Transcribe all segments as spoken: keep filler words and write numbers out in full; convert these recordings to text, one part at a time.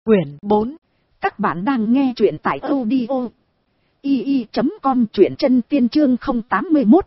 Quyển bốn. Các bạn đang nghe truyện tại audio i i chấm com, truyện chân tiên chương không tám mốt.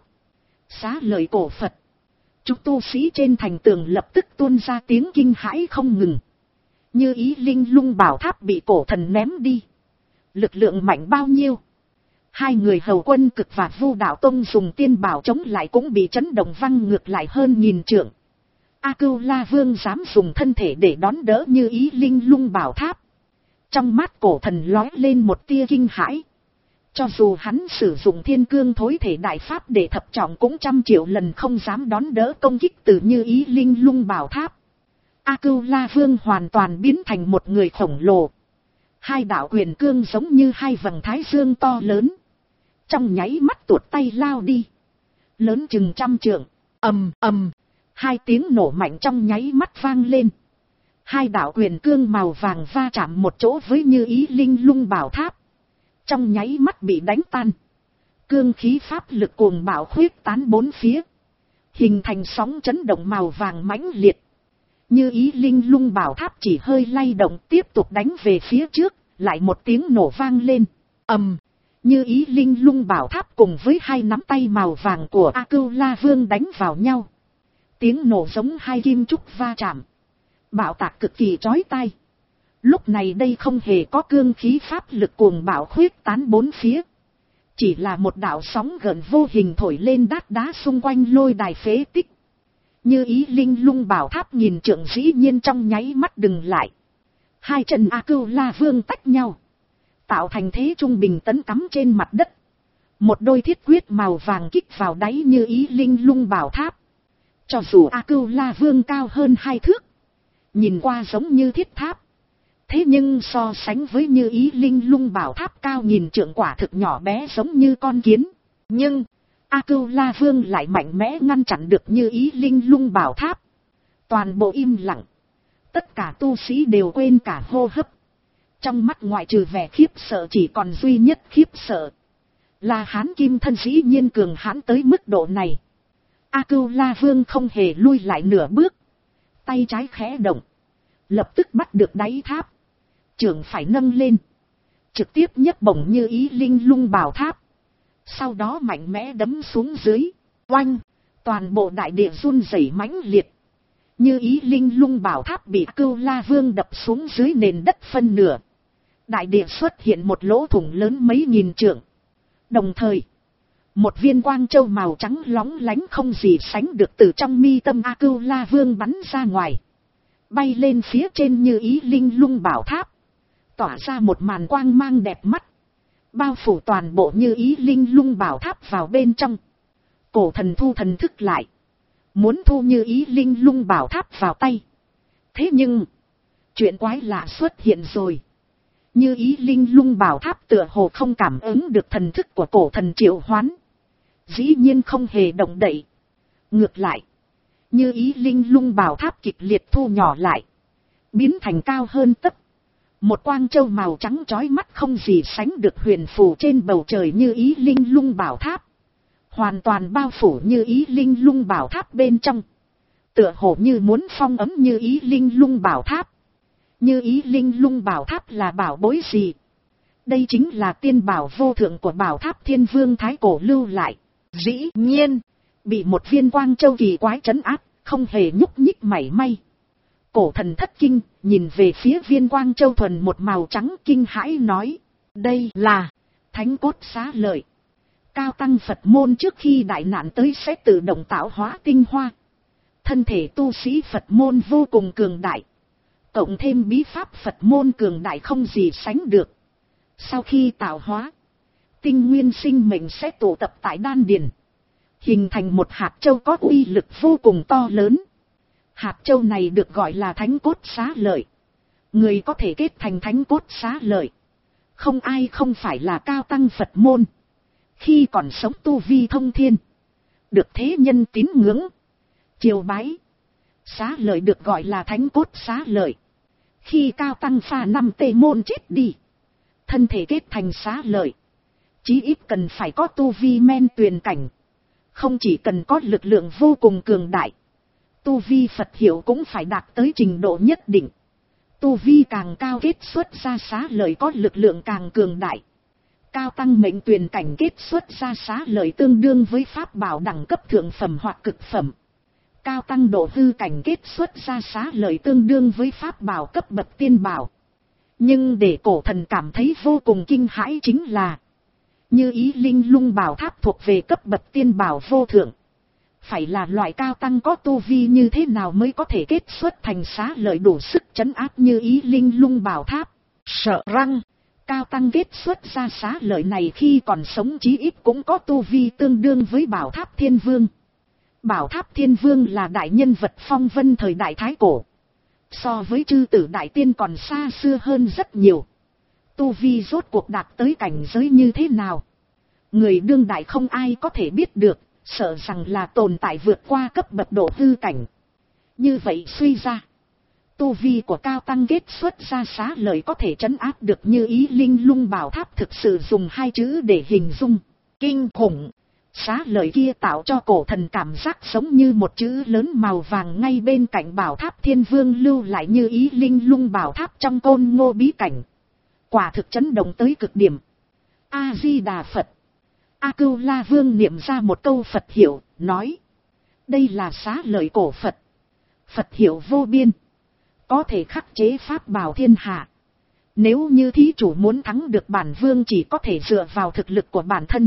Xá lợi cổ Phật. Chúng tu sĩ trên thành tường lập tức tuôn ra tiếng kinh hãi không ngừng. Như ý linh lung bảo tháp bị cổ thần ném đi. Lực lượng mạnh bao nhiêu? Hai người hầu quân cực và Vu Đạo Tông dùng tiên bảo chống lại cũng bị chấn động văng ngược lại hơn nghìn trượng. A Cưu La Vương dám dùng thân thể để đón đỡ như ý linh lung bảo tháp. Trong mắt cổ thần lóe lên một tia kinh hãi. Cho dù hắn sử dụng thiên cương thối thể đại pháp để thập trọng cũng trăm triệu lần không dám đón đỡ công kích từ như ý linh lung bảo tháp. A Cưu La Vương hoàn toàn biến thành một người khổng lồ. Hai đạo quyền cương giống như hai vầng thái dương to lớn. Trong nháy mắt tuột tay lao đi. Lớn chừng trăm trượng. Ầm ầm. Hai tiếng nổ mạnh trong nháy mắt vang lên. Hai đạo quyền cương màu vàng va chạm một chỗ với như ý linh lung bảo tháp. Trong nháy mắt bị đánh tan. Cương khí pháp lực cuồng bạo khuyết tán bốn phía. Hình thành sóng chấn động màu vàng mãnh liệt. Như ý linh lung bảo tháp chỉ hơi lay động tiếp tục đánh về phía trước. Lại một tiếng nổ vang lên. Ầm. Như ý linh lung bảo tháp cùng với hai nắm tay màu vàng của A Cưu La Vương đánh vào nhau. Tiếng nổ giống hai kim trúc va chạm. Bạo tạc cực kỳ chói tai. Lúc này đây không hề có cương khí pháp lực cuồng bạo khuyết tán bốn phía. Chỉ là một đạo sóng gần vô hình thổi lên đát đá xung quanh lôi đài phế tích. Như ý linh lung bảo tháp nhìn trượng dĩ nhiên trong nháy mắt dừng lại. Hai chân A Cưu La Vương tách nhau. Tạo thành thế trung bình tấn cắm trên mặt đất. Một đôi thiết quyết màu vàng kích vào đáy như ý linh lung bảo tháp. Cho dù A Cưu La Vương cao hơn hai thước. Nhìn qua giống như thiết tháp. Thế nhưng so sánh với như ý linh lung bảo tháp cao nhìn trượng quả thực nhỏ bé giống như con kiến. Nhưng A Cưu La Vương lại mạnh mẽ ngăn chặn được như ý linh lung bảo tháp. Toàn bộ im lặng. Tất cả tu sĩ đều quên cả hô hấp. Trong mắt ngoại trừ vẻ khiếp sợ chỉ còn duy nhất khiếp sợ. Là hán kim thân dĩ nhiên cường hãn tới mức độ này. A Cưu La Vương không hề lui lại nửa bước. Tay trái khẽ động. Lập tức bắt được đáy tháp. Chưởng phải nâng lên. Trực tiếp nhấc bổng như ý linh lung bảo tháp. Sau đó mạnh mẽ đấm xuống dưới. Oanh. Toàn bộ đại địa run rẩy mãnh liệt. Như ý linh lung bảo tháp bị Cưu La Vương đập xuống dưới nền đất phân nửa. Đại địa xuất hiện một lỗ thủng lớn mấy nghìn trượng. Đồng thời. Một viên quang châu màu trắng lóng lánh không gì sánh được từ trong mi tâm A Cưu La Vương bắn ra ngoài. Bay lên phía trên như ý linh lung bảo tháp. Tỏa ra một màn quang mang đẹp mắt. Bao phủ toàn bộ như ý linh lung bảo tháp vào bên trong. Cổ thần thu thần thức lại. Muốn thu như ý linh lung bảo tháp vào tay. Thế nhưng. Chuyện quái lạ xuất hiện rồi. Như ý linh lung bảo tháp tựa hồ không cảm ứng được thần thức của cổ thần triệu hoán. Dĩ nhiên không hề động đậy. Ngược lại. Như ý linh lung bảo tháp kịch liệt thu nhỏ lại. Biến thành cao hơn tấc. Một quang châu màu trắng chói mắt không gì sánh được huyền phù trên bầu trời như ý linh lung bảo tháp. Hoàn toàn bao phủ như ý linh lung bảo tháp bên trong. Tựa hồ như muốn phong ấm như ý linh lung bảo tháp. Như ý linh lung bảo tháp là bảo bối gì? Đây chính là tiên bảo vô thượng của bảo tháp thiên vương thái cổ lưu lại. Dĩ nhiên, bị một viên quang châu kỳ quái trấn áp, không hề nhúc nhích mảy may. Cổ thần thất kinh, nhìn về phía viên quang châu thuần một màu trắng kinh hãi nói. Đây là thánh cốt xá lợi. Cao tăng Phật môn trước khi đại nạn tới sẽ tự động tạo hóa tinh hoa. Thân thể tu sĩ Phật môn vô cùng cường đại. Cộng thêm bí pháp Phật môn cường đại không gì sánh được. Sau khi tạo hóa, tinh nguyên sinh mệnh sẽ tụ tập tại đan điền. Hình thành một hạt châu có uy lực vô cùng to lớn. Hạt châu này được gọi là thánh cốt xá lợi. Người có thể kết thành thánh cốt xá lợi. Không ai không phải là cao tăng Phật môn. Khi còn sống tu vi thông thiên. Được thế nhân tín ngưỡng. Triều bái. Xá lợi được gọi là thánh cốt xá lợi. Khi cao tăng pha năm tê môn chết đi. Thân thể kết thành xá lợi. Chí ít cần phải có tu vi men tuyền cảnh. Không chỉ cần có lực lượng vô cùng cường đại. Tu vi Phật hiệu cũng phải đạt tới trình độ nhất định. tu vi càng cao kết xuất ra xá lợi có lực lượng càng cường đại. Cao tăng mệnh tuyển cảnh kết xuất ra xá lợi tương đương với pháp bảo đẳng cấp thượng phẩm hoặc cực phẩm. Cao tăng độ hư cảnh kết xuất ra xá lợi tương đương với pháp bảo cấp bậc tiên bảo. Nhưng để cổ thần cảm thấy vô cùng kinh hãi chính là, Như Ý Linh Lung bảo tháp thuộc về cấp bậc tiên bảo vô thượng. Phải là loại cao tăng có tu vi như thế nào mới có thể kết xuất thành xá lợi đủ sức trấn áp Như Ý Linh Lung bảo tháp. Sợ răng, cao tăng kết xuất ra xá lợi này khi còn sống chí ít cũng có tu vi tương đương với bảo tháp thiên vương. Bảo tháp thiên vương là đại nhân vật phong vân thời đại Thái Cổ. So với chư tử đại tiên còn xa xưa hơn rất nhiều. Tu vi rốt cuộc đạt tới cảnh giới như thế nào? Người đương đại không ai có thể biết được, sợ rằng là tồn tại vượt qua cấp bậc độ hư cảnh. Như vậy suy ra, tu vi của cao tăng kết xuất ra xá lợi có thể trấn áp được Như Ý Linh Lung bảo tháp thực sự dùng hai chữ để hình dung. Kinh khủng! Xá lợi kia tạo cho cổ thần cảm giác giống như một chữ lớn màu vàng ngay bên cạnh bảo tháp thiên vương lưu lại Như Ý Linh Lung bảo tháp trong côn ngô bí cảnh. Quả thực chấn động tới cực điểm. A-di-đà Phật. A Cưu La Vương niệm ra một câu Phật hiệu, nói. Đây là xá lợi cổ Phật. Phật hiệu vô biên. Có thể khắc chế pháp bảo thiên hạ. Nếu như thí chủ muốn thắng được bản vương chỉ có thể dựa vào thực lực của bản thân.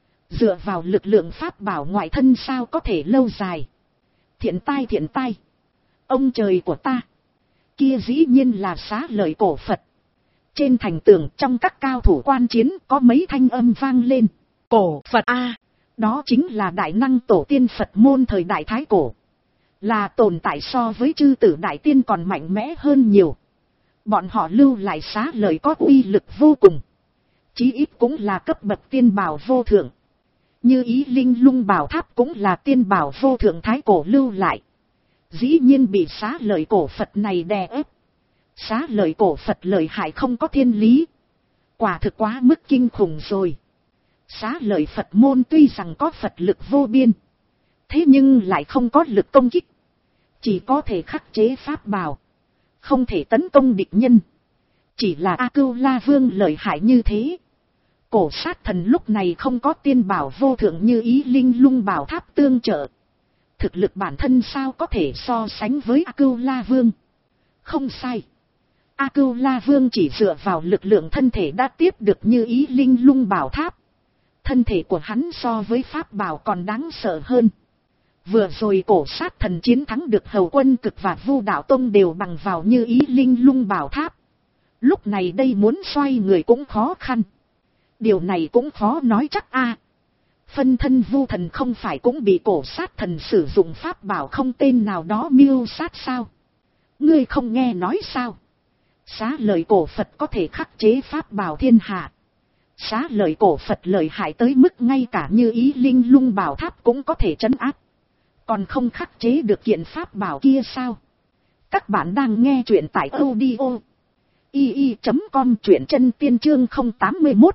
Dựa vào lực lượng pháp bảo ngoại thân sao có thể lâu dài. Thiện tai thiện tai. Ông trời của ta. Kia dĩ nhiên là xá lợi cổ Phật. Trên thành tường trong các cao thủ quan chiến có mấy thanh âm vang lên. Cổ Phật A. Đó chính là đại năng tổ tiên Phật môn thời đại Thái Cổ. Là tồn tại so với chư tử đại tiên còn mạnh mẽ hơn nhiều. Bọn họ lưu lại xá lợi có uy lực vô cùng. Chí ít cũng là cấp bậc tiên bảo vô thượng. Như Ý Linh Lung bảo tháp cũng là tiên bảo vô thượng Thái Cổ lưu lại. Dĩ nhiên bị xá lợi cổ Phật này đè ép. Xá lợi cổ Phật lợi hại không có thiên lý. Quả thực quá mức kinh khủng rồi. Xá lợi Phật môn tuy rằng có Phật lực vô biên. Thế nhưng lại không có lực công kích. Chỉ có thể khắc chế pháp bảo. Không thể tấn công địch nhân. Chỉ là A Cưu La Vương lợi hại như thế. Cổ sát thần lúc này không có tiên bảo vô thượng Như Ý Linh Lung bảo tháp tương trợ. Thực lực bản thân sao có thể so sánh với A Cưu La Vương. Không sai. A Cưu La Vương chỉ dựa vào lực lượng thân thể đã tiếp được Như Ý Linh Lung bảo tháp. Thân thể của hắn so với pháp bảo còn đáng sợ hơn. Vừa rồi cổ sát thần chiến thắng được Hầu Quân Cực và Vu Đạo Tông đều bằng vào Như Ý Linh Lung bảo tháp. Lúc này đây muốn xoay người cũng khó khăn. Điều này cũng khó nói chắc a. Phân thân Vu thần không phải cũng bị cổ sát thần sử dụng pháp bảo không tên nào đó mưu sát sao? Ngươi không nghe nói sao? Xá lợi cổ Phật có thể khắc chế pháp bảo thiên hạ. Xá lợi cổ Phật lợi hại tới mức ngay cả Như Ý Linh Lung bảo tháp cũng có thể trấn áp. Còn không khắc chế được kiện pháp bảo kia sao? Các bạn đang nghe truyện tại audio i i chấm com truyện chân tiên chương không tám mươi mốt.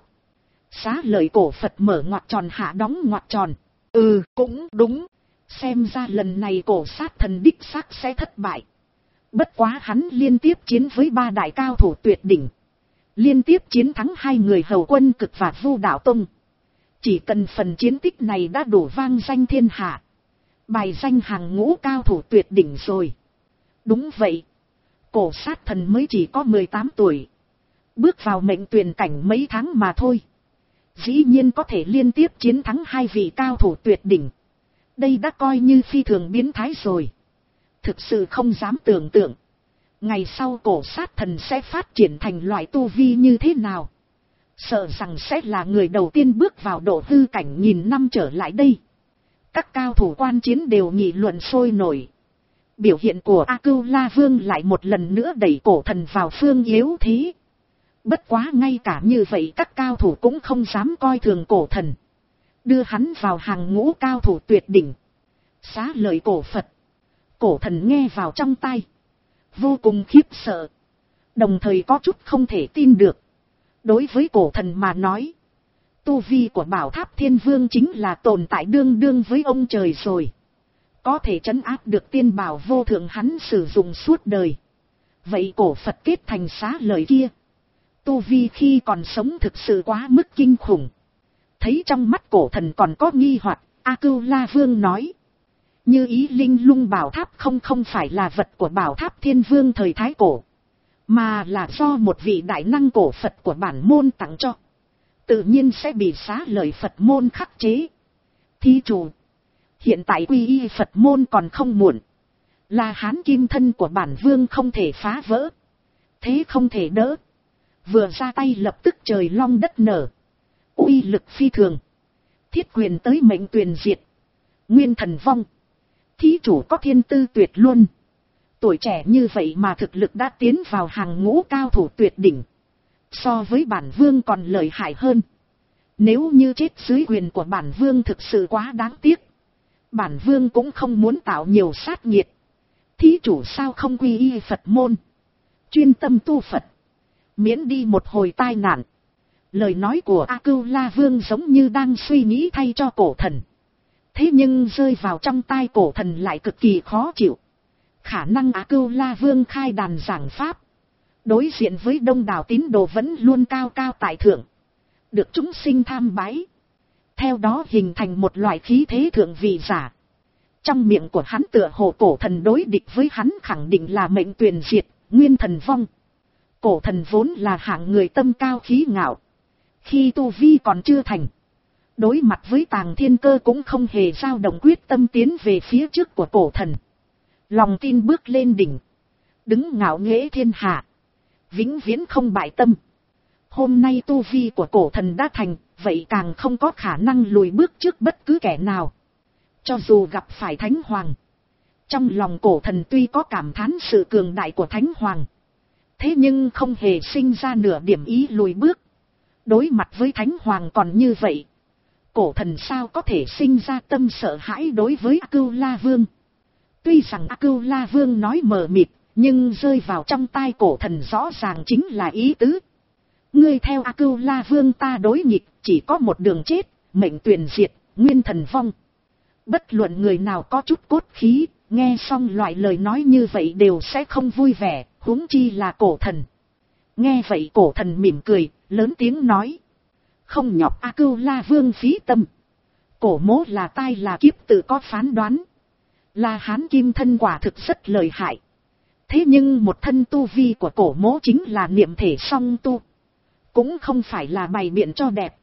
Xá lợi cổ Phật mở ngoặc tròn hạ đóng ngoặc tròn. Ừ, cũng đúng. Xem ra lần này cổ sát thần đích xác sẽ thất bại. Bất quá hắn liên tiếp chiến với ba đại cao thủ tuyệt đỉnh. Liên tiếp chiến thắng hai người Hầu Quân Cực và Vu Đạo Tông. Chỉ cần phần chiến tích này đã đủ vang danh thiên hạ. Bài danh hàng ngũ cao thủ tuyệt đỉnh rồi. Đúng vậy. Cổ sát thần mới chỉ có mười tám tuổi. Bước vào mệnh tuyển cảnh mấy tháng mà thôi. Dĩ nhiên có thể liên tiếp chiến thắng hai vị cao thủ tuyệt đỉnh. Đây đã coi như phi thường biến thái rồi. Thực sự không dám tưởng tượng. Ngày sau cổ sát thần sẽ phát triển thành loại tu vi như thế nào. Sợ rằng sẽ là người đầu tiên bước vào độ hư cảnh nghìn năm trở lại đây. Các cao thủ quan chiến đều nghị luận sôi nổi. Biểu hiện của A Cưu La Vương lại một lần nữa đẩy cổ thần vào phương yếu thế. Bất quá ngay cả như vậy các cao thủ cũng không dám coi thường cổ thần. Đưa hắn vào hàng ngũ cao thủ tuyệt đỉnh. Xá lợi cổ Phật. Cổ thần nghe vào trong tai. Vô cùng khiếp sợ. Đồng thời có chút không thể tin được. Đối với cổ thần mà nói. Tu vi của bảo tháp thiên vương chính là tồn tại đương đương với ông trời rồi. Có thể trấn áp được tiên bảo vô thượng hắn sử dụng suốt đời. Vậy cổ Phật kết thành xá lợi kia, tu vi khi còn sống thực sự quá mức kinh khủng. Thấy trong mắt cổ thần còn có nghi hoặc, A Cưu La Vương nói. Như ý linh lung bảo tháp không không phải là vật của bảo tháp thiên vương thời Thái Cổ, mà là do một vị đại năng cổ Phật của bản môn tặng cho. Tự nhiên sẽ bị xá lợi Phật môn khắc chế. Thí chủ, hiện tại quy y Phật môn còn không muộn. La Hán kim thân của bản vương không thể phá vỡ, thế không thể đỡ. Vừa ra tay lập tức trời long đất nở, uy lực phi thường, thiết quyền tới mệnh tuyền diệt, nguyên thần vong. Thí chủ có thiên tư tuyệt luân, tuổi trẻ như vậy mà thực lực đã tiến vào hàng ngũ cao thủ tuyệt đỉnh, so với bản vương còn lợi hại hơn. Nếu như chết dưới quyền của bản vương thực sự quá đáng tiếc, bản vương cũng không muốn tạo nhiều sát nghiệt. Thí chủ sao không quy y Phật môn, chuyên tâm tu Phật, miễn đi một hồi tai nạn. Lời nói của A Cưu La Vương giống như đang suy nghĩ thay cho cổ thần, thế nhưng rơi vào trong tai cổ thần lại cực kỳ khó chịu. Khả năng A Cưu La Vương khai đàn giảng pháp, đối diện với đông đảo tín đồ vẫn luôn cao cao tại thượng, được chúng sinh tham bái, theo đó hình thành một loại khí thế thượng vị giả. Trong miệng của hắn tựa hồ cổ thần đối địch với hắn khẳng định là mệnh tuyền diệt, nguyên thần vong. Cổ thần vốn là hạng người tâm cao khí ngạo, khi tu vi còn chưa thành, đối mặt với Tàng Thiên Cơ cũng không hề dao động, quyết tâm tiến về phía trước của cổ thần, lòng tin bước lên đỉnh, đứng ngạo nghễ thiên hạ, vĩnh viễn không bại tâm. Hôm nay tu vi của cổ thần đã thành, vậy càng không có khả năng lùi bước trước bất cứ kẻ nào. Cho dù gặp phải Thánh Hoàng, trong lòng cổ thần tuy có cảm thán sự cường đại của Thánh Hoàng, thế nhưng không hề sinh ra nửa điểm ý lùi bước. Đối mặt với Thánh Hoàng còn như vậy, cổ thần sao có thể sinh ra tâm sợ hãi đối với A Cưu La Vương. Tuy rằng A Cưu La Vương nói mờ mịt, nhưng rơi vào trong tai cổ thần rõ ràng chính là ý tứ. Ngươi theo A Cưu La Vương ta đối nghịch, chỉ có một đường chết, mệnh tuyền diệt, nguyên thần vong. Bất luận người nào có chút cốt khí, nghe xong loại lời nói như vậy đều sẽ không vui vẻ, huống chi là cổ thần. Nghe vậy cổ thần mỉm cười, lớn tiếng nói. Không nhọc A Cưu La Vương phí tâm. Cổ mố là tai là kiếp tự có phán đoán. La Hán kim thân quả thực rất lợi hại. Thế nhưng một thân tu vi của cổ mố chính là niệm thể song tu, cũng không phải là bày biện cho đẹp.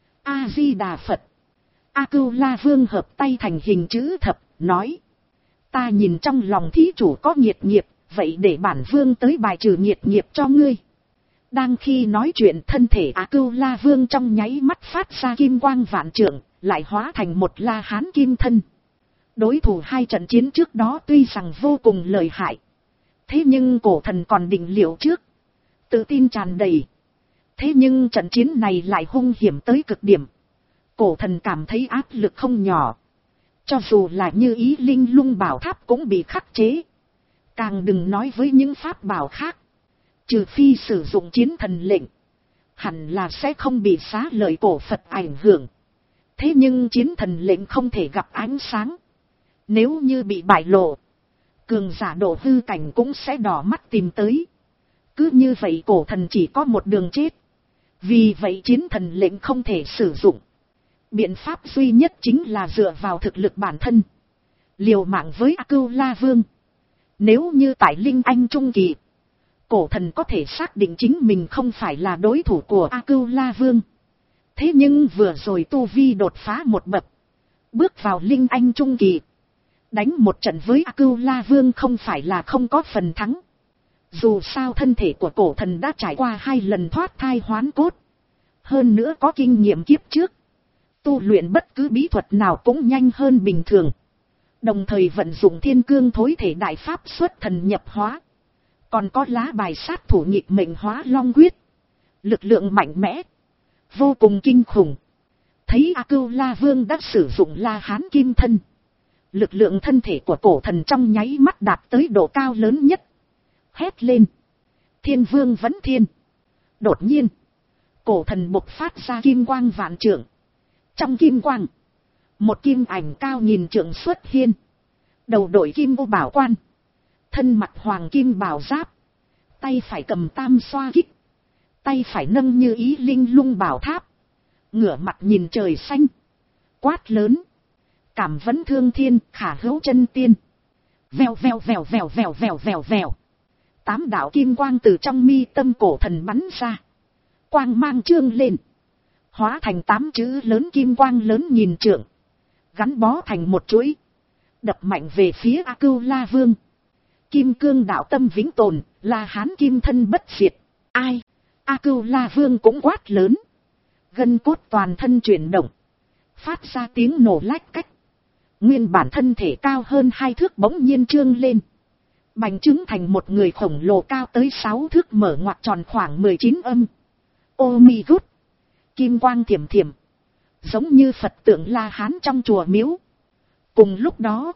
A-di-đà Phật. A Cưu La Vương hợp tay thành hình chữ thập, nói. Ta nhìn trong lòng thí chủ có nhiệt nghiệp, vậy để bản vương tới bài trừ nhiệt nghiệp cho ngươi. Đang khi nói chuyện, thân thể A Cưu La Vương trong nháy mắt phát ra kim quang vạn trượng, lại hóa thành một La Hán kim thân. Đối thủ hai trận chiến trước đó tuy rằng vô cùng lợi hại, thế nhưng cổ thần còn định liệu trước, tự tin tràn đầy. Thế nhưng trận chiến này lại hung hiểm tới cực điểm. Cổ thần cảm thấy áp lực không nhỏ. Cho dù là như ý linh lung bảo tháp cũng bị khắc chế, càng đừng nói với những pháp bảo khác. Trừ phi sử dụng chiến thần lệnh, hẳn là sẽ không bị xá lợi cổ Phật ảnh hưởng. Thế nhưng chiến thần lệnh không thể gặp ánh sáng. Nếu như bị bại lộ, cường giả độ hư cảnh cũng sẽ đỏ mắt tìm tới. Cứ như vậy cổ thần chỉ có một đường chết. Vì vậy chiến thần lệnh không thể sử dụng. Biện pháp duy nhất chính là dựa vào thực lực bản thân, liều mạng với A Cưu La Vương. Nếu như tại Linh Anh Trung Kỳ, cổ thần có thể xác định chính mình không phải là đối thủ của A Cưu La Vương. Thế nhưng vừa rồi tu vi đột phá một bậc, bước vào Linh Anh Trung Kỳ, đánh một trận với A Cưu La Vương không phải là không có phần thắng. Dù sao thân thể của cổ thần đã trải qua hai lần thoát thai hoán cốt, hơn nữa có kinh nghiệm kiếp trước, tu luyện bất cứ bí thuật nào cũng nhanh hơn bình thường. Đồng thời vận dụng thiên cương thối thể đại pháp xuất thần nhập hóa, còn có lá bài sát thủ nhịp mệnh hóa long quyết, lực lượng mạnh mẽ, vô cùng kinh khủng. Thấy A Cưu La Vương đã sử dụng La Hán kim thân, lực lượng thân thể của cổ thần trong nháy mắt đạt tới độ cao lớn nhất. Hét lên, Thiên Vương vấn thiên. Đột nhiên, cổ thần bộc phát ra kim quang vạn trượng. Trong kim quang, một kim ảnh cao nghìn trượng xuất hiện, đầu đội kim ô bảo quan, thân mặc hoàng kim bảo giáp, tay phải cầm tam xoa kích, tay phải nâng như ý linh lung bảo tháp, ngửa mặt nhìn trời xanh, quát lớn, cảm vấn thương thiên, khả hữu chân tiên. Vèo vèo vèo vèo vèo vèo vèo vèo, tám đạo kim quang từ trong mi tâm cổ thần bắn ra, quang mang trương lên, hóa thành tám chữ lớn kim quang lớn nghìn trượng, gắn bó thành một chuỗi, đập mạnh về phía A Cưu La Vương. Kim cương đạo tâm vĩnh tồn, là hán kim thân bất diệt. Ai? A Cưu La Vương cũng quát lớn, gân cốt toàn thân chuyển động, phát ra tiếng nổ lách cách. Nguyên bản thân thể cao hơn hai thước bỗng nhiên trương lên, bành trướng thành một người khổng lồ cao tới sáu thước, mở ngoặc tròn khoảng mười chín âm. Ô mi gút, kim quang thiểm thiểm, giống như Phật tượng La Hán trong chùa miếu. Cùng lúc đó,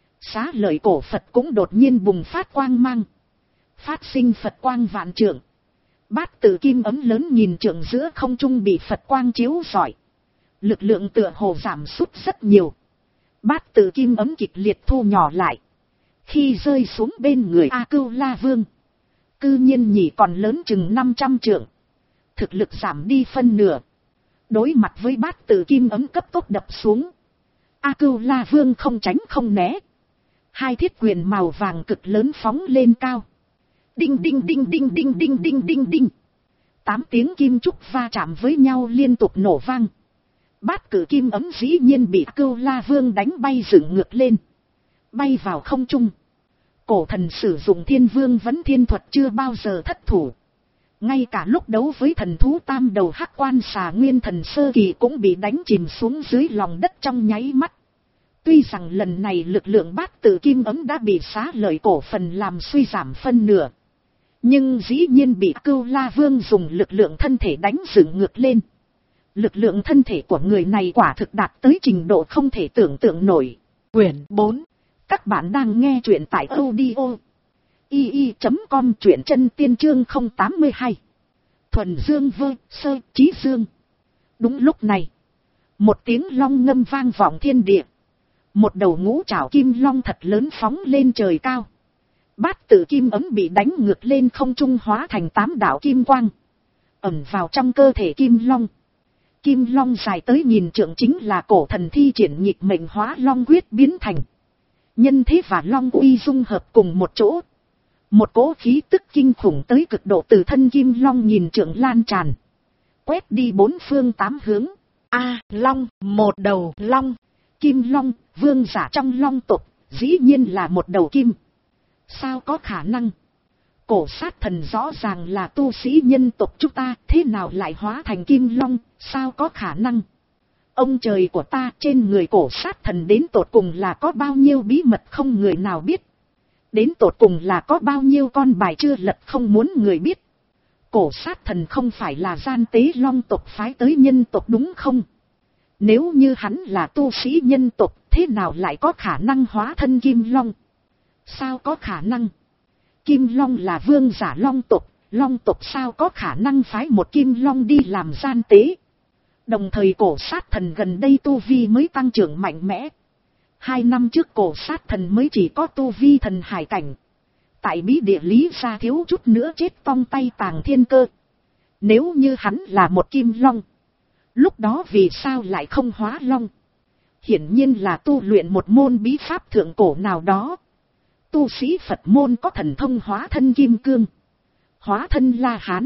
xá lợi cổ Phật cũng đột nhiên bùng phát quang mang, phát sinh Phật quang vạn trượng. Bát tự kim ấm lớn nghìn trượng giữa không trung bị Phật quang chiếu rọi, lực lượng tựa hồ giảm sút rất nhiều. Bát tự kim ấm kịch liệt thu nhỏ lại, khi rơi xuống bên người A Cưu La Vương, cư nhiên nhỉ còn lớn chừng năm trăm trượng, thực lực giảm đi phân nửa. Đối mặt với bát tự kim ấm cấp tốc đập xuống, A Cưu La Vương không tránh không né, hai thiết quyền màu vàng cực lớn phóng lên cao. Đinh đinh đinh đinh đinh đinh đinh đinh đinh, tám tiếng kim trúc va chạm với nhau liên tục nổ vang. Bát cử kim ấm dĩ nhiên bị A Cưu La Vương đánh bay dựng ngược lên, bay vào không trung. Cổ thần sử dụng thiên vương vấn thiên thuật chưa bao giờ thất thủ, ngay cả lúc đấu với thần thú tam đầu hắc quan xà nguyên thần sơ kỳ cũng bị đánh chìm xuống dưới lòng đất trong nháy mắt. Tuy rằng lần này lực lượng bát tự kim ấm đã bị xá lợi cổ phần làm suy giảm phân nửa, nhưng dĩ nhiên bị Cưu La Vương dùng lực lượng thân thể đánh dựng ngược lên. Lực lượng thân thể của người này quả thực đạt tới trình độ không thể tưởng tượng nổi. Quyển bốn. Các bạn đang nghe truyện tại audio i i chấm com, truyện chân tiên chương không tám hai. Thuần dương vơ sơ chí dương. Đúng lúc này, một tiếng long ngâm vang vọng thiên địa. Một đầu ngũ trảo kim long thật lớn phóng lên trời cao. Bát tự kim ấm bị đánh ngược lên không trung, hóa thành tám đạo kim quang, ẩn vào trong cơ thể kim long. Kim long dài tới nghìn trượng chính là cổ thần thi triển nhịp mệnh hóa long quyết biến thành. Nhân thế và long uy dung hợp cùng một chỗ. Một cỗ khí tức kinh khủng tới cực độ từ thân kim long nghìn trượng lan tràn, quét đi bốn phương tám hướng. A long, một đầu long. Kim long, vương giả trong long tộc, dĩ nhiên là một đầu kim. Sao có khả năng? Cổ sát thần rõ ràng là tu sĩ nhân tộc chúng ta, thế nào lại hóa thành kim long, sao có khả năng? Ông trời của ta, trên người cổ sát thần đến tột cùng là có bao nhiêu bí mật không người nào biết. Đến tột cùng là có bao nhiêu con bài chưa lật không muốn người biết. Cổ sát thần không phải là gian tế long tộc phái tới nhân tộc đúng không? Nếu như hắn là tu sĩ nhân tộc, thế nào lại có khả năng hóa thân kim long? Sao có khả năng? Kim long là vương giả long tộc, long tộc sao có khả năng phái một kim long đi làm gian tế? Đồng thời cổ sát thần gần đây tu vi mới tăng trưởng mạnh mẽ. Hai năm trước cổ sát thần mới chỉ có tu vi thần hải cảnh. Tại bí địa lý ra thiếu chút nữa chết trong tay Tàng Thiên Cơ. Nếu như hắn là một kim long, lúc đó vì sao lại không hóa long? Hiển nhiên là tu luyện một môn bí pháp thượng cổ nào đó. Tu sĩ Phật môn có thần thông hóa thân kim cương, hóa thân La Hán.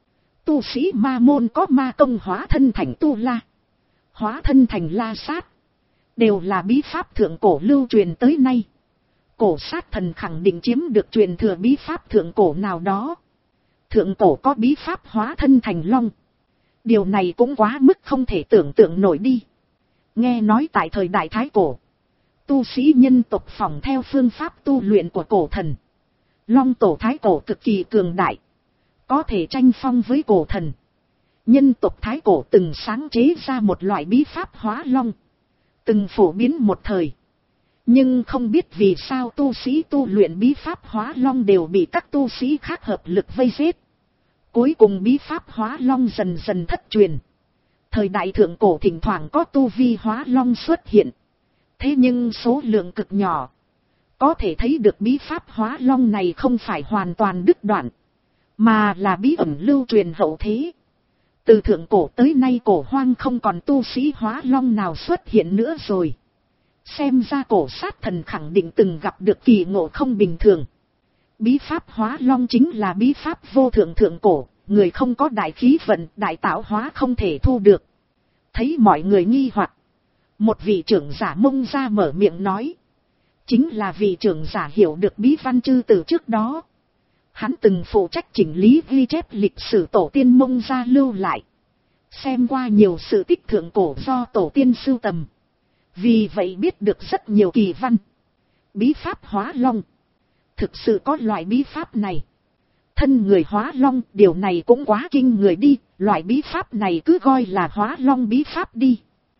Tu sĩ ma môn có ma công hóa thân thành Tu La, hóa thân thành La Sát. Đều là bí pháp thượng cổ lưu truyền tới nay. Cổ sát thần khẳng định chiếm được truyền thừa bí pháp thượng cổ nào đó. Thượng cổ có bí pháp hóa thân thành long. Điều này cũng quá mức không thể tưởng tượng nổi đi. Nghe nói tại thời đại Thái Cổ, tu sĩ nhân tộc phỏng theo phương pháp tu luyện của cổ thần. Long tổ Thái Cổ cực kỳ cường đại, có thể tranh phong với cổ thần. Nhân tộc Thái Cổ từng sáng chế ra một loại bí pháp hóa long, từng phổ biến một thời. Nhưng không biết vì sao tu sĩ tu luyện bí pháp hóa long đều bị các tu sĩ khác hợp lực vây giết. Cuối cùng bí pháp hóa long dần dần thất truyền. Thời đại thượng cổ thỉnh thoảng có tu vi hóa long xuất hiện. Thế nhưng số lượng cực nhỏ. Có thể thấy được bí pháp hóa long này không phải hoàn toàn đứt đoạn. mà là bí ẩn lưu truyền hậu thế. Từ thượng cổ tới nay cổ hoang không còn tu sĩ hóa long nào xuất hiện nữa rồi. Xem ra cổ sát thần khẳng định từng gặp được kỳ ngộ không bình thường. Bí pháp hóa long chính là bí pháp vô thượng thượng cổ, người không có đại khí vận, đại tạo hóa không thể thu được. Thấy mọi người nghi hoặc, một vị trưởng giả Mông Gia mở miệng nói. Chính là vị trưởng giả hiểu được bí văn chư từ trước đó. Hắn từng phụ trách chỉnh lý ghi chép lịch sử tổ tiên Mông Gia lưu lại. Xem qua nhiều sự tích thượng cổ do tổ tiên sưu tầm. Vì vậy biết được rất nhiều kỳ văn. Bí pháp hóa long. Thực sự có loại bí pháp này. Thân người hóa long, điều này cũng quá kinh người đi. Loại bí pháp này cứ gọi là hóa long bí pháp đi.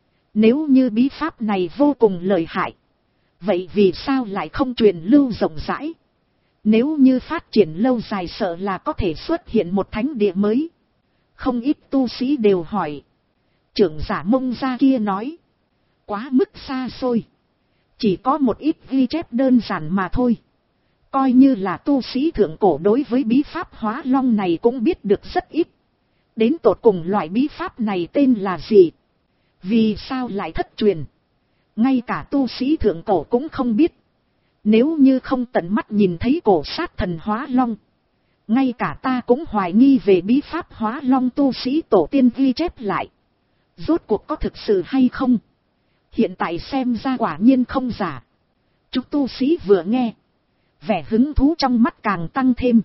Nếu như bí pháp này vô cùng lợi hại, vậy vì sao lại không truyền lưu rộng rãi? Nếu như phát triển lâu dài sợ là có thể xuất hiện một thánh địa mới. Không ít tu sĩ đều hỏi. Trưởng giả Mông Gia kia nói. Quá mức xa xôi. Chỉ có một ít ghi chép đơn giản mà thôi. Coi như là tu sĩ thượng cổ đối với bí pháp hóa long này cũng biết được rất ít. Đến tột cùng loại bí pháp này tên là gì? Vì sao lại thất truyền? Ngay cả tu sĩ thượng cổ cũng không biết. Nếu như không tận mắt nhìn thấy cổ sát thần hóa long, ngay cả ta cũng hoài nghi về bí pháp hóa long tu sĩ tổ tiên ghi chép lại. Rốt cuộc có thực sự hay không? Hiện tại xem ra quả nhiên không giả. Chúng tu sĩ vừa nghe, vẻ hứng thú trong mắt càng tăng thêm.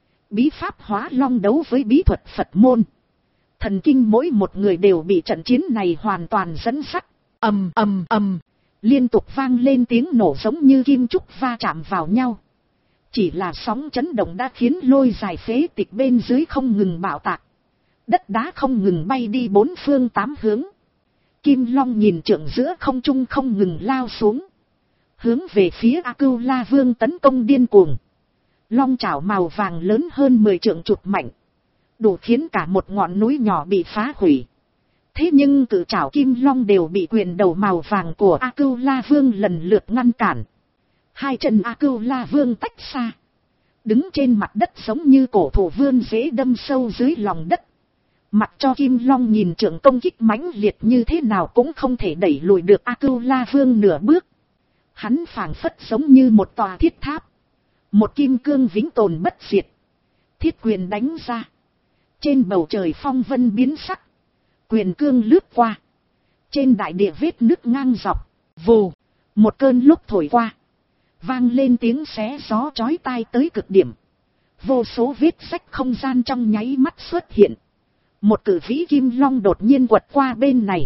Bí pháp hóa long đấu với bí thuật Phật môn. Thần kinh mỗi một người đều bị trận chiến này hoàn toàn dẫn dắt. Ầm ầm ầm, liên tục vang lên tiếng nổ giống như kim trúc va chạm vào nhau. Chỉ là sóng chấn động đã khiến lôi dài phế tịch bên dưới không ngừng bạo tạc. Đất đá không ngừng bay đi bốn phương tám hướng. Kim Long nhìn trượng giữa không trung không ngừng lao xuống. Hướng về phía A Cưu La Vương tấn công điên cuồng. Long chảo màu vàng lớn hơn mười trượng chụp mạnh. Đủ khiến cả một ngọn núi nhỏ bị phá hủy. Thế nhưng cự chảo Kim Long đều bị quyền đầu màu vàng của A Cưu La Vương lần lượt ngăn cản. Hai chân A Cưu La Vương tách xa. Đứng trên mặt đất giống như cổ thụ vươn rễ đâm sâu dưới lòng đất. Mặc cho Kim Long nhìn trượng công kích mãnh liệt như thế nào cũng không thể đẩy lùi được A Cưu La Vương nửa bước. Hắn phảng phất giống như một tòa thiết tháp. Một kim cương vĩnh tồn bất diệt. Thiết quyền đánh ra. Trên bầu trời phong vân biến sắc. Quyền cương lướt qua. Trên đại địa vết nước ngang dọc. Vù. Một cơn lúc thổi qua. Vang lên tiếng xé gió chói tai tới cực điểm. Vô số vết rách không gian trong nháy mắt xuất hiện. Một cử vĩ kim long đột nhiên quật qua bên này.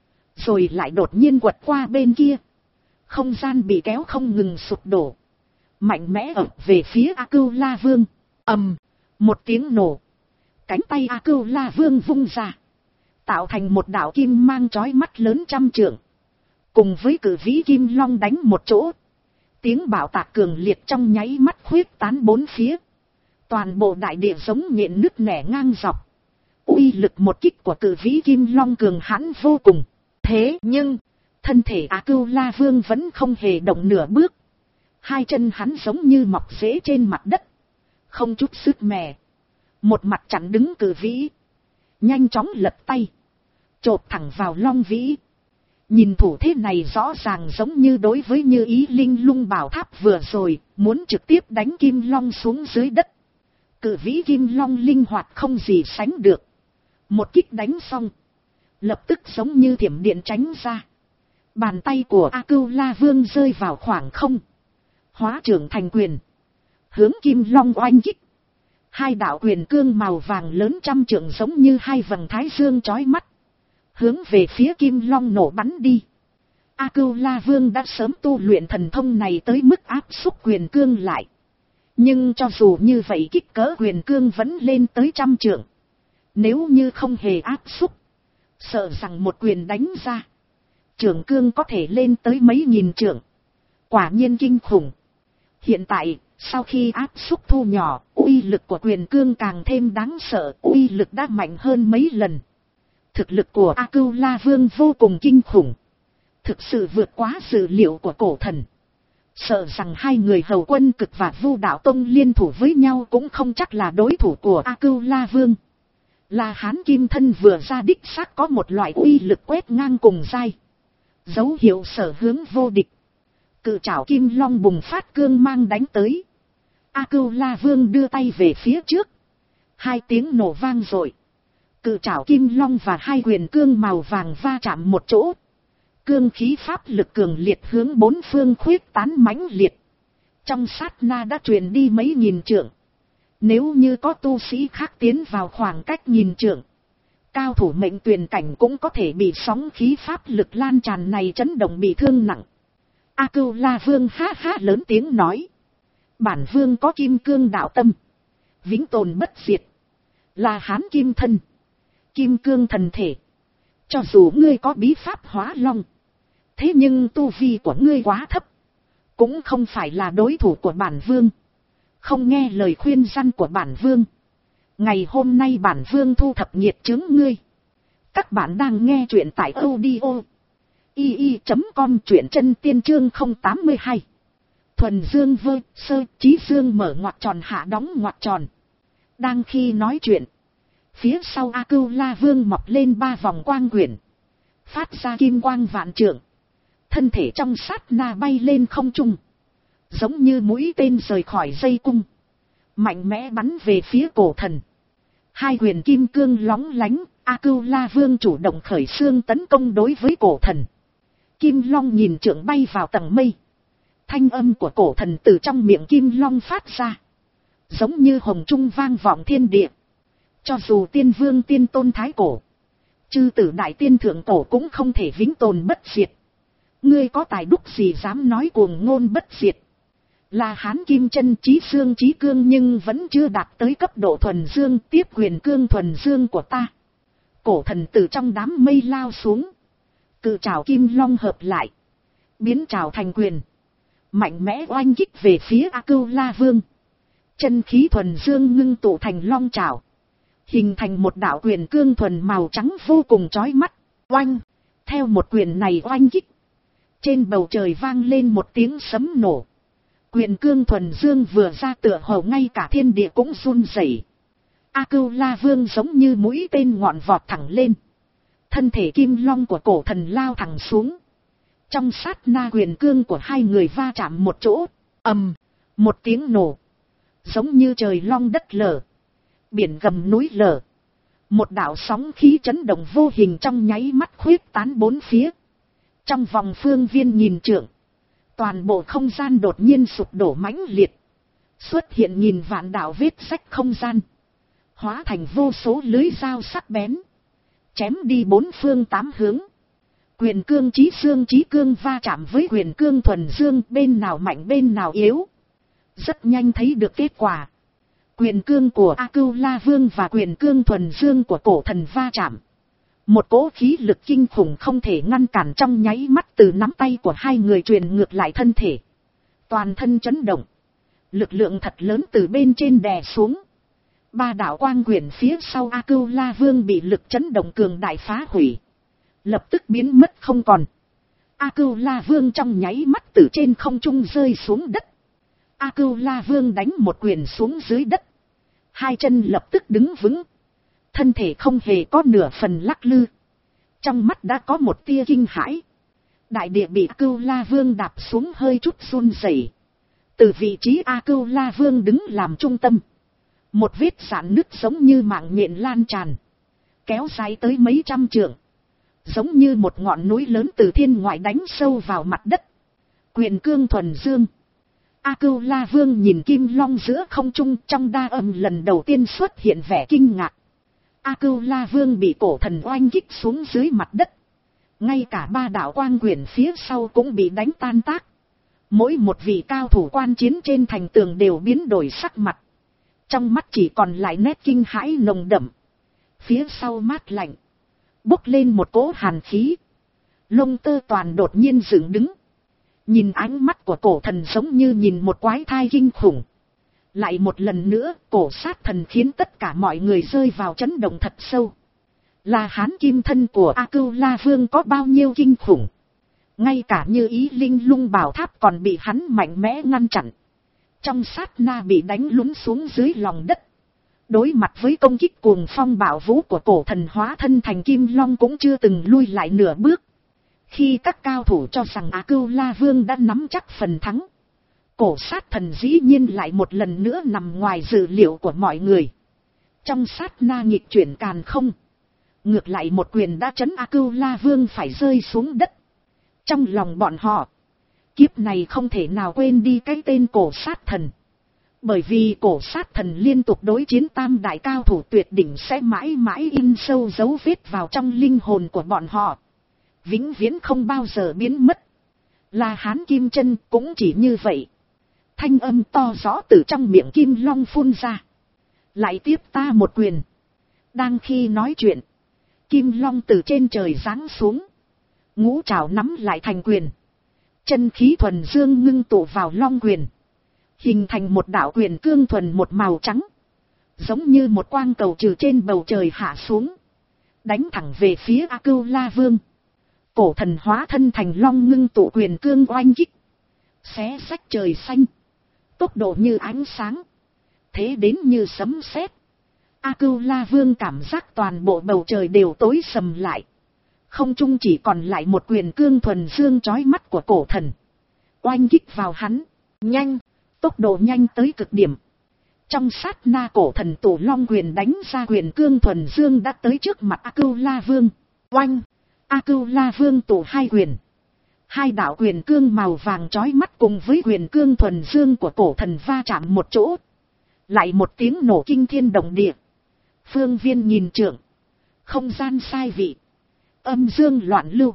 Rồi lại đột nhiên quật qua bên kia. Không gian bị kéo không ngừng sụp đổ. Mạnh mẽ ập về phía A Cưu La Vương. Ầm. Một tiếng nổ. Cánh tay A Cưu La Vương vung ra. Tạo thành một đạo kim mang chói mắt lớn trăm trượng. Cùng với cử vĩ kim long đánh một chỗ. Tiếng bạo tạc cường liệt trong nháy mắt khuyết tán bốn phía. Toàn bộ đại địa giống nhện nứt nẻ ngang dọc. Uy lực một kích của cử vĩ kim long cường hãn vô cùng. Thế nhưng, thân thể A Cưu La Vương vẫn không hề động nửa bước. Hai chân hắn giống như mọc rễ trên mặt đất. Không chút sức mẻ. Một mặt chặn đứng cử vĩ. Nhanh chóng lật tay. Chộp thẳng vào long vĩ. Nhìn thủ thế này rõ ràng giống như đối với Như Ý Linh Lung Bảo Tháp vừa rồi. Muốn trực tiếp đánh kim long xuống dưới đất. Cử vĩ kim long linh hoạt không gì sánh được. Một kích đánh xong. Lập tức giống như thiểm điện tránh ra. Bàn tay của A Cưu La Vương rơi vào khoảng không. Hóa trưởng thành quyền. Hướng kim long oanh kích. Hai đạo quyền cương màu vàng lớn trăm trượng giống như hai vầng thái dương chói mắt. Hướng về phía kim long nổ bắn đi. A Cưu La Vương đã sớm tu luyện thần thông này tới mức áp xúc quyền cương lại. Nhưng cho dù như vậy kích cỡ quyền cương vẫn lên tới trăm trượng. Nếu như không hề áp xúc. Sợ rằng một quyền đánh ra. Trưởng cương có thể lên tới mấy nghìn trượng. Quả nhiên kinh khủng. Hiện tại, sau khi áp xúc thu nhỏ, uy lực của quyền cương càng thêm đáng sợ. Uy lực đã mạnh hơn mấy lần. Thực lực của A Cưu La Vương vô cùng kinh khủng. Thực sự vượt quá dự liệu của cổ thần. Sợ rằng hai người Hầu Quân Cực và Vu Đạo Tông liên thủ với nhau cũng không chắc là đối thủ của A Cưu La Vương. La Hán Kim Thân vừa ra đích xác có một loại uy lực quét ngang cùng giai. Dấu hiệu sở hướng vô địch. Cự trảo Kim Long bùng phát cương mang đánh tới. A Cưu La Vương đưa tay về phía trước. Hai tiếng nổ vang rội. Cự trảo Kim Long và hai quyền cương màu vàng va chạm một chỗ. Cương khí pháp lực cường liệt hướng bốn phương khuyết tán mãnh liệt. Trong sát na đã truyền đi mấy nghìn trượng. Nếu như có tu sĩ khác tiến vào khoảng cách nghìn trượng, cao thủ mệnh tuyền cảnh cũng có thể bị sóng khí pháp lực lan tràn này chấn động bị thương nặng. A Cưu La Vương ha ha lớn tiếng nói. Bản vương có kim cương đạo tâm, vĩnh tồn bất diệt. La Hán Kim Thân, kim cương thần thể. Cho dù ngươi có bí pháp hóa long, thế nhưng tu vi của ngươi quá thấp, cũng không phải là đối thủ của bản vương. Không nghe lời khuyên răn của bản vương, ngày hôm nay bản vương thu thập nhiệt chứng ngươi. Các bạn đang nghe truyện tại audio i i chấm com, truyện chân tiên chương không tám hai. Thuần dương vơ sơ chí dương mở ngoặc tròn hạ đóng ngoặc tròn. Đang khi nói chuyện, phía sau A Cưu La Vương mọc lên ba vòng quang quyển, phát ra kim quang vạn trượng. Thân thể trong sát na bay lên không trung, giống như mũi tên rời khỏi dây cung, mạnh mẽ bắn về phía cổ thần. Hai quyền kim cương lóng lánh, A Cưu La Vương chủ động khởi xương tấn công đối với cổ thần. Kim Long nhìn trượng bay vào tầng mây. Thanh âm của cổ thần từ trong miệng Kim Long phát ra, giống như hồng trung vang vọng thiên địa. Cho dù tiên vương tiên tôn thái cổ, chư tử đại tiên thượng cổ cũng không thể vĩnh tồn bất diệt. Ngươi có tài đúc gì dám nói cuồng ngôn bất diệt. La Hán Kim Chân chí xương chí cương nhưng vẫn chưa đạt tới cấp độ thuần dương, tiếp quyền cương thuần dương của ta. Cổ thần từ trong đám mây lao xuống. Cự trảo Kim Long hợp lại, biến trảo thành quyền, mạnh mẽ oanh kích về phía A Cưu La Vương. Chân khí thuần dương ngưng tụ thành long trảo, hình thành một đạo quyền cương thuần màu trắng vô cùng chói mắt. Oanh! Theo một quyền này oanh kích, trên bầu trời vang lên một tiếng sấm nổ. Quyền cương thuần dương vừa ra tựa hồ ngay cả thiên địa cũng run rẩy. A Cưu La Vương giống như mũi tên ngọn vọt thẳng lên. Thân thể Kim Long của cổ thần lao thẳng xuống. Trong sát na quyền cương của hai người va chạm một chỗ. Ầm, một tiếng nổ, giống như trời long đất lở, biển gầm núi lở. Một đạo sóng khí chấn động vô hình trong nháy mắt khuyết tán bốn phía. Trong vòng phương viên nghìn trượng, toàn bộ không gian đột nhiên sụp đổ mãnh liệt. Xuất hiện nghìn vạn đạo vết rách không gian, hóa thành vô số lưới dao sắc bén, chém đi bốn phương tám hướng. Quyền cương chí xương chí cương va chạm với quyền cương thuần dương, bên nào mạnh bên nào yếu. Rất nhanh thấy được kết quả. Quyền cương của A Cưu La Vương và quyền cương thuần dương của cổ thần va chạm. Một cỗ khí lực kinh khủng không thể ngăn cản trong nháy mắt từ nắm tay của hai người truyền ngược lại thân thể. Toàn thân chấn động. Lực lượng thật lớn từ bên trên đè xuống. Ba đạo quang quyển phía sau A Cưu La Vương bị lực chấn động cường đại phá hủy, lập tức biến mất không còn. A Cưu La Vương trong nháy mắt từ trên không trung rơi xuống đất. A Cưu La Vương đánh một quyền xuống dưới đất. Hai chân lập tức đứng vững. Thân thể không hề có nửa phần lắc lư. Trong mắt đã có một tia kinh hãi. Đại địa bị A Cưu La Vương đạp xuống hơi chút run rẩy. Từ vị trí A Cưu La Vương đứng làm trung tâm, một vết rạn nứt giống như mạng nhện lan tràn, kéo dài tới mấy trăm trượng, giống như một ngọn núi lớn từ thiên ngoại đánh sâu vào mặt đất. Quyền cương thuần dương. A Cưu La Vương nhìn Kim Long giữa không trung, trong đa âm lần đầu tiên xuất hiện vẻ kinh ngạc. A Cưu La Vương bị cổ thần oanh kích xuống dưới mặt đất. Ngay cả ba đạo quang quyển phía sau cũng bị đánh tan tác. Mỗi một vị cao thủ quan chiến trên thành tường đều biến đổi sắc mặt. Trong mắt chỉ còn lại nét kinh hãi nồng đậm. Phía sau mát lạnh, bốc lên một cỗ hàn khí. Lông tơ toàn đột nhiên dựng đứng. Nhìn ánh mắt của cổ thần giống như nhìn một quái thai kinh khủng. Lại một lần nữa, cổ sát thần khiến tất cả mọi người rơi vào chấn động thật sâu. La Hán Kim Thân của A Cưu La Vương có bao nhiêu kinh khủng. Ngay cả như ý linh lung bảo tháp còn bị hắn mạnh mẽ ngăn chặn. Trong sát na bị đánh lún xuống dưới lòng đất. Đối mặt với công kích cuồng phong bạo vũ của cổ thần hóa thân thành kim long cũng chưa từng lui lại nửa bước. Khi các cao thủ cho rằng A Cưu La Vương đã nắm chắc phần thắng, cổ sát thần dĩ nhiên lại một lần nữa nằm ngoài dự liệu của mọi người. Trong sát na nghịch chuyển càn không, ngược lại một quyền đã trấn A Cưu La Vương phải rơi xuống đất. Trong lòng bọn họ, kiếp này không thể nào quên đi cái tên cổ sát thần. Bởi vì cổ sát thần liên tục đối chiến tam đại cao thủ tuyệt đỉnh sẽ mãi mãi in sâu dấu vết vào trong linh hồn của bọn họ. Vĩnh viễn không bao giờ biến mất. La Hán Kim Chân cũng chỉ như vậy. Thanh âm to rõ từ trong miệng Kim Long phun ra. Lại tiếp ta một quyền. Đang khi nói chuyện, Kim Long từ trên trời giáng xuống. Ngũ trảo nắm lại thành quyền. Chân khí thuần dương ngưng tụ vào long quyền. Hình thành một đạo quyền cương thuần một màu trắng. Giống như một quang cầu trừ trên bầu trời hạ xuống. Đánh thẳng về phía A Cưu La Vương. Cổ thần hóa thân thành long ngưng tụ quyền cương oanh kích. Xé rách trời xanh. Tốc độ như ánh sáng. Thế đến như sấm sét. A Cưu La Vương cảm giác toàn bộ bầu trời đều tối sầm lại. Không trung chỉ còn lại một quyền cương thuần dương chói mắt của cổ thần. Oanh kích vào hắn. Nhanh. Tốc độ nhanh tới cực điểm. Trong sát na cổ thần tụ long quyền đánh ra quyền cương thuần dương đã tới trước mặt A Cưu La Vương. Oanh. A Cưu La Vương tụ hai quyền. Hai đạo quyền cương màu vàng chói mắt cùng với quyền cương thuần dương của cổ thần va chạm một chỗ. Lại một tiếng nổ kinh thiên động địa. Phương viên nhìn trượng. Không gian sai vị. Âm dương loạn lưu.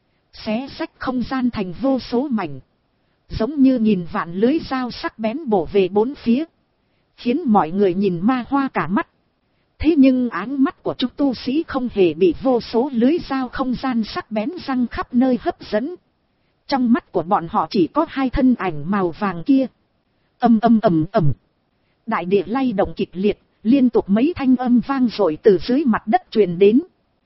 Xé rách không gian thành vô số mảnh. Giống như nghìn vạn lưới dao sắc bén bổ về bốn phía. Khiến mọi người nhìn ma hoa cả mắt. Thế nhưng ánh mắt của chúng tu sĩ không hề bị vô số lưới dao không gian sắc bén răng khắp nơi hấp dẫn. Trong mắt của bọn họ chỉ có hai thân ảnh màu vàng kia. Âm âm ầm ầm. Đại địa lay động kịch liệt, liên tục mấy thanh âm vang dội từ dưới mặt đất truyền đến.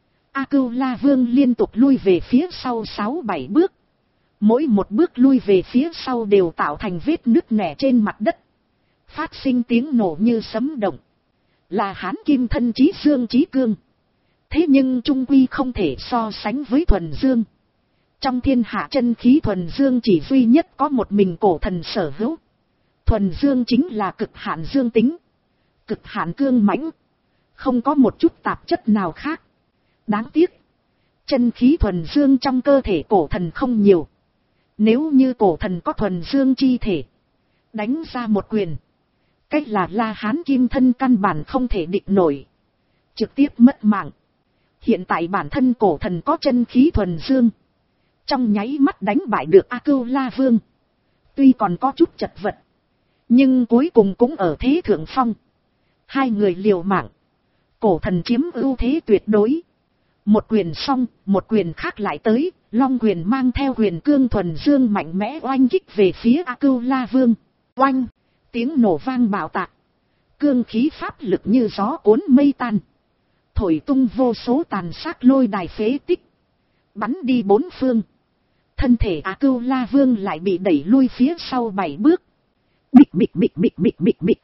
A Cưu La Vương liên tục lui về phía sau sáu bảy bước. Mỗi một bước lui về phía sau đều tạo thành vết nứt nẻ trên mặt đất. Phát sinh tiếng nổ như sấm động. Là Hán Kim thân chí dương chí cương. Thế nhưng trung quy không thể so sánh với thuần dương. Trong thiên hạ chân khí thuần dương chỉ duy nhất có một mình cổ thần sở hữu. Thuần dương chính là cực hạn dương tính. Cực hạn cương mãnh. Không có một chút tạp chất nào khác. Đáng tiếc. Chân khí thuần dương trong cơ thể cổ thần không nhiều. Nếu như cổ thần có thuần dương chi thể. Đánh ra một quyền. Cách là La Hán Kim thân căn bản không thể địch nổi. Trực tiếp mất mạng. Hiện tại bản thân cổ thần có chân khí thuần dương. Trong nháy mắt đánh bại được A Cưu La Vương. Tuy còn có chút chật vật. Nhưng cuối cùng cũng ở thế thượng phong. Hai người liều mạng. Cổ thần chiếm ưu thế tuyệt đối. Một quyền xong, một quyền khác lại tới. Long quyền mang theo quyền cương thuần dương mạnh mẽ oanh kích về phía A Cưu La Vương. Oanh! Tiếng nổ vang bạo tạc. Cương khí pháp lực như gió cuốn mây tan. Thổi tung vô số tàn xác lôi đài phế tích. Bắn đi bốn phương. Thân thể A Cưu La Vương lại bị đẩy lui phía sau bảy bước. Bịch bịch bịch bịch bịch bịch bịch.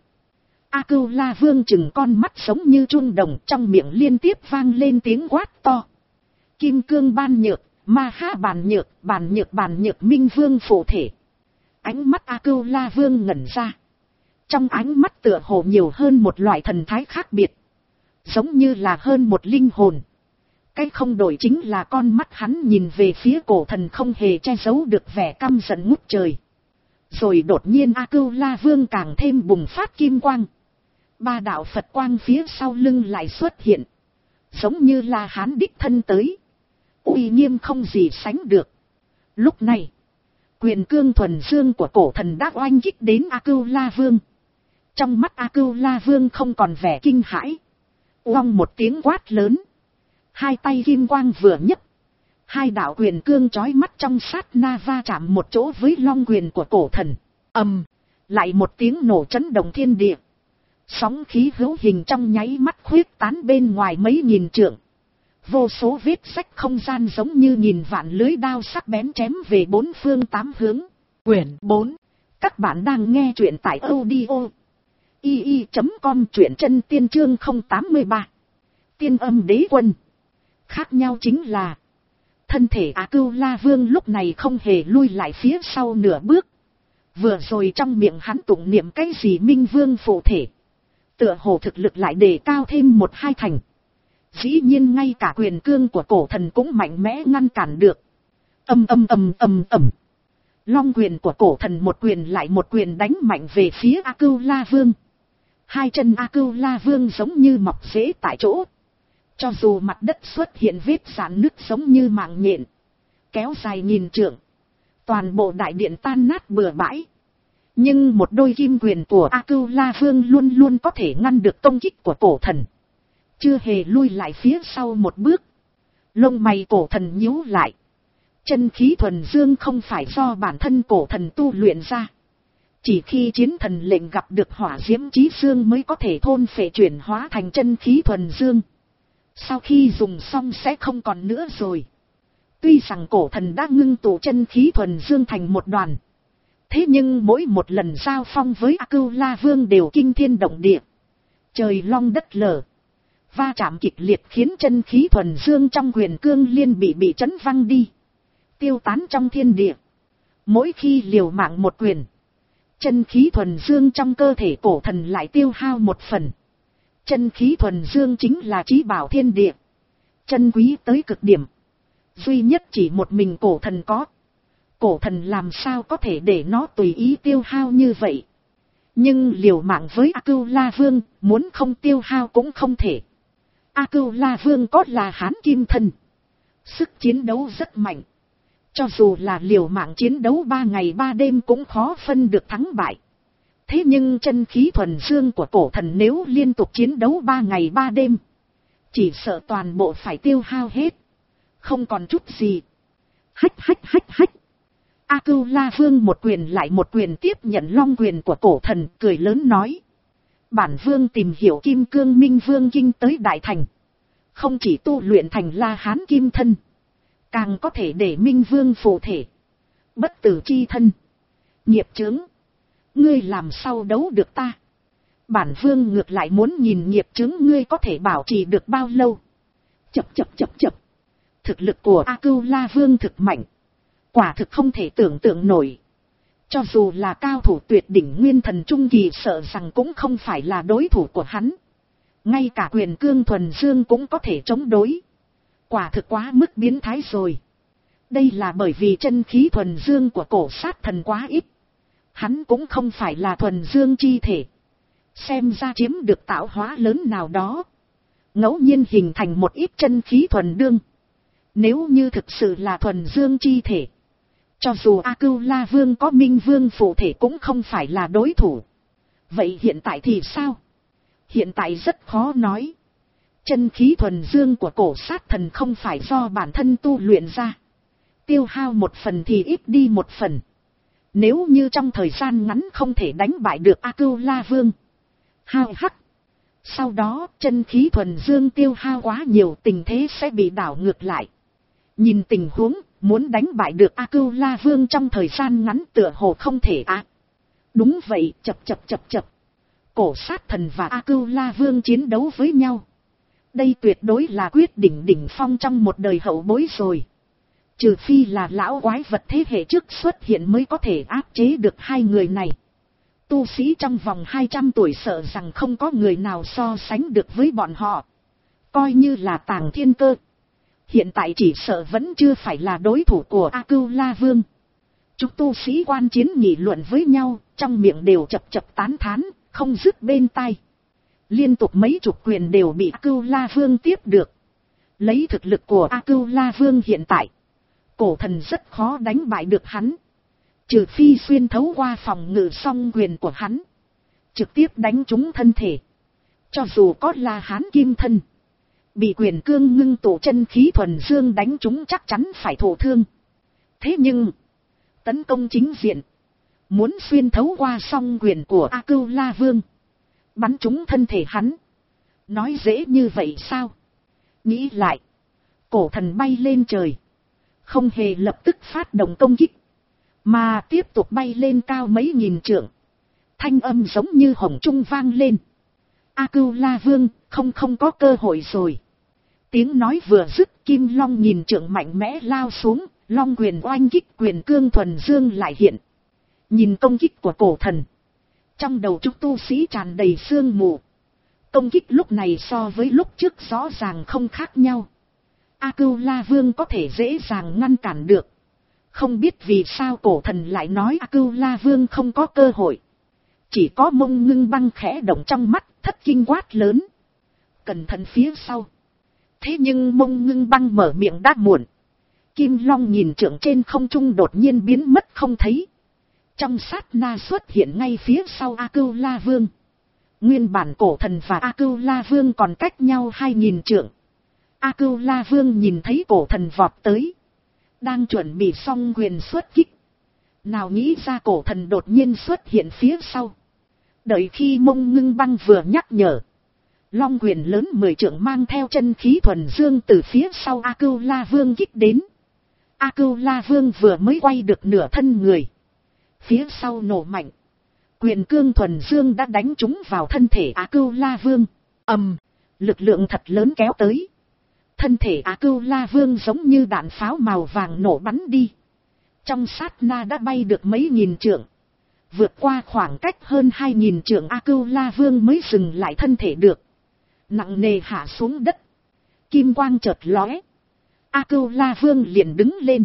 A Cưu La Vương chừng con mắt sống như chun đồng, trong miệng liên tiếp vang lên tiếng quát to. Kim cương ban nhược, ma ha bàn nhược, bàn nhược bàn nhược minh vương phụ thể. Ánh mắt A Cưu La Vương ngẩn ra. Trong ánh mắt tựa hồ nhiều hơn một loại thần thái khác biệt. Giống như là hơn một linh hồn. Cái không đổi chính là con mắt hắn nhìn về phía cổ thần không hề che giấu được vẻ căm giận ngút trời. Rồi đột nhiên A Cưu La Vương càng thêm bùng phát kim quang. Ba đạo Phật quang phía sau lưng lại xuất hiện. Giống như là Hán đích thân tới. Uy nghiêm không gì sánh được. Lúc này, quyền cương thuần dương của cổ thần đã oanh kích đến A Cưu La Vương. Trong mắt A Cưu La Vương không còn vẻ kinh hãi. Oong một tiếng quát lớn. Hai tay kim quang vừa nhấc. Hai đạo quyền cương chói mắt trong sát na va chạm một chỗ với long quyền của cổ thần. Ầm, lại một tiếng nổ chấn động thiên địa. Sóng khí hữu hình trong nháy mắt khuyết tán bên ngoài mấy nghìn trượng. Vô số vết sách không gian giống như nghìn vạn lưới đao sắc bén chém về bốn phương tám hướng. Quyển bốn. Các bạn đang nghe truyện tại audio i i chấm com, truyện chân tiên chương không tám ba. Tiên âm đế quân. Khác nhau chính là thân thể A Cưu La Vương lúc này không hề lui lại phía sau nửa bước. Vừa rồi trong miệng hắn tụng niệm cái gì Minh Vương phụ thể, tựa hồ thực lực lại đề cao thêm một hai thành. Dĩ nhiên ngay cả quyền cương của cổ thần cũng mạnh mẽ ngăn cản được. Âm âm âm âm âm. Long quyền của cổ thần một quyền lại một quyền đánh mạnh về phía A Cưu La Vương. Hai chân A Cưu La Vương giống như mọc rễ tại chỗ. Cho dù mặt đất xuất hiện vết rạn nứt giống như mạng nhện, kéo dài nghìn trượng, toàn bộ đại điện tan nát bừa bãi. Nhưng một đôi kim quyền của A Cưu La Vương luôn luôn có thể ngăn được công kích của cổ thần, chưa hề lui lại phía sau một bước. Lông mày cổ thần nhíu lại. Chân khí thuần dương không phải do bản thân cổ thần tu luyện ra. Chỉ khi chiến thần lệnh gặp được hỏa diễm chí dương mới có thể thôn phệ chuyển hóa thành chân khí thuần dương. Sau khi dùng xong sẽ không còn nữa rồi. Tuy rằng cổ thần đã ngưng tụ chân khí thuần dương thành một đoàn, thế nhưng mỗi một lần giao phong với A Cưu La Vương đều kinh thiên động địa, trời long đất lở. Va chạm kịch liệt khiến chân khí thuần dương trong quyền cương liên bị bị chấn văng đi, tiêu tán trong thiên địa. Mỗi khi liều mạng một quyền, chân khí thuần dương trong cơ thể cổ thần lại tiêu hao một phần. Chân khí thuần dương chính là chí bảo thiên địa, chân quý tới cực điểm, duy nhất chỉ một mình cổ thần có. Cổ thần làm sao có thể để nó tùy ý tiêu hao như vậy. Nhưng liều mạng với A Cưu La Vương, muốn không tiêu hao cũng không thể. A Cưu La Vương có là hán kim thân, sức chiến đấu rất mạnh. Cho dù là liều mạng chiến đấu ba ngày ba đêm cũng khó phân được thắng bại. Thế nhưng chân khí thuần dương của cổ thần nếu liên tục chiến đấu ba ngày ba đêm, chỉ sợ toàn bộ phải tiêu hao hết, không còn chút gì. Hách hách hách hách. A Cưu La Vương một quyền lại một quyền tiếp nhận long quyền của cổ thần, cười lớn nói: bản vương tìm hiểu Kim Cương Minh Vương Kinh tới đại thành, không chỉ tu luyện thành La Hán Kim Thân, càng có thể để Minh Vương phụ thể, bất tử chi thân. Nghiệp chướng, ngươi làm sao đấu được ta? Bản vương ngược lại muốn nhìn nghiệp chướng ngươi có thể bảo trì được bao lâu. Chập chập chập chập. Thực lực của A Cưu La Vương thực mạnh, quả thực không thể tưởng tượng nổi. Cho dù là cao thủ tuyệt đỉnh nguyên thần trung kỳ sợ rằng cũng không phải là đối thủ của hắn. Ngay cả quyền cương thuần dương cũng có thể chống đối. Quả thực quá mức biến thái rồi. Đây là bởi vì chân khí thuần dương của cổ sát thần quá ít. Hắn cũng không phải là thuần dương chi thể, xem ra chiếm được tạo hóa lớn nào đó, ngẫu nhiên hình thành một ít chân khí thuần đương. Nếu như thực sự là thuần dương chi thể, cho dù A Cưu La Vương có Minh Vương phụ thể cũng không phải là đối thủ. Vậy hiện tại thì sao? Hiện tại rất khó nói. Chân khí thuần dương của cổ sát thần không phải do bản thân tu luyện ra, tiêu hao một phần thì ít đi một phần. Nếu như trong thời gian ngắn không thể đánh bại được A Cưu La Vương, hao hắc, sau đó chân khí thuần dương tiêu hao quá nhiều, tình thế sẽ bị đảo ngược lại. Nhìn tình huống, muốn đánh bại được A Cưu La Vương trong thời gian ngắn tựa hồ không thể à. Đúng vậy, chập chập chập chập. Cổ sát thần và A Cưu La Vương chiến đấu với nhau. Đây tuyệt đối là quyết định đỉnh phong trong một đời hậu bối rồi. Trừ phi là lão quái vật thế hệ trước xuất hiện mới có thể áp chế được hai người này. Tu sĩ trong vòng hai trăm tuổi sợ rằng không có người nào so sánh được với bọn họ. Coi như là Tàng Thiên Cơ, hiện tại chỉ sợ vẫn chưa phải là đối thủ của A Cưu La Vương. Chúng tu sĩ quan chiến nghị luận với nhau, trong miệng đều chập chập tán thán, không dứt bên tai. Liên tục mấy chục quyền đều bị A Cưu La Vương tiếp được. Lấy thực lực của A Cưu La Vương hiện tại, cổ thần rất khó đánh bại được hắn. Trừ phi xuyên thấu qua phòng ngự song quyền của hắn, trực tiếp đánh trúng thân thể. Cho dù có La Hán Kim Thân, bị quyền cương ngưng tụ chân khí thuần dương đánh trúng chắc chắn phải thụ thương. Thế nhưng, tấn công chính diện, muốn xuyên thấu qua song quyền của A Cưu La Vương, bắn trúng thân thể hắn, nói dễ như vậy sao? Nghĩ lại, Cổ thần bay lên trời. Không hề lập tức phát động công kích. Mà tiếp tục bay lên cao mấy nghìn trượng. Thanh âm giống như hồng trung vang lên. A Cưu La Vương, không không có cơ hội rồi. Tiếng nói vừa dứt, Kim Long nhìn trượng mạnh mẽ lao xuống, long quyền oanh kích, quyền cương thuần dương lại hiện. Nhìn công kích của cổ thần. Trong đầu chúng tu sĩ tràn đầy sương mù. Công kích lúc này so với lúc trước rõ ràng không khác nhau. A Cưu La Vương có thể dễ dàng ngăn cản được. Không biết vì sao cổ thần lại nói A Cưu La Vương không có cơ hội. Chỉ có Mông Ngưng Băng khẽ động trong mắt, thất kinh quát lớn. Cẩn thận phía sau. Thế nhưng Mông Ngưng Băng mở miệng đã muộn. Kim Long nhìn trượng trên không trung đột nhiên biến mất không thấy. Trong sát na xuất hiện ngay phía sau A Cưu La Vương. Nguyên bản cổ thần và A Cưu La Vương còn cách nhau hai nghìn trượng. A Cưu La Vương nhìn thấy cổ thần vọt tới. Đang chuẩn bị xong quyền xuất kích. Nào nghĩ ra cổ thần đột nhiên xuất hiện phía sau. Đợi khi Mông Ngưng Băng vừa nhắc nhở. Long quyền lớn mười trượng mang theo chân khí thuần dương từ phía sau A Cưu La Vương kích đến. A Cưu La Vương vừa mới quay được nửa thân người. Phía sau nổ mạnh. Quyền cương thuần dương đã đánh trúng vào thân thể A Cưu La Vương. Ầm, lực lượng thật lớn kéo tới. Thân thể A Cưu La Vương giống như đạn pháo màu vàng nổ bắn đi. Trong sát na đã bay được mấy nghìn trượng. Vượt qua khoảng cách hơn hai nghìn trượng A Cưu La Vương mới dừng lại thân thể được. Nặng nề hạ xuống đất. Kim quang chợt lóe. A Cưu La Vương liền đứng lên.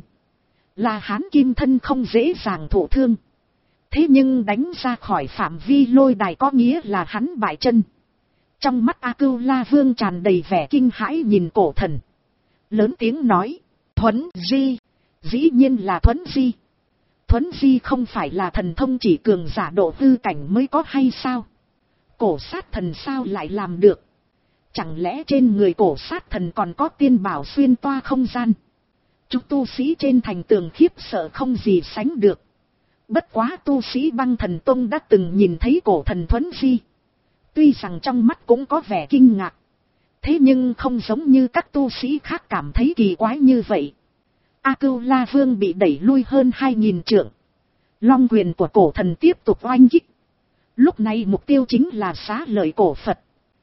Là hán kim thân không dễ dàng thụ thương. Thế nhưng đánh ra khỏi phạm vi lôi đài có nghĩa là hắn bại chân. Trong mắt A Cưu La Vương tràn đầy vẻ kinh hãi nhìn cổ thần. Lớn tiếng nói. Thuấn Di. Dĩ nhiên là Thuấn Di. Thuấn Di không phải là thần thông chỉ cường giả độ hư cảnh mới có hay sao? Cổ sát thần sao lại làm được? Chẳng lẽ trên người cổ sát thần còn có tiên bảo xuyên toa không gian? Chúng tu sĩ trên thành tường khiếp sợ không gì sánh được. Bất quá tu sĩ Băng Thần Tông đã từng nhìn thấy cổ thần Thuấn Di. Tuy rằng trong mắt cũng có vẻ kinh ngạc. Thế nhưng không giống như các tu sĩ khác cảm thấy kỳ quái như vậy. A Cưu La Vương bị đẩy lui hơn hai nghìn trượng. Long quyền của cổ thần tiếp tục oanh kích. Lúc này mục tiêu chính là Xá Lợi Cổ Phật.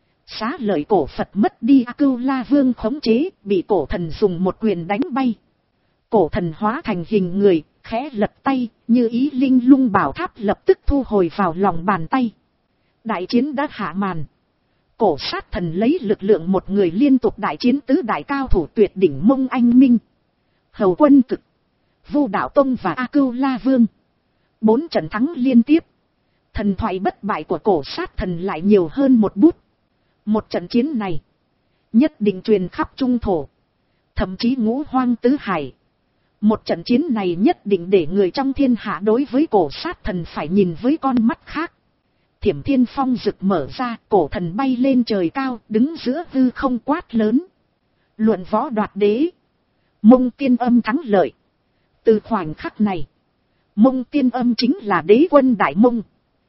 Xá Lợi Cổ Phật mất đi A Cưu La Vương khống chế, bị cổ thần dùng một quyền đánh bay. Cổ thần hóa thành hình người, khẽ lật tay, như ý linh lung bảo tháp lập tức thu hồi vào lòng bàn tay. Đại chiến đã hạ màn. Cổ sát thần lấy lực lượng một người liên tục đại chiến tứ đại cao thủ tuyệt đỉnh Mông Anh Minh, Hầu Quân Cực, Vu Đạo Tông và A Cưu La Vương. Bốn trận thắng liên tiếp. Thần thoại bất bại của cổ sát thần lại nhiều hơn một bút. Một trận chiến này nhất định truyền khắp trung thổ, thậm chí ngũ hoang tứ hải. Một trận chiến này nhất định để người trong thiên hạ đối với cổ sát thần phải nhìn với con mắt khác. Thiểm Thiên Phong rực mở ra, cổ thần bay lên trời cao, đứng giữa hư không quát lớn. Luận võ đoạt đế. Mông Tiên Âm thắng lợi. Từ khoảnh khắc này, Mông Tiên Âm chính là đế quân Đại Mông.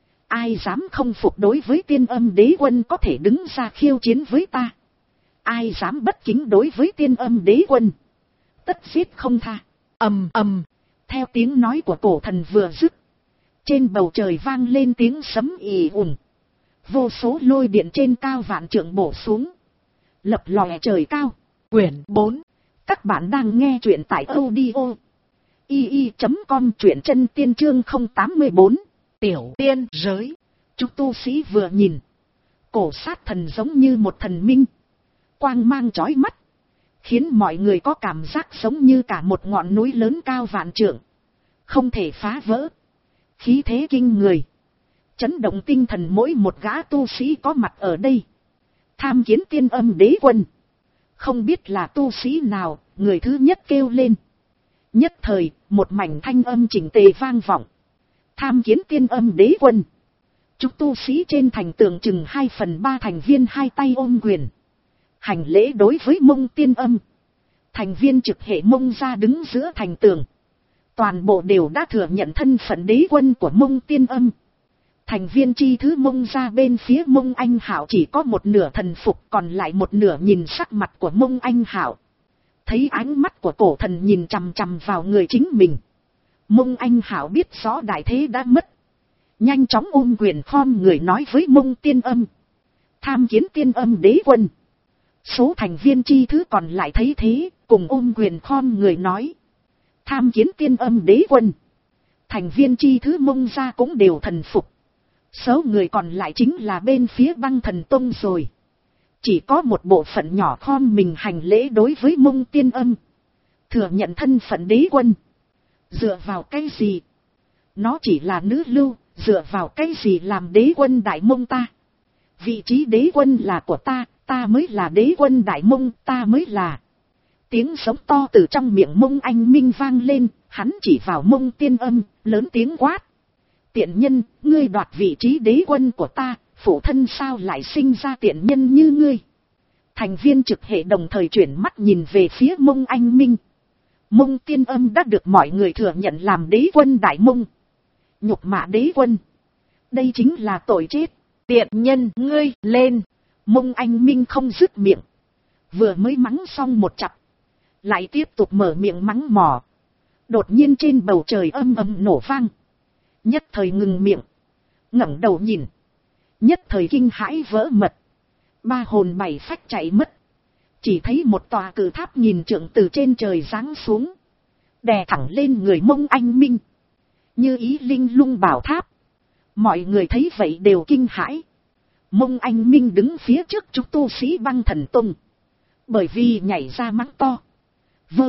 Ai dám không phục đối với Tiên Âm đế quân có thể đứng ra khiêu chiến với ta. Ai dám bất kính đối với Tiên Âm đế quân, tất giết không tha. Ầm ầm, theo tiếng nói của cổ thần vừa dứt, trên bầu trời vang lên tiếng sấm ì ùng. Vô số lôi điện trên cao vạn trượng bổ xuống, lập lòe trời cao. Quyển bốn. Các bạn đang nghe truyện tại audio i i chấm com, truyện chân tiên chương không tám bốn. Tiểu tiên giới. Chúng tu sĩ vừa nhìn, cổ sát thần giống như một thần minh, quang mang chói mắt, khiến mọi người có cảm giác giống như cả một ngọn núi lớn cao vạn trượng, không thể phá vỡ. Khí thế kinh người, chấn động tinh thần mỗi một gã tu sĩ có mặt ở đây. Tham kiến Tiên Âm đế quân. Không biết là tu sĩ nào, người thứ nhất kêu lên. Nhất thời, một mảnh thanh âm chỉnh tề vang vọng. Tham kiến Tiên Âm đế quân. Chúng tu sĩ trên thành tường chừng hai phần ba thành viên hai tay ôm quyền, hành lễ đối với Mông Tiên Âm. Thành viên trực hệ Mông ra đứng giữa thành tường, toàn bộ đều đã thừa nhận thân phận đế quân của Mông Tiên Âm. Thành viên chi thứ Mông ra bên phía Mông Anh Hạo chỉ có một nửa thần phục, còn lại một nửa nhìn sắc mặt của Mông Anh Hạo. thấy ánh mắt của cổ thần nhìn chằm chằm vào người chính mình. Mông Anh Hảo biết rõ đại thế đã mất. Nhanh chóng ôm quyền khom người nói với Mông Tiên Âm. Tham kiến Tiên Âm đế quân. Số thành viên chi thứ còn lại thấy thế, cùng ôm quyền khom người nói. Tham kiến Tiên Âm đế quân. Thành viên chi thứ Mông ra cũng đều thần phục. Số người còn lại chính là bên phía Băng Thần Tông rồi. Chỉ có một bộ phận nhỏ khom mình hành lễ đối với Mông Tiên Âm. Thừa nhận thân phận đế quân. Dựa vào cái gì? Nó chỉ là nữ lưu, dựa vào cái gì làm đế quân Đại Mông ta? Vị trí đế quân là của ta, ta mới là đế quân Đại Mông, ta mới là. Tiếng sống to từ trong miệng Mông Anh Minh vang lên, hắn chỉ vào Mông Tiên Âm, lớn tiếng quát. Tiện nhân, ngươi đoạt vị trí đế quân của ta, phụ thân sao lại sinh ra tiện nhân như ngươi? Thành viên trực hệ đồng thời chuyển mắt nhìn về phía Mông Anh Minh. Mông Tiên Âm đã được mọi người thừa nhận làm đế quân Đại Mông. Nhục mạ đế quân. Đây chính là tội chết. Tiện nhân, ngươi, lên. Mông Anh Minh không dứt miệng. Vừa mới mắng xong một chặp. Lại tiếp tục mở miệng mắng mỏ. Đột nhiên trên bầu trời âm ầm nổ vang. Nhất thời ngừng miệng. ngẩng đầu nhìn. Nhất thời kinh hãi vỡ mật. Ba hồn bảy phách chạy mất. Chỉ thấy một tòa cử tháp nghìn trượng từ trên trời giáng xuống. Đè thẳng lên người Mông Anh Minh. Như ý linh lung bảo tháp. Mọi người thấy vậy đều kinh hãi. Mông Anh Minh đứng phía trước chúng tu sĩ Băng Thần Tông. Bởi vì nhảy ra mắng to. Vâng.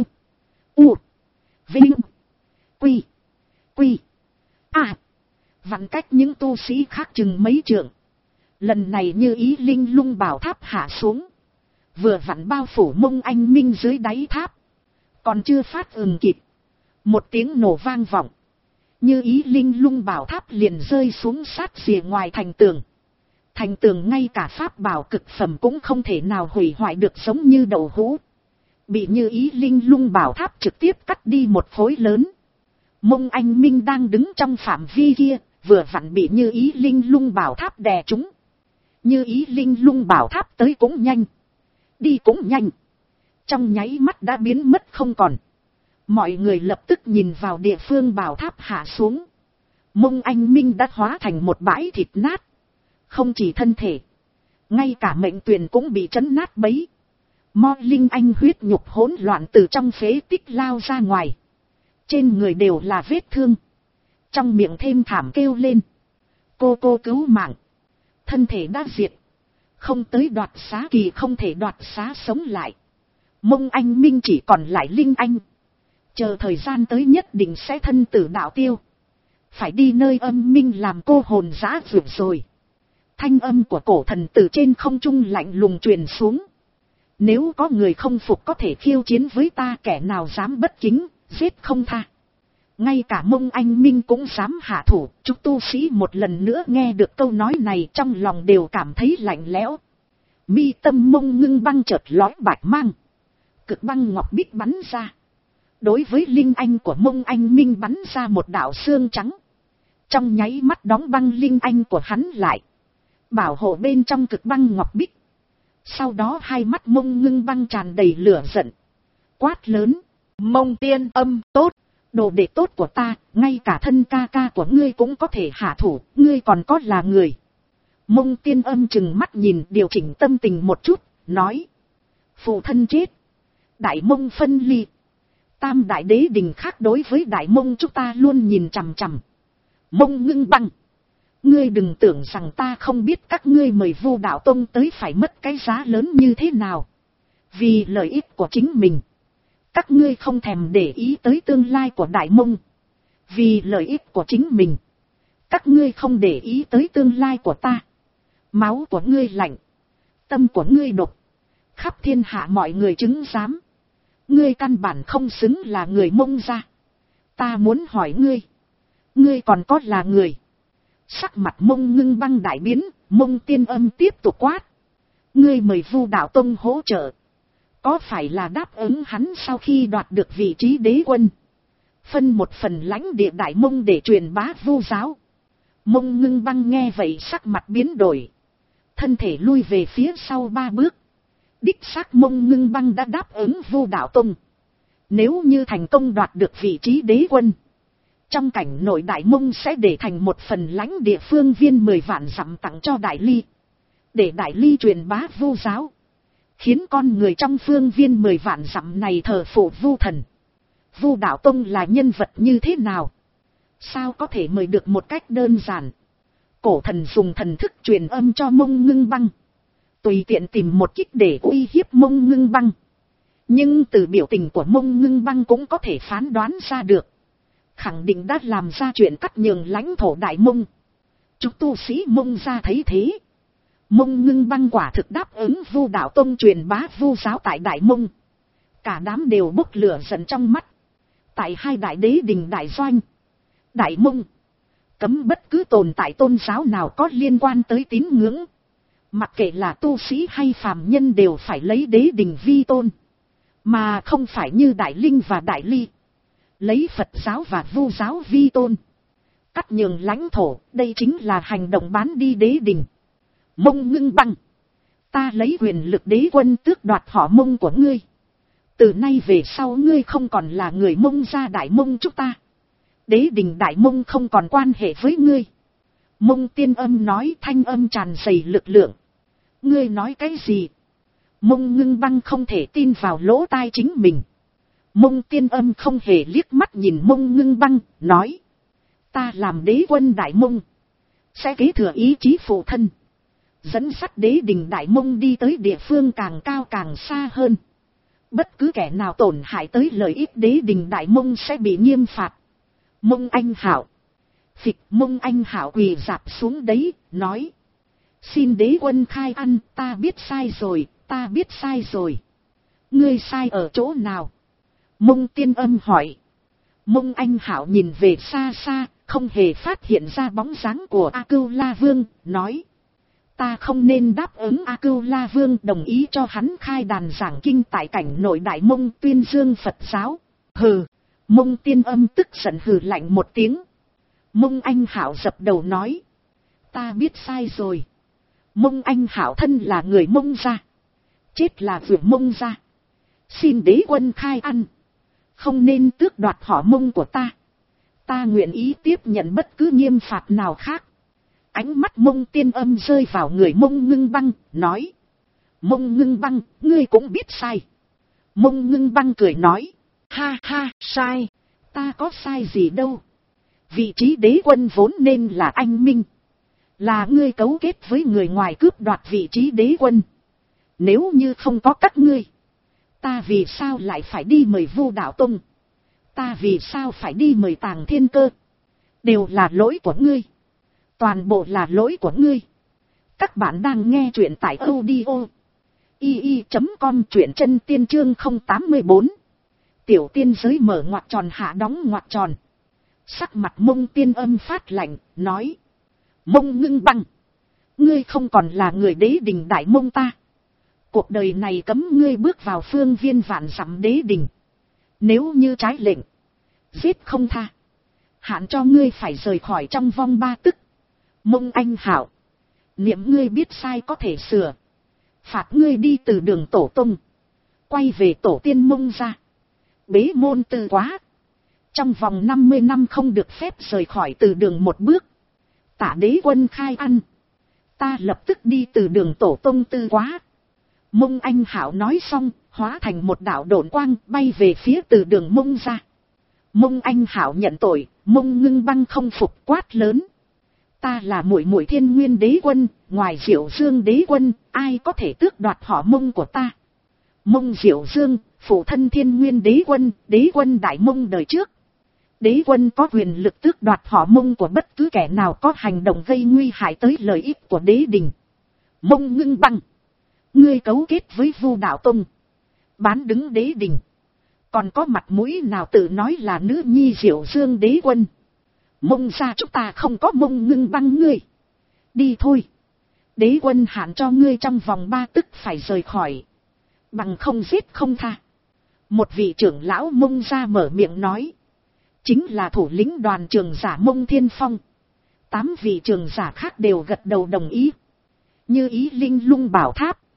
U. Vinh. Quy. Quy. À. Vặn cách những tu sĩ khác chừng mấy trượng. Lần này như ý linh lung bảo tháp hạ xuống. Vừa vặn bao phủ Mông Anh Minh dưới đáy tháp. Còn chưa phát ừng kịp. Một tiếng nổ vang vọng. Như ý linh lung bảo tháp liền rơi xuống sát rìa ngoài thành tường. Thành tường ngay cả pháp bảo cực phẩm cũng không thể nào hủy hoại được, giống như đậu hũ. Bị như ý linh lung bảo tháp trực tiếp cắt đi một khối lớn. Mông Anh Minh đang đứng trong phạm vi kia, vừa vặn bị như ý linh lung bảo tháp đè trúng. Như ý linh lung bảo tháp tới cũng nhanh. Đi cũng nhanh. Trong nháy mắt đã biến mất không còn. Mọi người lập tức nhìn vào địa phương bảo tháp hạ xuống. Mông Anh Minh đã hóa thành một bãi thịt nát. Không chỉ thân thể. Ngay cả mệnh tuyền cũng bị trấn nát bấy. Mo linh anh huyết nhục hỗn loạn từ trong phế tích lao ra ngoài. Trên người đều là vết thương. Trong miệng thêm thảm kêu lên. Cô cô cứu mạng. Thân thể đã diệt. Không tới đoạt xá kỳ không thể đoạt xá sống lại. Mông Anh Minh chỉ còn lại linh anh. Chờ thời gian tới nhất định sẽ thân tử đạo tiêu. Phải đi nơi âm minh làm cô hồn dã vượt rồi. Thanh âm của cổ thần từ trên không trung lạnh lùng truyền xuống. Nếu có người không phục có thể khiêu chiến với ta, kẻ nào dám bất kính, giết không tha. Ngay cả Mông Anh Minh cũng dám hạ thủ. Chúng tu sĩ một lần nữa nghe được câu nói này trong lòng đều cảm thấy lạnh lẽo. Mi tâm Mông Ngưng Băng chợt lói bạch mang. Cực băng ngọc bích bắn ra. Đối với linh anh của Mông Anh Minh bắn ra một đạo xương trắng. Trong nháy mắt đóng băng linh anh của hắn lại. Bảo hộ bên trong cực băng ngọc bích. Sau đó hai mắt Mông Ngưng Băng tràn đầy lửa giận. Quát lớn. Mông Tiên Âm, tốt. Đồ đệ tốt của ta, ngay cả thân ca ca của ngươi cũng có thể hạ thủ, ngươi còn có là người. Mông Tiên Âm chừng mắt nhìn, điều chỉnh tâm tình một chút, nói. Phụ thân chết. Đại Mông phân ly. Tam đại đế đình khác đối với Đại Mông chúng ta luôn nhìn chằm chằm. Mông Ngưng Băng. Ngươi đừng tưởng rằng ta không biết các ngươi mời Vu Đạo Tông tới phải mất cái giá lớn như thế nào. Vì lợi ích của chính mình. Các ngươi không thèm để ý tới tương lai của Đại Mông. Vì lợi ích của chính mình. Các ngươi không để ý tới tương lai của ta. Máu của ngươi lạnh. Tâm của ngươi độc. Khắp thiên hạ mọi người chứng giám. Ngươi căn bản không xứng là người Mông ra. Ta muốn hỏi ngươi. Ngươi còn có là người. Sắc mặt Mông Ngưng Băng đại biến. Mông Tiên Âm tiếp tục quát. Ngươi mời Vu Đạo Tông hỗ trợ. Có phải là đáp ứng hắn sau khi đoạt được vị trí đế quân. Phân một phần lãnh địa Đại Mông để truyền bá Vu giáo. Mông Ngưng Băng nghe vậy sắc mặt biến đổi. Thân thể lui về phía sau ba bước. Đích xác Mông Ngưng Băng đã đáp ứng Vu Đạo Tông. Nếu như thành công đoạt được vị trí đế quân, trong cảnh nội Đại Mông sẽ để thành một phần lãnh địa phương viên mười vạn dặm tặng cho Đại Ly. Để Đại Ly truyền bá Vu giáo. Khiến con người trong phương viên mười vạn dặm này thờ phụ Vu thần. Vu Đạo Tông là nhân vật như thế nào? Sao có thể mời được một cách đơn giản? Cổ thần dùng thần thức truyền âm cho Mông Ngưng Băng. Tùy tiện tìm một kích để uy hiếp Mông Ngưng Băng. Nhưng từ biểu tình của Mông Ngưng Băng cũng có thể phán đoán ra được. Khẳng định đã làm ra chuyện cắt nhường lãnh thổ Đại Mông. Chúng tu sĩ Mông ra thấy thế. Mông Ngưng Băng quả thực đáp ứng Vu Đạo Tông truyền bá Vu giáo tại Đại Mông. Cả đám đều bốc lửa giận trong mắt. Tại hai đại đế đình Đại Doanh, Đại Mông, cấm bất cứ tồn tại tôn giáo nào có liên quan tới tín ngưỡng. Mặc kệ là tu sĩ hay phàm nhân đều phải lấy đế đình vi tôn. Mà không phải như Đại Linh và Đại Ly, lấy Phật giáo và Vu giáo vi tôn. Cắt nhường lãnh thổ, đây chính là hành động bán đi đế đình. Mông Ngưng Băng, ta lấy quyền lực đế quân tước đoạt họ Mông của ngươi. Từ nay về sau ngươi không còn là người Mông gia Đại Mông chúng ta. Đế đình Đại Mông không còn quan hệ với ngươi. Mông Tiên Âm nói, thanh âm tràn đầy lực lượng. Ngươi nói cái gì? Mông Ngưng Băng không thể tin vào lỗ tai chính mình. Mông Tiên Âm không hề liếc mắt nhìn Mông Ngưng Băng, nói. Ta làm đế quân Đại Mông, sẽ kế thừa ý chí phụ thân. Dẫn dắt đế đình Đại Mông đi tới địa phương càng cao càng xa hơn. Bất cứ kẻ nào tổn hại tới lợi ích đế đình Đại Mông sẽ bị nghiêm phạt. Mông Anh Hảo. Phịch Mông Anh Hảo quỳ dạp xuống đấy, nói. Xin đế quân khai ăn, ta biết sai rồi, ta biết sai rồi. Ngươi sai ở chỗ nào? Mông Tiên Âm hỏi. Mông Anh Hảo nhìn về xa xa, không hề phát hiện ra bóng dáng của A Cưu La Vương, nói. Ta không nên đáp ứng A Cưu La Vương đồng ý cho hắn khai đàn giảng kinh tại cảnh nội Đại Mông tuyên dương Phật giáo. Hừ, Mông Tiên Âm tức giận hừ lạnh một tiếng. Mông Anh Hảo dập đầu nói. Ta biết sai rồi. Mông Anh Hảo thân là người Mông gia. Chết là vừa Mông gia. Xin đế quân khai ăn. Không nên tước đoạt họ Mông của ta. Ta nguyện ý tiếp nhận bất cứ nghiêm phạt nào khác. Ánh mắt Mông Tiên Âm rơi vào người Mông Ngưng Băng, nói. Mông Ngưng Băng, ngươi cũng biết sai. Mông Ngưng Băng cười nói. Ha ha, sai. Ta có sai gì đâu. Vị trí đế quân vốn nên là anh minh. Là ngươi cấu kết với người ngoài cướp đoạt vị trí đế quân. Nếu như không có các ngươi, ta vì sao lại phải đi mời Vu Đạo Tông? Ta vì sao phải đi mời Tàng Thiên Cơ? Đều là lỗi của ngươi. Toàn bộ là lỗi của ngươi. Các bạn đang nghe truyện tại audio i i chấm com, truyện chân tiên chương không tám bốn. Tiểu tiên giới mở ngoặc tròn hạ đóng ngoặc tròn. Sắc mặt Mông Tiên Âm phát lạnh, nói. Mông Ngưng Băng, ngươi không còn là người đế đình Đại Mông ta. Cuộc đời này cấm ngươi bước vào phương viên vạn dặm đế đình. Nếu như trái lệnh, giết không tha. Hạn cho ngươi phải rời khỏi trong vòng ba tức. Mông Anh Hảo, niệm ngươi biết sai có thể sửa. Phạt ngươi đi từ đường tổ tông, quay về tổ tiên Mông ra. Bế môn tư quá. Trong vòng năm mươi năm không được phép rời khỏi từ đường một bước. Tả đế quân khai ăn. Ta lập tức đi từ đường tổ tông tư quá. Mông Anh Hảo nói xong, hóa thành một đạo độn quang bay về phía từ đường Mông ra. Mông Anh Hảo nhận tội, Mông Ngưng Băng không phục quát lớn. Ta là muội muội Thiên Nguyên đế quân, ngoài Diệu Dương đế quân, ai có thể tước đoạt họ Mông của ta? Mông Diệu Dương, phụ thân Thiên Nguyên đế quân, đế quân Đại Mông đời trước. Đế quân có quyền lực tước đoạt họ Mông của bất cứ kẻ nào có hành động gây nguy hại tới lợi ích của đế đình. Mông Ngưng Băng, ngươi cấu kết với Vu Đạo Tông, bán đứng đế đình, còn có mặt mũi nào tự nói là nữ nhi Diệu Dương đế quân? Mông gia chúng ta không có Mông Ngưng Băng ngươi. Đi thôi. Đế quân hạn cho ngươi trong vòng ba tức phải rời khỏi. Bằng không giết không tha. Một vị trưởng lão Mông gia mở miệng nói. Chính là thủ lĩnh đoàn trường giả Mông Thiên Phong. Tám vị trường giả khác đều gật đầu đồng ý. Như Ý Linh Lung Bảo Tháp,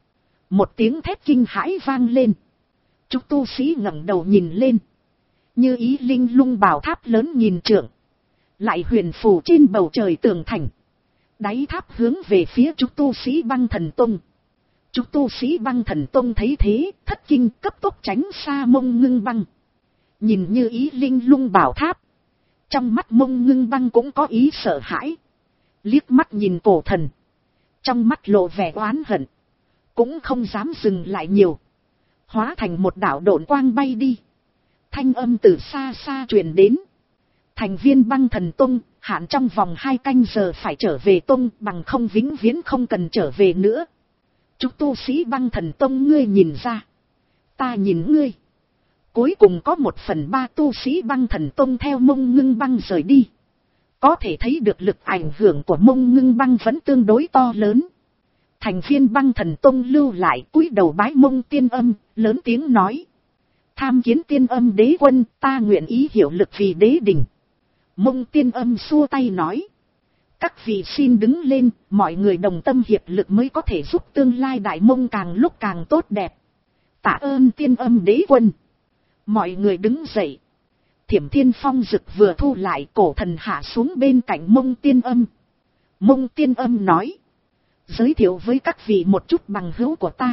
Một tiếng thét kinh hãi vang lên. Chúng tu sĩ ngẩng đầu nhìn lên. Như ý linh lung bảo tháp lớn nghìn trượng. Lại huyền phù trên bầu trời tường thành. Đáy tháp hướng về phía chúng tu sĩ Băng Thần Tông. Chúng tu sĩ Băng Thần Tông thấy thế, thất kinh cấp tốc tránh xa Mông Ngưng Băng. Nhìn như ý linh lung bảo tháp. Trong mắt Mông Ngưng Băng cũng có ý sợ hãi. Liếc mắt nhìn cổ thần. Trong mắt lộ vẻ oán hận. Cũng không dám dừng lại nhiều. Hóa thành một đạo độn quang bay đi. Thanh âm từ xa xa truyền đến. Thành viên Băng Thần Tông, hạn trong vòng hai canh giờ phải trở về Tông, bằng không vĩnh viễn không cần trở về nữa. Chúc tu sĩ Băng Thần Tông ngươi nhìn ra. Ta nhìn ngươi. Cuối cùng có một phần ba tu sĩ Băng Thần Tông theo Mông Ngưng Băng rời đi. Có thể thấy được lực ảnh hưởng của Mông Ngưng Băng vẫn tương đối to lớn. Thành viên Băng Thần Tông lưu lại cúi đầu bái Mông Tiên Âm, lớn tiếng nói. Tham kiến Tiên Âm đế quân, ta nguyện ý hiệu lực vì đế đình. Mông Tiên Âm xua tay nói. Các vị xin đứng lên, mọi người đồng tâm hiệp lực mới có thể giúp tương lai Đại Mông càng lúc càng tốt đẹp. Tạ ơn Tiên Âm đế quân. Mọi người đứng dậy. Thiểm Thiên Phong Dực vừa thu lại, cổ thần hạ xuống bên cạnh Mông Tiên Âm. Mông Tiên Âm nói. Giới thiệu với các vị một chút bằng hữu của ta.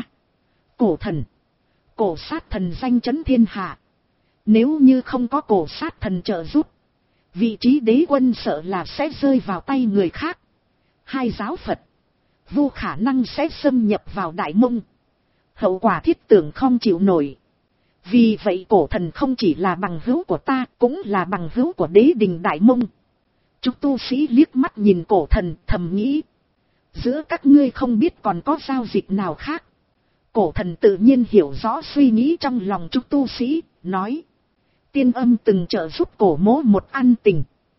Cổ thần. Cổ sát thần danh chấn thiên hạ. Nếu như không có cổ sát thần trợ giúp, vị trí đế quân sợ là sẽ rơi vào tay người khác. Hai giáo Phật vô khả năng sẽ xâm nhập vào Đại Mông. Hậu quả thiết tưởng không chịu nổi. Vì vậy cổ thần không chỉ là bằng hữu của ta, cũng là bằng hữu của đế đình Đại Mông. Chúng tu sĩ liếc mắt nhìn cổ thần, thầm nghĩ. Giữa các ngươi không biết còn có giao dịch nào khác. Cổ thần tự nhiên hiểu rõ suy nghĩ trong lòng chúng tu sĩ, nói. Tiên Âm từng trợ giúp cổ mỗ một ăn tình.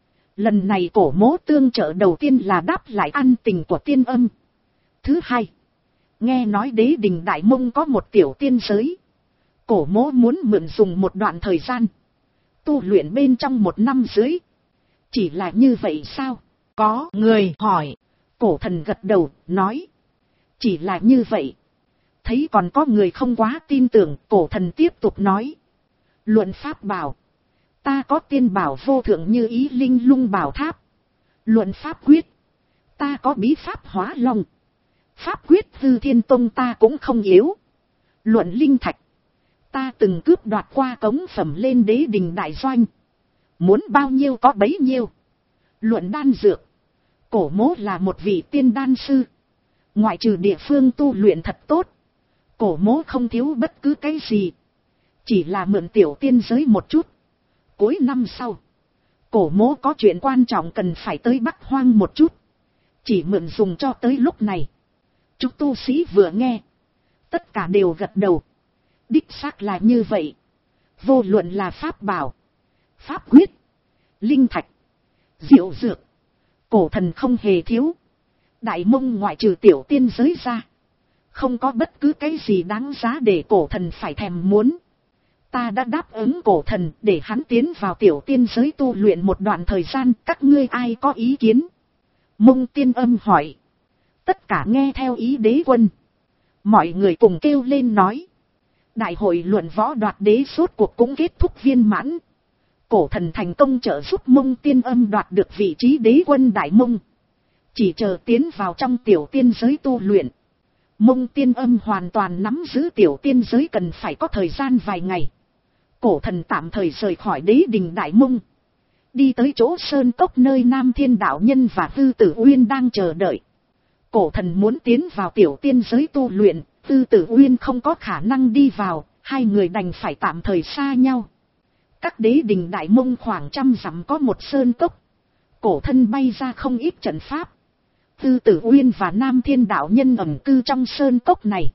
Lần này cổ mỗ tương trợ đầu tiên là đáp lại ăn tình của Tiên Âm. Thứ hai, nghe nói đế đình Đại Mông có một tiểu tiên giới. Cổ mỗ muốn mượn dùng một đoạn thời gian. Tu luyện bên trong một năm dưới. Chỉ là như vậy sao? Có người hỏi. Cổ thần gật đầu, nói. Chỉ là như vậy. Thấy còn có người không quá tin tưởng, cổ thần tiếp tục nói. Luận pháp bảo. Ta có tiên bảo vô thượng như ý linh lung bảo tháp. Luận pháp quyết. Ta có bí pháp hóa long. Pháp quyết hư thiên tông ta cũng không yếu. Luận linh thạch. Ta từng cướp đoạt qua cống phẩm lên đế đình đại doanh. Muốn bao nhiêu có bấy nhiêu. Luận đan dược. Cổ mỗ là một vị tiên đan sư. Ngoại trừ địa phương tu luyện thật tốt. Cổ mỗ không thiếu bất cứ cái gì. Chỉ là mượn tiểu tiên giới một chút. Cuối năm sau. Cổ mỗ có chuyện quan trọng cần phải tới Bắc Hoang một chút. Chỉ mượn dùng cho tới lúc này. Chúng tu sĩ vừa nghe. Tất cả đều gật đầu. Đích xác là như vậy. Vô luận là pháp bảo. Pháp quyết. Linh thạch. Diệu dược. Cổ thần không hề thiếu. Đại Mông ngoại trừ tiểu tiên giới ra. Không có bất cứ cái gì đáng giá để cổ thần phải thèm muốn. Ta đã đáp ứng cổ thần để hắn tiến vào tiểu tiên giới tu luyện một đoạn thời gian. Các ngươi ai có ý kiến? Mông Tiên Âm hỏi. Tất cả nghe theo ý đế quân. Mọi người cùng kêu lên nói. Đại hội luận võ đoạt đế rốt cuộc cũng kết thúc viên mãn. Cổ thần thành công trợ giúp Mông Tiên Âm đoạt được vị trí đế quân Đại Mông. Chỉ chờ tiến vào trong tiểu tiên giới tu luyện. Mông Tiên Âm hoàn toàn nắm giữ tiểu tiên giới cần phải có thời gian vài ngày. Cổ thần tạm thời rời khỏi đế đình Đại Mông. Đi tới chỗ sơn cốc nơi Nam Thiên đạo nhân và Tư Tử Uyên đang chờ đợi. Cổ thần muốn tiến vào tiểu tiên giới tu luyện. Tư Tử Uyên không có khả năng đi vào. Hai người đành phải tạm thời xa nhau. Các đế đình Đại Mông khoảng trăm dặm có một sơn cốc. Cổ thân bay ra không ít trận pháp. Tư Tử Uyên và Nam Thiên đạo nhân ẩn cư trong sơn cốc này.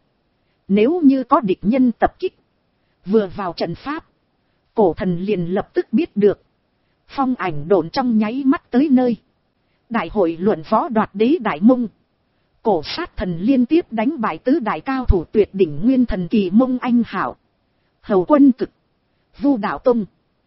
Nếu như có địch nhân tập kích. Vừa vào trận pháp. Cổ thần liền lập tức biết được. Phong ảnh độn trong nháy mắt tới nơi. Đại hội luận võ đoạt đế Đại Mông. Cổ sát thần liên tiếp đánh bại tứ đại cao thủ tuyệt đỉnh nguyên thần kỳ Mông Anh Hảo. Hầu Quân Cực. Vu Đạo Tông.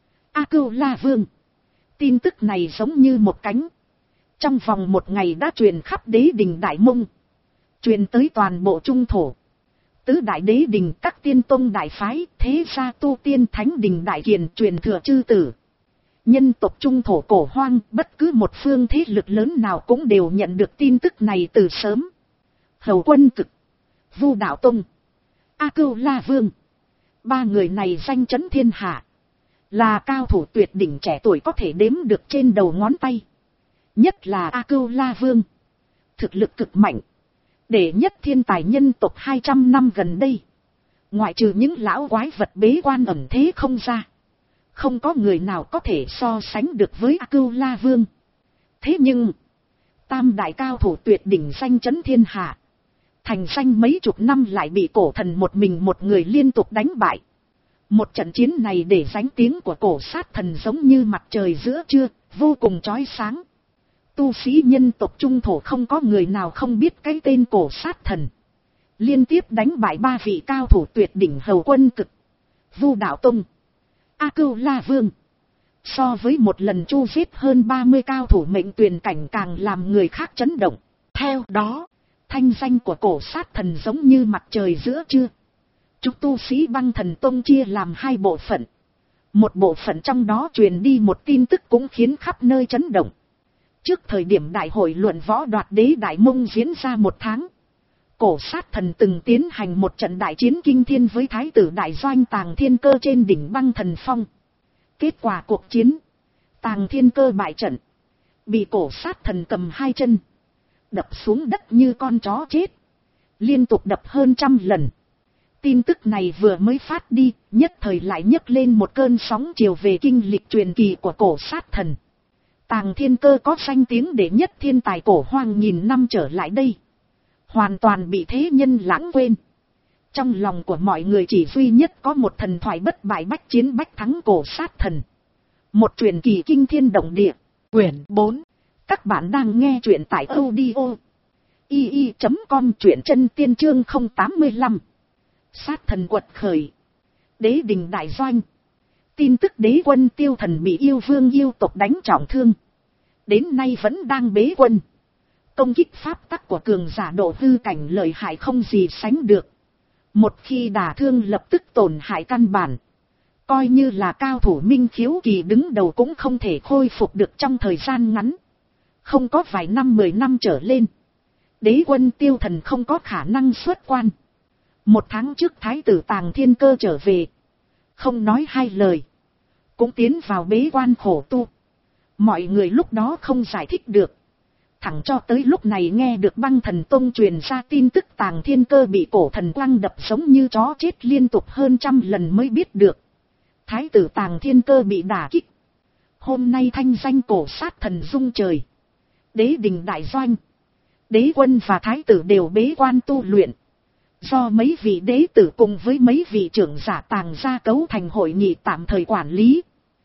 A Cưu La Vương. Tin tức này giống như một cánh. Trong vòng một ngày đã truyền khắp đế đình Đại Mông. Truyền tới toàn bộ trung thổ. Tứ đại đế đình, các tiên tông đại phái, thế gia tu tiên thánh đình đại kiền truyền thừa chư tử. Nhân tộc trung thổ cổ hoang, bất cứ một phương thế lực lớn nào cũng đều nhận được tin tức này từ sớm. Hầu Quân Cực, Vu Đạo Tông, A Cưu La Vương, ba người này danh chấn thiên hạ, là cao thủ tuyệt đỉnh trẻ tuổi có thể đếm được trên đầu ngón tay. Nhất là A Cưu La Vương, thực lực cực mạnh, đệ nhất thiên tài nhân tộc hai trăm năm gần đây. Ngoại trừ những lão quái vật bế quan ẩn thế không ra, không có người nào có thể so sánh được với A Cưu La Vương. Thế nhưng, tam đại cao thủ tuyệt đỉnh danh chấn thiên hạ, thành danh mấy chục năm lại bị cổ thần một mình một người liên tục đánh bại. Một trận chiến này để danh tiếng của cổ sát thần giống như mặt trời giữa trưa, vô cùng chói sáng. Tu sĩ nhân tộc trung thổ không có người nào không biết cái tên cổ sát thần. Liên tiếp đánh bại ba vị cao thủ tuyệt đỉnh Hầu Quân Cực, Vu Đạo Tông, A Cưu La Vương. So với một lần chu giết hơn ba mươi cao thủ mệnh tuyển cảnh càng làm người khác chấn động. Theo đó, thanh danh của cổ sát thần giống như mặt trời giữa trưa. Chúng tu sĩ Băng Thần Tông chia làm hai bộ phận. Một bộ phận trong đó truyền đi một tin tức cũng khiến khắp nơi chấn động. Trước thời điểm đại hội luận võ đoạt đế Đại Mông diễn ra một tháng, cổ sát thần từng tiến hành một trận đại chiến kinh thiên với thái tử Đại Doanh Tàng Thiên Cơ trên đỉnh Băng Thần Phong. Kết quả cuộc chiến, Tàng Thiên Cơ bại trận, bị cổ sát thần cầm hai chân đập xuống đất như con chó chết, liên tục đập hơn trăm lần. Tin tức này vừa mới phát đi, nhất thời lại nhấc lên một cơn sóng chiều về kinh lịch truyền kỳ của cổ sát thần. Tàng Thiên Cơ có danh tiếng đệ nhất thiên tài cổ hoang nghìn năm trở lại đây, hoàn toàn bị thế nhân lãng quên. Trong lòng của mọi người chỉ duy nhất có một thần thoại bất bại bách chiến bách thắng cổ sát thần. Một truyền kỳ kinh thiên động địa. Quyển bốn. Các bạn đang nghe truyện tại audio i i chấm com, truyện chân tiên chương không tám lăm. Sát thần quật khởi. Đế đình đại doanh. Tin tức đế quân Tiêu Thần bị yêu vương yêu tộc đánh trọng thương, đến nay vẫn đang bế quân. Công kích pháp tắc của cường giả độ hư cảnh lợi hại không gì sánh được. Một khi đả thương lập tức tổn hại căn bản. Coi như là cao thủ minh khiếu kỳ đứng đầu cũng không thể khôi phục được trong thời gian ngắn. Không có vài năm mười năm trở lên, đế quân Tiêu Thần không có khả năng xuất quan. Một tháng trước thái tử Tàng Thiên Cơ trở về, không nói hai lời, cũng tiến vào bế quan khổ tu. Mọi người lúc đó không giải thích được. Thẳng cho tới lúc này nghe được Băng Thần Tông truyền ra tin tức Tàng Thiên Cơ bị cổ thần quăng đập giống như chó chết liên tục hơn trăm lần mới biết được. Thái tử Tàng Thiên Cơ bị đả kích. Hôm nay thanh danh cổ sát thần rung trời. Đế đình đại doanh, đế quân và thái tử đều bế quan tu luyện. Do mấy vị đế tử cùng với mấy vị trưởng giả Tàng gia cấu thành hội nghị tạm thời quản lý.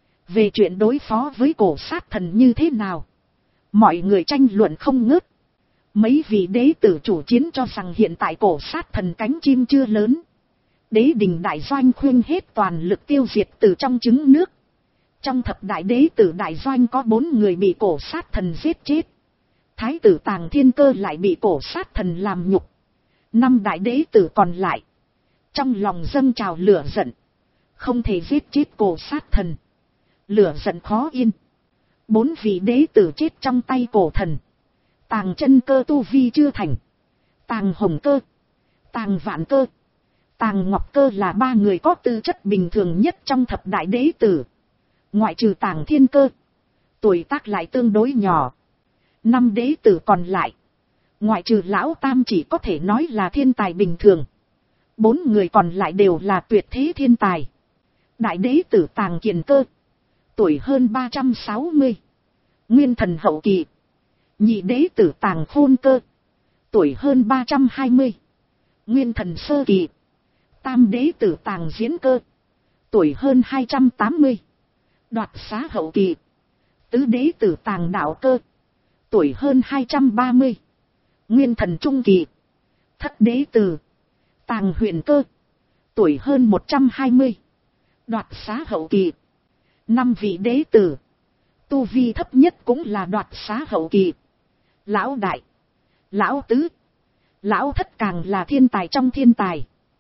Về chuyện đối phó với cổ sát thần như thế nào, mọi người tranh luận không ngớt. Mấy vị đế tử chủ chiến cho rằng hiện tại cổ sát thần cánh chim chưa lớn. Đế đình đại doanh khuyên hết toàn lực tiêu diệt từ trong trứng nước. Trong thập đại đế tử đại doanh có bốn người bị cổ sát thần giết chết. Thái tử Tàng Thiên Cơ lại bị cổ sát thần làm nhục. Năm đại đế tử còn lại, trong lòng dâng trào lửa giận, không thể giết chết cổ sát thần. Lửa giận khó yên. Bốn vị đế tử chết trong tay cổ thần. Tàng Chân Cơ tu vi chưa thành, Tàng Hồng Cơ, Tàng Vạn Cơ, Tàng Ngọc Cơ là ba người có tư chất bình thường nhất trong thập đại đế tử. Ngoại trừ Tàng Thiên Cơ, tuổi tác lại tương đối nhỏ. Năm đế tử còn lại, ngoại trừ lão tam chỉ có thể nói là thiên tài bình thường. Bốn người còn lại đều là tuyệt thế thiên tài. Đại đế tử Tàng Kiền Cơ, tuổi hơn ba trăm sáu mươi, nguyên thần hậu kỳ. Nhị đế tử Tàng Khôn Cơ, tuổi hơn ba trăm hai mươi, nguyên thần sơ kỳ. Tam đế tử Tàng Diễn Cơ, tuổi hơn hai trăm tám mươi, đoạt xá hậu kỳ. Tứ đế tử Tàng Đạo Cơ, tuổi hơn hai trăm ba mươi, nguyên thần trung kỳ. Thất đế tử Tàng Huyền Cơ, tuổi hơn một trăm hai mươi, đoạt xá hậu kỳ. Năm vị đế tử, tu vi thấp nhất cũng là đoạt xá hậu kỳ. Lão đại, lão tứ, lão thất càng là thiên tài trong thiên tài.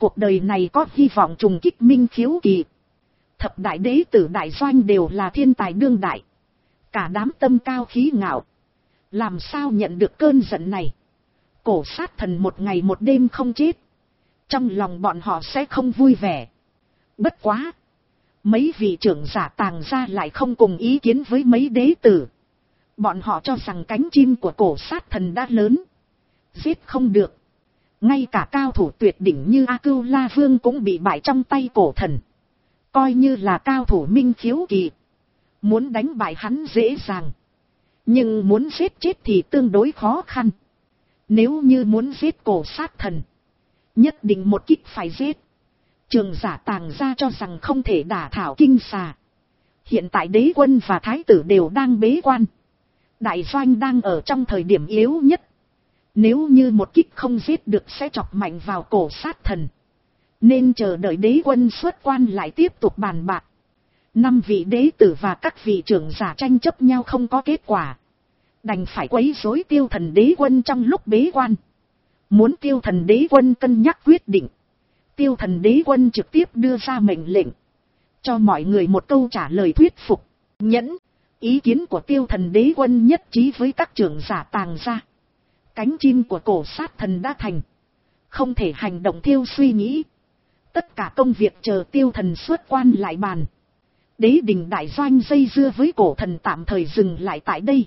cuộc đời này có hy vọng trùng kích minh khiếu kỳ. Thập đại đế tử đại doanh đều là thiên tài đương đại. Cả đám tâm cao khí ngạo. Làm sao nhận được cơn giận này? Cổ sát thần một ngày một đêm không chết. Trong lòng bọn họ sẽ không vui vẻ. Bất quá. Mấy vị trưởng giả Tàng gia lại không cùng ý kiến với mấy đế tử. Bọn họ cho rằng cánh chim của cổ sát thần đã lớn. Giết không được. Ngay cả cao thủ tuyệt đỉnh như A Cưu La Vương cũng bị bại trong tay cổ thần. Coi như là cao thủ minh khiếu kỳ. Muốn đánh bại hắn dễ dàng. Nhưng muốn giết chết thì tương đối khó khăn. Nếu như muốn giết cổ sát thần. Nhất định một kích phải giết. Trường giả Tàng gia cho rằng không thể đả thảo kinh xà. Hiện tại đế quân và thái tử đều đang bế quan. Đại doanh đang ở trong thời điểm yếu nhất. Nếu như một kích không giết được sẽ chọc mạnh vào cổ sát thần. Nên chờ đợi đế quân xuất quan lại tiếp tục bàn bạc. Năm vị đế tử và các vị trưởng giả tranh chấp nhau không có kết quả. Đành phải quấy rối Tiêu Thần đế quân trong lúc bế quan. Muốn Tiêu Thần đế quân cân nhắc quyết định. Tiêu Thần đế quân trực tiếp đưa ra mệnh lệnh. Cho mọi người một câu trả lời thuyết phục. Nhẫn. Ý kiến của Tiêu Thần đế quân nhất trí với các trưởng giả Tàng gia. Cánh chim của cổ sát thần đã thành. Không thể hành động theo suy nghĩ. Tất cả công việc chờ Tiêu Thần xuất quan lại bàn. Đế đình đại doanh dây dưa với cổ thần tạm thời dừng lại tại đây.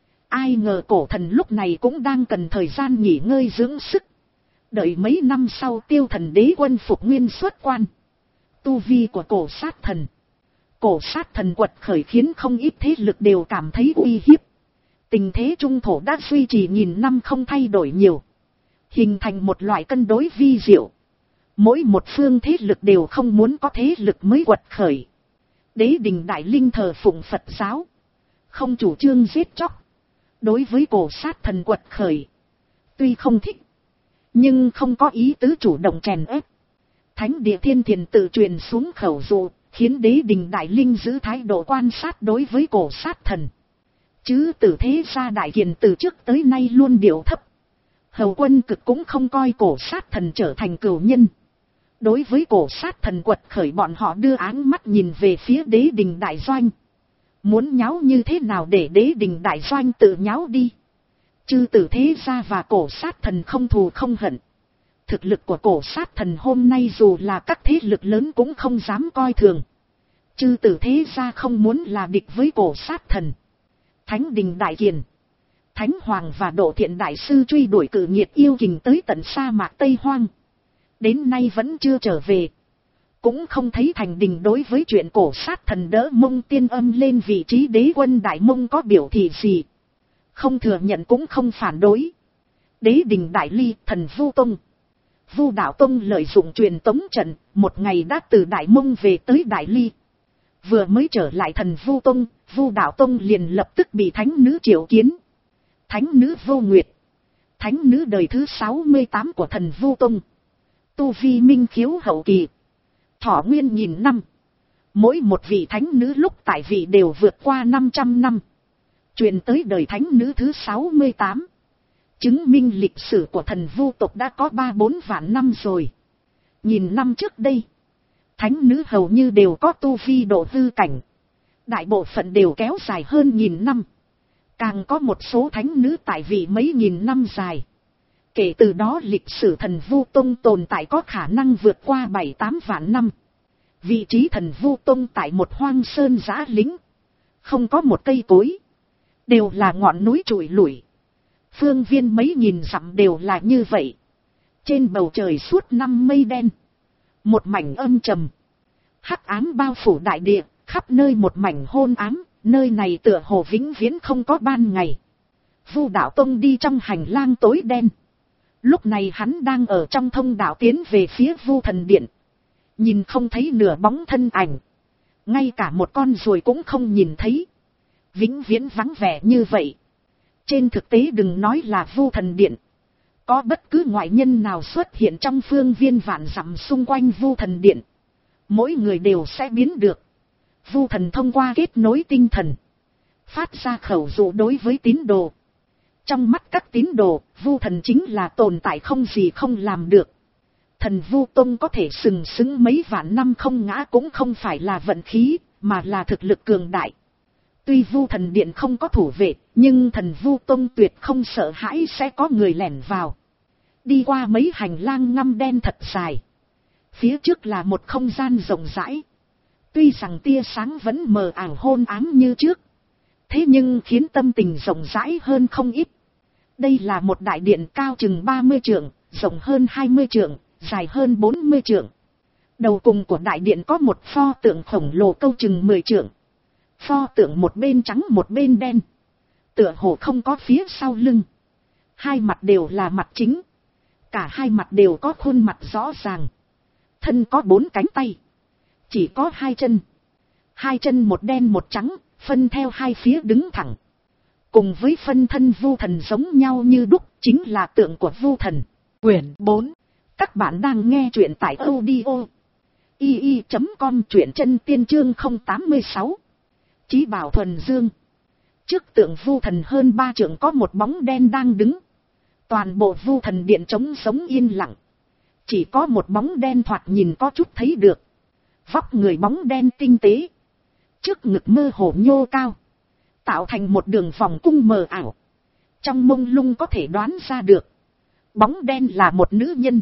Ai ngờ cổ thần lúc này cũng đang cần thời gian nghỉ ngơi dưỡng sức. Đợi mấy năm sau Tiêu Thần đế quân phục nguyên xuất quan. Tu vi của cổ sát thần. Cổ sát thần quật khởi khiến không ít thế lực đều cảm thấy uy hiếp. Tình thế trung thổ đã duy trì nghìn năm không thay đổi nhiều. Hình thành một loại cân đối vi diệu. Mỗi một phương thế lực đều không muốn có thế lực mới quật khởi. Đế đình Đại Linh thờ phụng Phật giáo. Không chủ trương giết chóc. Đối với cổ sát thần quật khởi. Tuy không thích. Nhưng không có ý tứ chủ động chèn ép. Thánh địa Thiên Thiền tự truyền xuống khẩu dụ. Khiến đế đình Đại Linh giữ thái độ quan sát đối với cổ sát thần. Chứ tử thế gia đại kiền từ trước tới nay luôn điệu thấp. Hầu quân cực cũng không coi cổ sát thần trở thành cửu nhân. Đối với cổ sát thần quật khởi bọn họ đưa áng mắt nhìn về phía đế đình đại doanh. Muốn nháo như thế nào để đế đình đại doanh tự nháo đi. Chư tử thế gia và cổ sát thần không thù không hận. Thực lực của cổ sát thần hôm nay dù là các thế lực lớn cũng không dám coi thường. Chư tử thế gia không muốn là địch với cổ sát thần. Thánh đình đại kiền. Thánh hoàng và độ thiện đại sư truy đuổi cử nghiệt yêu kình tới tận sa mạc Tây Hoang. Đến nay vẫn chưa trở về. Cũng không thấy thành đình đối với chuyện cổ sát thần đỡ Mông Tiên Âm lên vị trí đế quân Đại Mông có biểu thị gì. Không thừa nhận cũng không phản đối. Đế đình Đại Ly thần Vu Tông. Vu Đạo Tông lợi dụng truyền tống trận, một ngày đã từ Đại Mông về tới Đại Ly. Vừa mới trở lại thần Vu Tông, Vu Đạo Tông liền lập tức bị thánh nữ triệu kiến. Thánh nữ Vô Nguyệt. Thánh nữ đời thứ sáu mươi tám của thần Vu Tông. Tu vi minh khiếu hậu kỳ. Thọ nguyên nghìn năm. Mỗi một vị thánh nữ lúc tại vị đều vượt qua năm trăm năm. Truyền tới đời thánh nữ thứ sáu mươi tám. Chứng minh lịch sử của thần Vu tộc đã có ba bốn vạn năm rồi. Nghìn năm trước đây. Thánh nữ hầu như đều có tu vi độ hư cảnh. Đại bộ phận đều kéo dài hơn nghìn năm. Càng có một số thánh nữ tại vị mấy nghìn năm dài. Kể từ đó lịch sử thần Vu Tông tồn tại có khả năng vượt qua bảy tám vạn năm. Vị trí thần Vu Tông tại một hoang sơn giã lính. Không có một cây cối. Đều là ngọn núi trụi lủi. Phương viên mấy nghìn dặm đều là như vậy. Trên bầu trời suốt năm mây đen. Một mảnh âm trầm. Hắc ám bao phủ đại địa, khắp nơi một mảnh hôn ám, nơi này tựa hồ vĩnh viễn không có ban ngày. Vu Đạo Tông đi trong hành lang tối đen. Lúc này hắn đang ở trong thông đạo tiến về phía Vu Thần Điện. Nhìn không thấy nửa bóng thân ảnh. Ngay cả một con ruồi cũng không nhìn thấy. Vĩnh viễn vắng vẻ như vậy. Trên thực tế đừng nói là Vu Thần Điện. Có bất cứ ngoại nhân nào xuất hiện trong phương viên vạn dặm xung quanh Vu Thần Điện. Mỗi người đều sẽ biến được. Vu Thần thông qua kết nối tinh thần. Phát ra khẩu dụ đối với tín đồ. Trong mắt các tín đồ, Vu Thần chính là tồn tại không gì không làm được. Thần Vu Tông có thể sừng sững mấy vạn năm không ngã cũng không phải là vận khí, mà là thực lực cường đại. Tuy Vu Thần Điện không có thủ vệ, nhưng Thần Vu Tông tuyệt không sợ hãi sẽ có người lẻn vào. Đi qua mấy hành lang ngăm đen thật dài. Phía trước là một không gian rộng rãi. Tuy rằng tia sáng vẫn mờ ảo hôn ám như trước, thế nhưng khiến tâm tình rộng rãi hơn không ít. Đây là một đại điện cao chừng ba mươi trượng, rộng hơn hai mươi trượng, dài hơn bốn mươi trượng. Đầu cùng của đại điện có một pho tượng khổng lồ câu chừng mười trượng. Pho tượng một bên trắng một bên đen, tựa hồ không có phía sau lưng. Hai mặt đều là mặt chính. Cả hai mặt đều có khuôn mặt rõ ràng. Thân có bốn cánh tay, chỉ có hai chân. Hai chân một đen một trắng, phân theo hai phía đứng thẳng. Cùng với phân thân Vu Thần giống nhau như đúc, chính là tượng của Vu Thần. Quyển bốn. Các bạn đang nghe truyện tại audio i i chấm com, truyện chân tiên chương không tám mươi sáu. Chí bảo thuần dương. Trước tượng Vu Thần hơn ba trượng có một bóng đen đang đứng. Toàn bộ Vu Thần điện trống sống yên lặng. Chỉ có một bóng đen thoạt nhìn có chút thấy được. Vóc người bóng đen tinh tế. Trước ngực mơ hồ nhô cao, tạo thành một đường vòng cung mờ ảo. Trong mông lung có thể đoán ra được, bóng đen là một nữ nhân.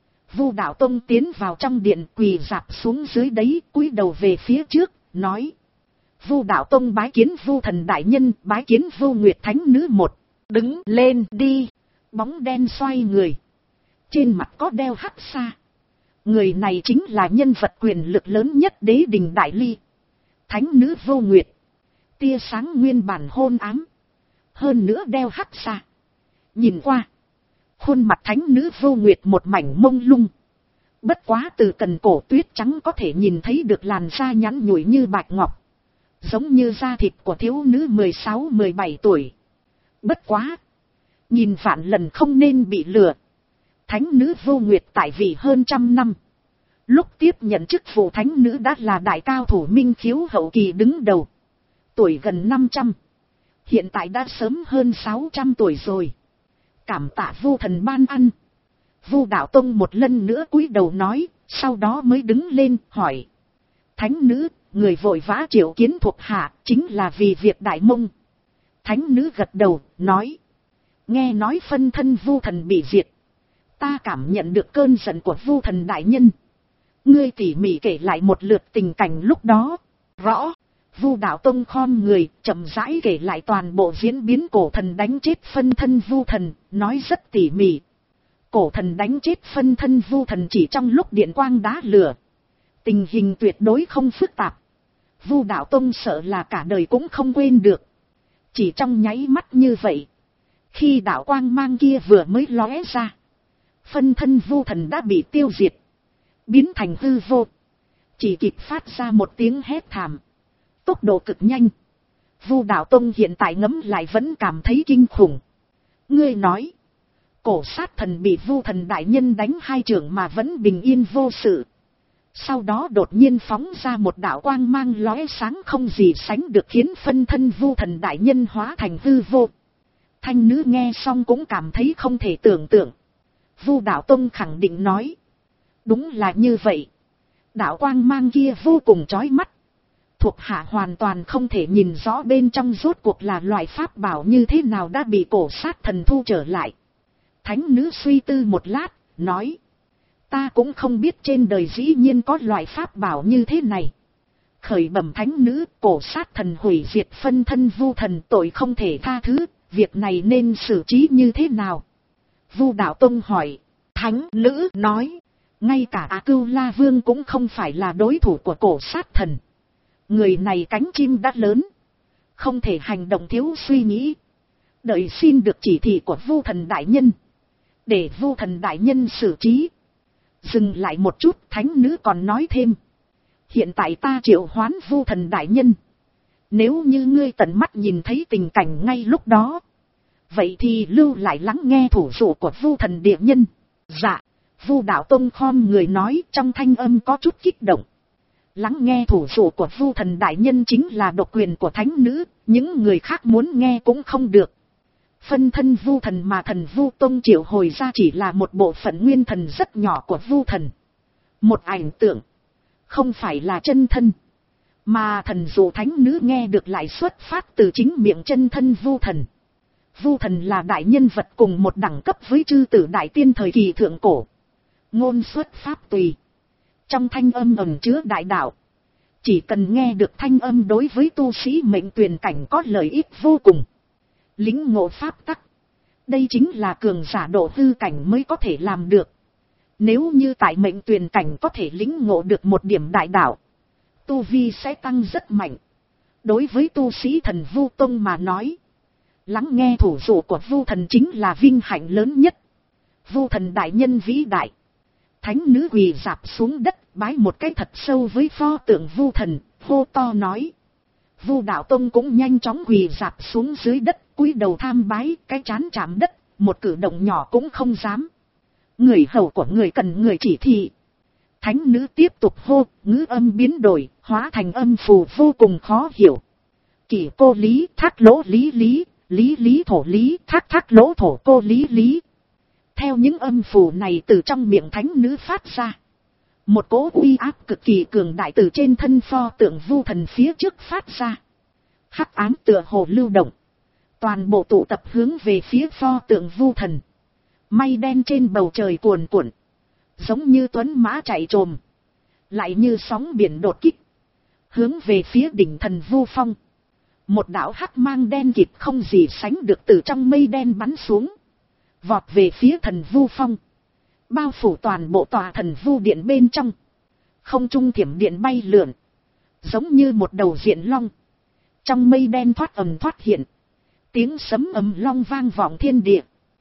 Vu Đạo Tông tiến vào trong điện, quỳ rạp xuống dưới đấy, cúi đầu về phía trước, nói: Vu Đạo Tông bái kiến Vu Thần đại nhân, bái kiến Vu Nguyệt Thánh nữ một. Đứng lên đi. Bóng đen xoay người, trên mặt có đeo hắc sa. Người này chính là nhân vật quyền lực lớn nhất đế đình Đại Ly, Thánh nữ Vô Nguyệt. Tia sáng nguyên bản hôn ám, hơn nữa đeo hắc sa. Nhìn qua, khuôn mặt thánh nữ Vô Nguyệt một mảnh mông lung. Bất quá từ cần cổ tuyết trắng có thể nhìn thấy được làn da nhẵn nhủi như bạch ngọc, giống như da thịt của thiếu nữ mười sáu mười bảy tuổi. Bất quá, nhìn vạn lần không nên bị lừa. Thánh nữ Vô Nguyệt tại vị hơn trăm năm, lúc tiếp nhận chức vụ thánh nữ đã là đại cao thủ minh khiếu hậu kỳ đứng đầu. Tuổi gần năm trăm, hiện tại đã sớm hơn sáu trăm tuổi rồi. Cảm tạ Vu Thần ban ăn. Vu Đạo Tông một lần nữa cúi đầu nói, sau đó mới đứng lên hỏi: Thánh nữ, người vội vã triệu kiến thuộc hạ chính là vì việc Đại Mông. Thánh nữ gật đầu, nói: Nghe nói phân thân Vu Thần bị diệt, ta cảm nhận được cơn giận của Vu Thần đại nhân. Ngươi tỉ mỉ kể lại một lượt tình cảnh lúc đó. Rõ. Vu Đạo Tông khom người, chậm rãi kể lại toàn bộ diễn biến cổ thần đánh chết phân thân Vu Thần, nói rất tỉ mỉ. Cổ thần đánh chết phân thân Vu Thần chỉ trong lúc điện quang đá lửa. Tình hình tuyệt đối không phức tạp. Vu Đạo Tông sợ là cả đời cũng không quên được. Chỉ trong nháy mắt như vậy, khi đạo quang mang kia vừa mới lóe ra, phân thân Vu Thần đã bị tiêu diệt, biến thành hư vô. Chỉ kịp phát ra một tiếng hét thảm. Tốc độ cực nhanh. Vu Đạo Tông hiện tại ngẫm lại vẫn cảm thấy kinh khủng. Ngươi nói, cổ sát thần bị Vu Thần đại nhân đánh hai trường mà vẫn bình yên vô sự. Sau đó đột nhiên phóng ra một đạo quang mang lóe sáng không gì sánh được, khiến phân thân Vu Thần đại nhân hóa thành hư vô. Thanh nữ nghe xong cũng cảm thấy không thể tưởng tượng. Vu Đạo Tông khẳng định nói: Đúng là như vậy. Đạo quang mang kia vô cùng chói mắt. Thuộc hạ hoàn toàn không thể nhìn rõ bên trong rốt cuộc là loại pháp bảo như thế nào đã bị cổ sát thần thu trở lại. Thánh nữ suy tư một lát, nói: Ta cũng không biết trên đời dĩ nhiên có loại pháp bảo như thế này. Khởi bẩm thánh nữ, cổ sát thần hủy diệt phân thân Vu Thần, tội không thể tha thứ, việc này nên xử trí như thế nào? Vu Đạo Tông hỏi. Thánh nữ nói: Ngay cả A Cưu La Vương cũng không phải là đối thủ của cổ sát thần. Người này cánh chim đã lớn, không thể hành động thiếu suy nghĩ. Đợi xin được chỉ thị của Vu Thần đại nhân, để Vu Thần đại nhân xử trí. Dừng lại một chút, thánh nữ còn nói thêm: Hiện tại ta triệu hoán Vu Thần đại nhân. Nếu như ngươi tận mắt nhìn thấy tình cảnh ngay lúc đó, vậy thì lưu lại lắng nghe thủ dụ của Vu Thần địa nhân. Dạ. Vu Đạo Tông khom người nói, trong thanh âm có chút kích động. Lắng nghe thủ dụ của Vu Thần đại nhân chính là độc quyền của thánh nữ, những người khác muốn nghe cũng không được. Phân thân vu thần mà thần Vu Tông triệu hồi ra chỉ là một bộ phận nguyên thần rất nhỏ của vu thần. Một ảnh tượng, không phải là chân thân. Mà thần dụ thánh nữ nghe được lại xuất phát từ chính miệng chân thân vu thần. Vu thần là đại nhân vật cùng một đẳng cấp với chư tử đại tiên thời kỳ thượng cổ. Ngôn xuất pháp tùy. Trong thanh âm ẩn chứa đại đạo. Chỉ cần nghe được thanh âm đối với tu sĩ mệnh tuyển cảnh có lợi ích vô cùng. Lĩnh ngộ pháp tắc. Đây chính là cường giả độ hư cảnh mới có thể làm được. Nếu như tại mệnh tuyển cảnh có thể lĩnh ngộ được một điểm đại đạo, tu vi sẽ tăng rất mạnh. Đối với tu sĩ thần Vu Tông mà nói, lắng nghe thủ dụ của vu thần chính là vinh hạnh lớn nhất. Vu thần đại nhân vĩ đại. Thánh nữ quỳ rạp xuống đất bái một cái thật sâu với pho tượng vu thần, hô to nói. Vu đạo tông cũng nhanh chóng quỳ rạp xuống dưới đất, cúi đầu tham bái, cái trán chạm đất, một cử động nhỏ cũng không dám. Người hầu của người cần người chỉ thị. Thánh nữ tiếp tục hô, ngữ âm biến đổi, hóa thành âm phù vô cùng khó hiểu. Kỷ cô lý, thác lỗ lý lý, lý lý thổ lý, thác thác lỗ thổ cô lý lý. Theo những âm phù này từ trong miệng thánh nữ phát ra. Một cỗ uy áp cực kỳ cường đại từ trên thân pho tượng vu thần phía trước phát ra. Hắc ám tựa hồ lưu động. Toàn bộ tụ tập hướng về phía pho tượng vu thần. Mây đen trên bầu trời cuồn cuộn. Giống như tuấn mã chạy trồm. Lại như sóng biển đột kích. Hướng về phía đỉnh thần Vu Phong. Một đạo hắc mang đen kịt không gì sánh được từ trong mây đen bắn xuống. Vọt về phía thần Vu Phong. Bao phủ toàn bộ tòa thần Vu Điện bên trong. Không trung thiểm điện bay lượn. Giống như một đầu diện long. Trong mây đen thoát ầm thoát hiện. Tiếng sấm ầm long vang vọng thiên địa.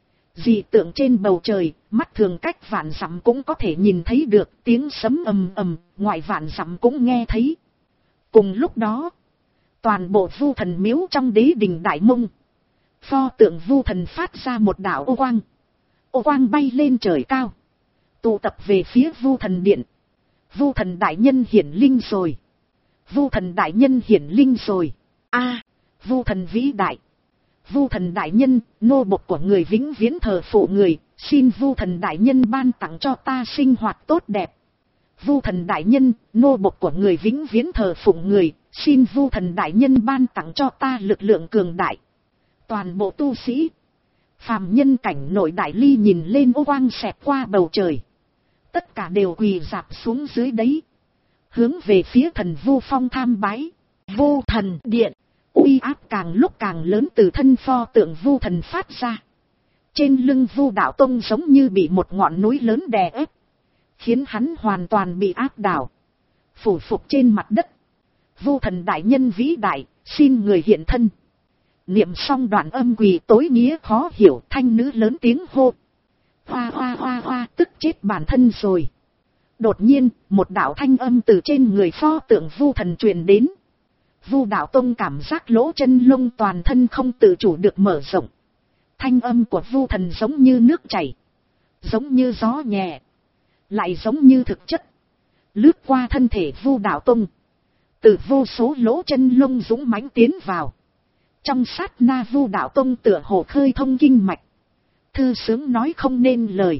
Dị tượng trên bầu trời, mắt thường cách vạn dặm cũng có thể nhìn thấy được, tiếng sấm ầm ầm, ngoài vạn dặm cũng nghe thấy. Cùng lúc đó, toàn bộ vu thần miếu trong đế đình Đại Mông, pho tượng vu thần phát ra một đạo ô quang. Ô quang bay lên trời cao, tụ tập về phía vu thần điện. Vu thần đại nhân hiển linh rồi. Vu thần đại nhân hiển linh rồi. A, vu thần vĩ đại. Vu thần đại nhân, nô bộc của người vĩnh viễn thờ phụ người, xin vu thần đại nhân ban tặng cho ta sinh hoạt tốt đẹp. Vu thần đại nhân, nô bộc của người vĩnh viễn thờ phụng người, xin vu thần đại nhân ban tặng cho ta lực lượng cường đại. Toàn bộ tu sĩ, phàm nhân cảnh nội đại ly nhìn lên ô quang xẹt qua bầu trời. Tất cả đều quỳ rạp xuống dưới đấy. Hướng về phía thần Vu Phong tham bái. Vu thần điện. Uy áp càng lúc càng lớn từ thân pho tượng vu thần phát ra. Trên lưng Vu Đạo Tông giống như bị một ngọn núi lớn đè ép. Khiến hắn hoàn toàn bị áp đảo. Phủ phục trên mặt đất. Vu thần đại nhân vĩ đại, xin người hiện thân. Niệm xong đoạn âm quỳ tối nghĩa khó hiểu, thanh nữ lớn tiếng hô. Hoa hoa hoa hoa, tức chết bản thân rồi. Đột nhiên, một đạo thanh âm từ trên người pho tượng vu thần truyền đến. Vu Đạo Tông cảm giác lỗ chân lông toàn thân không tự chủ được mở rộng. Thanh âm của vu thần giống như nước chảy. Giống như gió nhẹ. Lại giống như thực chất. Lướt qua thân thể Vu Đạo Tông. Từ vô số lỗ chân lông dũng mãnh tiến vào. Trong sát na Vu Đạo Tông tựa hồ khơi thông kinh mạch. Thư sướng nói không nên lời.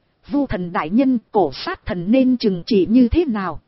Vu thần đại nhân, cổ sát thần nên trừng trị như thế nào?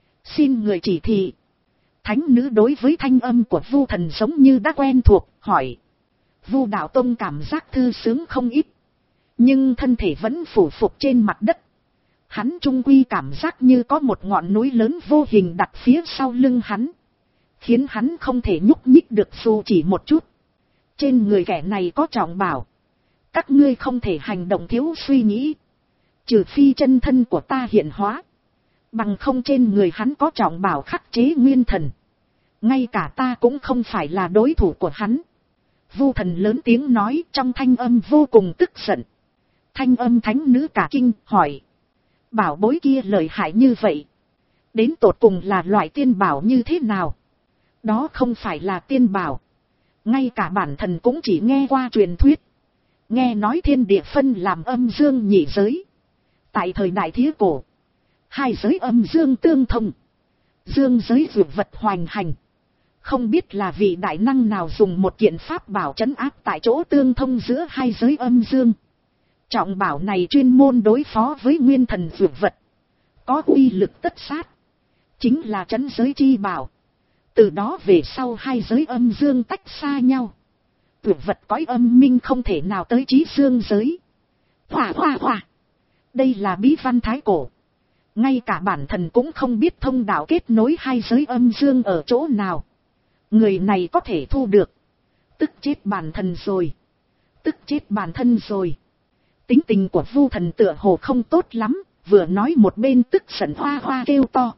Xin người chỉ thị. Thánh nữ đối với thanh âm của vu thần giống như đã quen thuộc, hỏi. Vu Đạo Tông cảm giác thư sướng không ít. Nhưng thân thể vẫn phủ phục trên mặt đất. Hắn trung quy cảm giác như có một ngọn núi lớn vô hình đặt phía sau lưng hắn. Khiến hắn không thể nhúc nhích được dù chỉ một chút. Trên người kẻ này có trọng bảo. Các ngươi không thể hành động thiếu suy nghĩ. Trừ phi chân thân của ta hiện hóa. Bằng không trên người hắn có trọng bảo khắc chế nguyên thần. Ngay cả ta cũng không phải là đối thủ của hắn. Vu thần lớn tiếng nói trong thanh âm vô cùng tức giận. Thanh âm thánh nữ cả kinh hỏi. Bảo bối kia lợi hại như vậy. Đến tột cùng là loại tiên bảo như thế nào? Đó không phải là tiên bảo. Ngay cả bản thần cũng chỉ nghe qua truyền thuyết. Nghe nói thiên địa phân làm âm dương nhị giới. Tại thời đại Thiết Cổ. Hai giới âm dương tương thông. Dương giới dược vật hoành hành. Không biết là vị đại năng nào dùng một kiện pháp bảo trấn áp tại chỗ tương thông giữa hai giới âm dương. Trọng bảo này chuyên môn đối phó với nguyên thần dược vật. Có uy lực tất sát. Chính là trấn giới chi bảo. Từ đó về sau hai giới âm dương tách xa nhau. Dược vật cõi âm minh không thể nào tới chí dương giới. Hòa hòa hòa. Đây là bí văn thái cổ. Ngay cả bản thần cũng không biết thông đạo kết nối hai giới âm dương ở chỗ nào. Người này có thể thu được. Tức chết bản thần rồi. Tức chết bản thân rồi. Tính tình của Vu Thần tựa hồ không tốt lắm. Vừa nói một bên tức giận hoa hoa kêu to.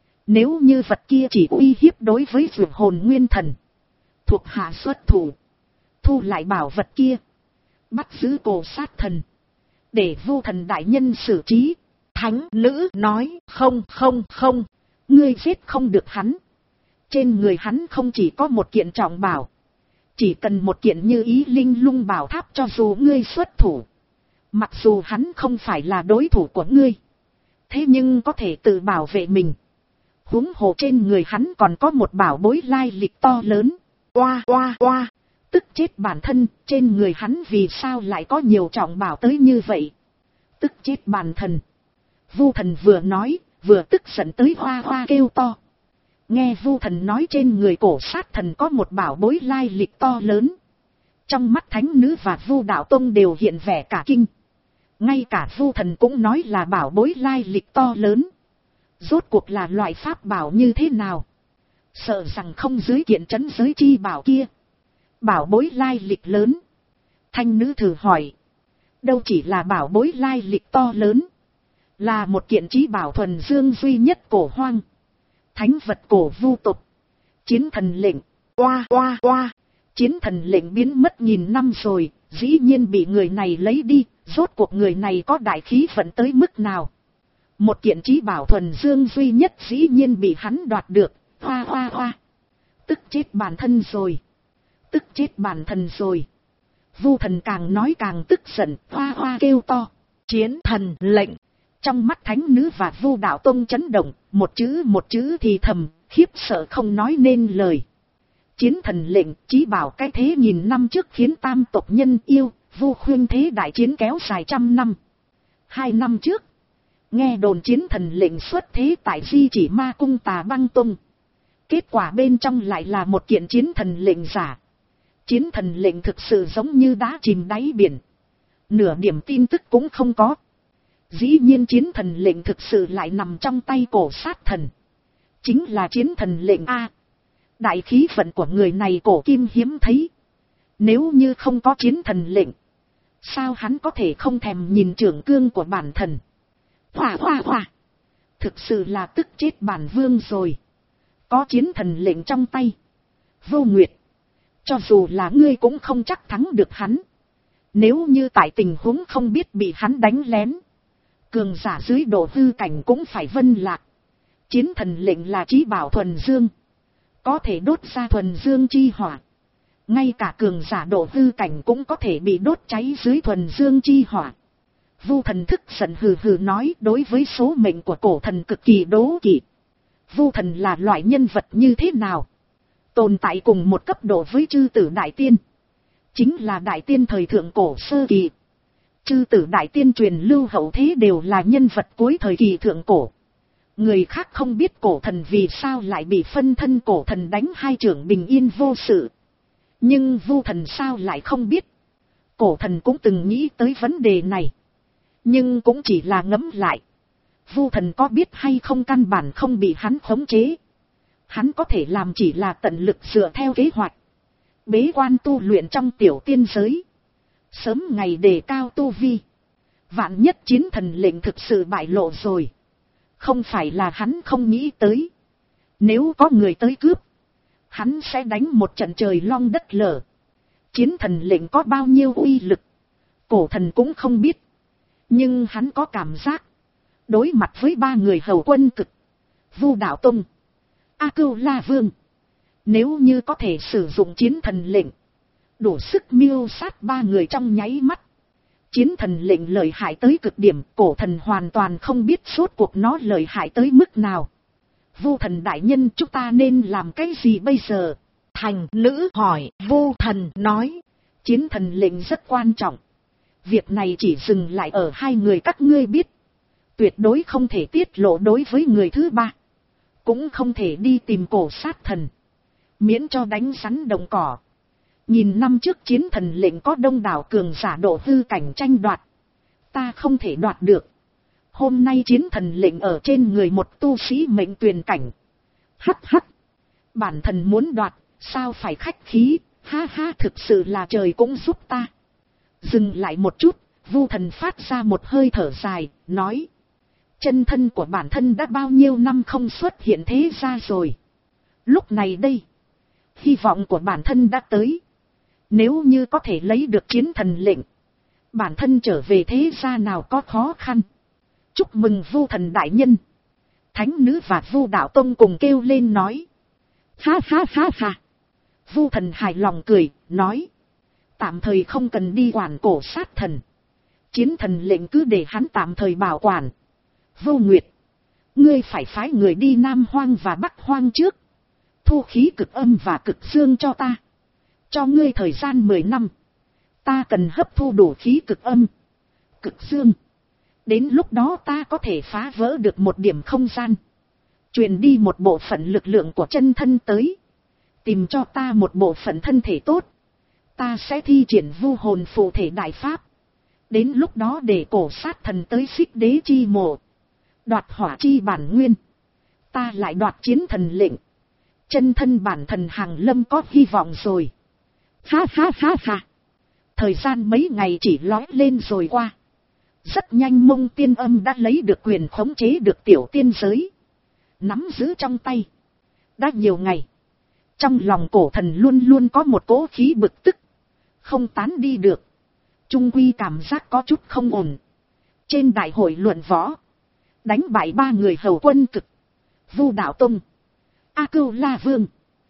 Nếu như vật kia chỉ uy hiếp đối với dược hồn nguyên thần. Thuộc hạ xuất thủ. Thu lại bảo vật kia. Bắt giữ cổ sát thần. Để Vu Thần đại nhân xử trí. Thánh nữ nói không không không. Ngươi giết không được hắn. Trên người hắn không chỉ có một kiện trọng bảo. Chỉ cần một kiện như ý linh lung bảo tháp cho dù ngươi xuất thủ. Mặc dù hắn không phải là đối thủ của ngươi. Thế nhưng có thể tự bảo vệ mình. Huống hồ trên người hắn còn có một bảo bối lai lịch to lớn. Oa oa oa. Tức chết bản thân. Trên người hắn vì sao lại có nhiều trọng bảo tới như vậy. Tức chết bản thân. Vu Thần vừa nói. Vừa tức giận tới hoa hoa kêu to. Nghe Vu Thần nói trên người cổ sát thần có một bảo bối lai lịch to lớn. Trong mắt thánh nữ và Vu Đạo Tông đều hiện vẻ cả kinh. Ngay cả Vu Thần cũng nói là bảo bối lai lịch to lớn. Rốt cuộc là loại pháp bảo như thế nào? Sợ rằng không dưới kiện trấn giới chi bảo kia. Bảo bối lai lịch lớn. Thanh nữ thử hỏi. Đâu chỉ là bảo bối lai lịch to lớn. Là một kiện trí bảo thuần dương duy nhất cổ hoang. Thánh vật cổ vu tục. Chiến thần lệnh. Oa oa oa. Chiến thần lệnh biến mất nghìn năm rồi. Dĩ nhiên bị người này lấy đi. Rốt cuộc người này có đại khí vận tới mức nào. Một kiện trí bảo thuần dương duy nhất dĩ nhiên bị hắn đoạt được. Hoa hoa hoa. Tức chết bản thân rồi. Tức chết bản thân rồi. Vu Thần càng nói càng tức giận. Hoa hoa kêu to. Chiến thần lệnh. Trong mắt thánh nữ và Vu Đạo Tông chấn động. Một chữ một chữ thì thầm. Khiếp sợ không nói nên lời. Chiến thần lệnh chí bảo cái thế nghìn năm trước khiến tam tộc nhân yêu. Vu khuyên thế đại chiến kéo dài trăm năm. Hai năm trước. Nghe đồn chiến thần lệnh xuất thế tại Di Chỉ Ma Cung Tà Băng Tông. Kết quả bên trong lại là một kiện chiến thần lệnh giả. Chiến thần lệnh thực sự giống như đá chìm đáy biển. Nửa điểm tin tức cũng không có. Dĩ nhiên chiến thần lệnh thực sự lại nằm trong tay cổ sát thần. Chính là chiến thần lệnh A. Đại khí vận của người này cổ kim hiếm thấy. Nếu như không có chiến thần lệnh. Sao hắn có thể không thèm nhìn trưởng cương của bản thần. Hòa hòa hòa. Thực sự là tức chết bản vương rồi. Có chiến thần lệnh trong tay. Vô Nguyệt. Cho dù là ngươi cũng không chắc thắng được hắn. Nếu như tại tình huống không biết bị hắn đánh lén. Cường giả dưới độ hư cảnh cũng phải vân lạc. Chiến thần lệnh là chí bảo thuần dương. Có thể đốt ra thuần dương chi hỏa. Ngay cả cường giả độ hư cảnh cũng có thể bị đốt cháy dưới thuần dương chi hỏa. Vu Thần thức giận hừ hừ nói đối với số mệnh của cổ thần cực kỳ đố kỵ. Vu Thần là loại nhân vật như thế nào? Tồn tại cùng một cấp độ với chư tử đại tiên. Chính là đại tiên thời thượng cổ sơ kỳ. Chư tử đại tiên truyền lưu hậu thế đều là nhân vật cuối thời kỳ thượng cổ. Người khác không biết cổ thần vì sao lại bị phân thân cổ thần đánh hai trưởng bình yên vô sự. Nhưng Vu Thần sao lại không biết. Cổ thần cũng từng nghĩ tới vấn đề này. Nhưng cũng chỉ là ngẫm lại. Vu Thần có biết hay không căn bản không bị hắn khống chế. Hắn có thể làm chỉ là tận lực dựa theo kế hoạch. Bế quan tu luyện trong tiểu tiên giới. Sớm ngày đề cao tu vi. Vạn nhất chiến thần lệnh thực sự bại lộ rồi. Không phải là hắn không nghĩ tới. Nếu có người tới cướp. Hắn sẽ đánh một trận trời long đất lở. Chiến thần lệnh có bao nhiêu uy lực. Cổ thần cũng không biết. Nhưng hắn có cảm giác. Đối mặt với ba người hầu quân cực. Vu Đạo Tông. A Cưu La Vương. Nếu như có thể sử dụng chiến thần lệnh. Đủ sức miêu sát ba người trong nháy mắt. Chiến thần lệnh lợi hại tới cực điểm. Cổ thần hoàn toàn không biết suốt cuộc nó lợi hại tới mức nào. Vu thần đại nhân, chúng ta nên làm cái gì bây giờ? Thành nữ hỏi. Vu thần nói, chiến thần lệnh rất quan trọng. Việc này chỉ dừng lại ở hai người các ngươi biết. Tuyệt đối không thể tiết lộ đối với người thứ ba. Cũng không thể đi tìm cổ sát thần. Miễn cho đánh rắn động cỏ. Nhìn năm trước chiến thần lệnh có đông đảo cường giả độ hư cảnh tranh đoạt. Ta không thể đoạt được. Hôm nay chiến thần lệnh ở trên người một tu sĩ mệnh tuyền cảnh. Hắc hắc. Bản thần muốn đoạt, sao phải khách khí, ha ha, thực sự là trời cũng giúp ta. Dừng lại một chút, Vu thần phát ra một hơi thở dài, nói. Chân thân của bản thân đã bao nhiêu năm không xuất hiện thế ra rồi. Lúc này đây, hy vọng của bản thân đã tới. Nếu như có thể lấy được chiến thần lệnh, bản thân trở về thế gia nào có khó khăn. Chúc mừng Vu thần đại nhân. Thánh nữ và Vu đạo tông cùng kêu lên nói. Ha ha ha ha. Vu thần hài lòng cười, nói. Tạm thời không cần đi quản cổ sát thần. Chiến thần lệnh cứ để hắn tạm thời bảo quản. Vô Nguyệt, ngươi phải phái người đi Nam Hoang và Bắc Hoang trước. Thu khí cực âm và cực dương cho ta. Cho ngươi thời gian mười năm. Ta cần hấp thu đủ khí cực âm, cực dương. Đến lúc đó ta có thể phá vỡ được một điểm không gian. Truyền đi một bộ phận lực lượng của chân thân tới. Tìm cho ta một bộ phận thân thể tốt. Ta sẽ thi triển vu hồn phụ thể đại pháp. Đến lúc đó để cổ sát thần tới xích đế chi mộ. Đoạt hỏa chi bản nguyên. Ta lại đoạt chiến thần lệnh. Chân thân bản thần hàng lâm có hy vọng rồi. Ha ha ha ha. Thời gian mấy ngày chỉ lói lên rồi qua. Rất nhanh Mông Tiên Âm đã lấy được quyền khống chế được tiểu tiên giới. Nắm giữ trong tay. Đã nhiều ngày. Trong lòng cổ thần luôn luôn có một cỗ khí bực tức. Không tán đi được. Trung quy cảm giác có chút không ổn. Trên đại hội luận võ. Đánh bại ba người hầu quân cực. Vu Đạo Tông. A Cưu La Vương.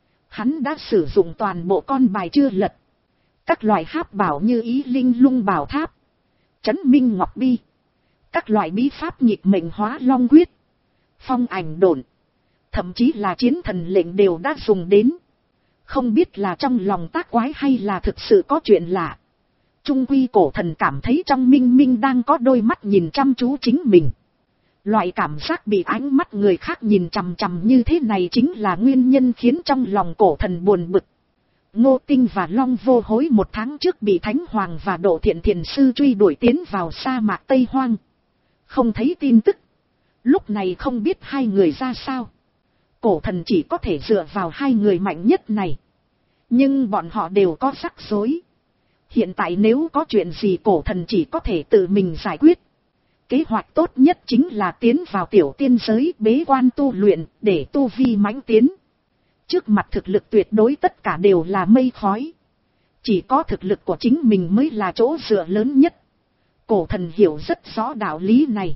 Hắn đã sử dụng toàn bộ con bài chưa lật. Các loại háp bảo như Ý Linh Lung Bảo Tháp. Chấn Minh Ngọc Bi. Các loại bí pháp nhịp mệnh hóa long quyết. Phong ảnh độn. Thậm chí là chiến thần lệnh đều đã dùng đến. Không biết là trong lòng tác quái hay là thực sự có chuyện lạ. Trung quy cổ thần cảm thấy trong Minh Minh đang có đôi mắt nhìn chăm chú chính mình. Loại cảm giác bị ánh mắt người khác nhìn chằm chằm như thế này chính là nguyên nhân khiến trong lòng cổ thần buồn bực. Ngô Tinh và Long Vô Hối một tháng trước bị Thánh Hoàng và Độ Thiện Thiền Sư truy đuổi tiến vào sa mạc Tây Hoang. Không thấy tin tức. Lúc này không biết hai người ra sao. Cổ thần chỉ có thể dựa vào hai người mạnh nhất này. Nhưng bọn họ đều có rắc rối. Hiện tại nếu có chuyện gì cổ thần chỉ có thể tự mình giải quyết. Kế hoạch tốt nhất chính là tiến vào tiểu tiên giới bế quan tu luyện để tu vi mãnh tiến. Trước mặt thực lực tuyệt đối tất cả đều là mây khói. Chỉ có thực lực của chính mình mới là chỗ dựa lớn nhất. Cổ thần hiểu rất rõ đạo lý này.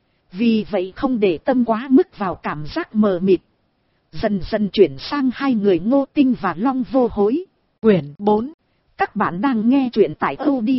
Vì vậy không để tâm quá mức vào cảm giác mờ mịt. Dần dần chuyển sang hai người Ngô Tinh và Long Vô Hối. Quyển bốn. Các bạn đang nghe truyện tại audio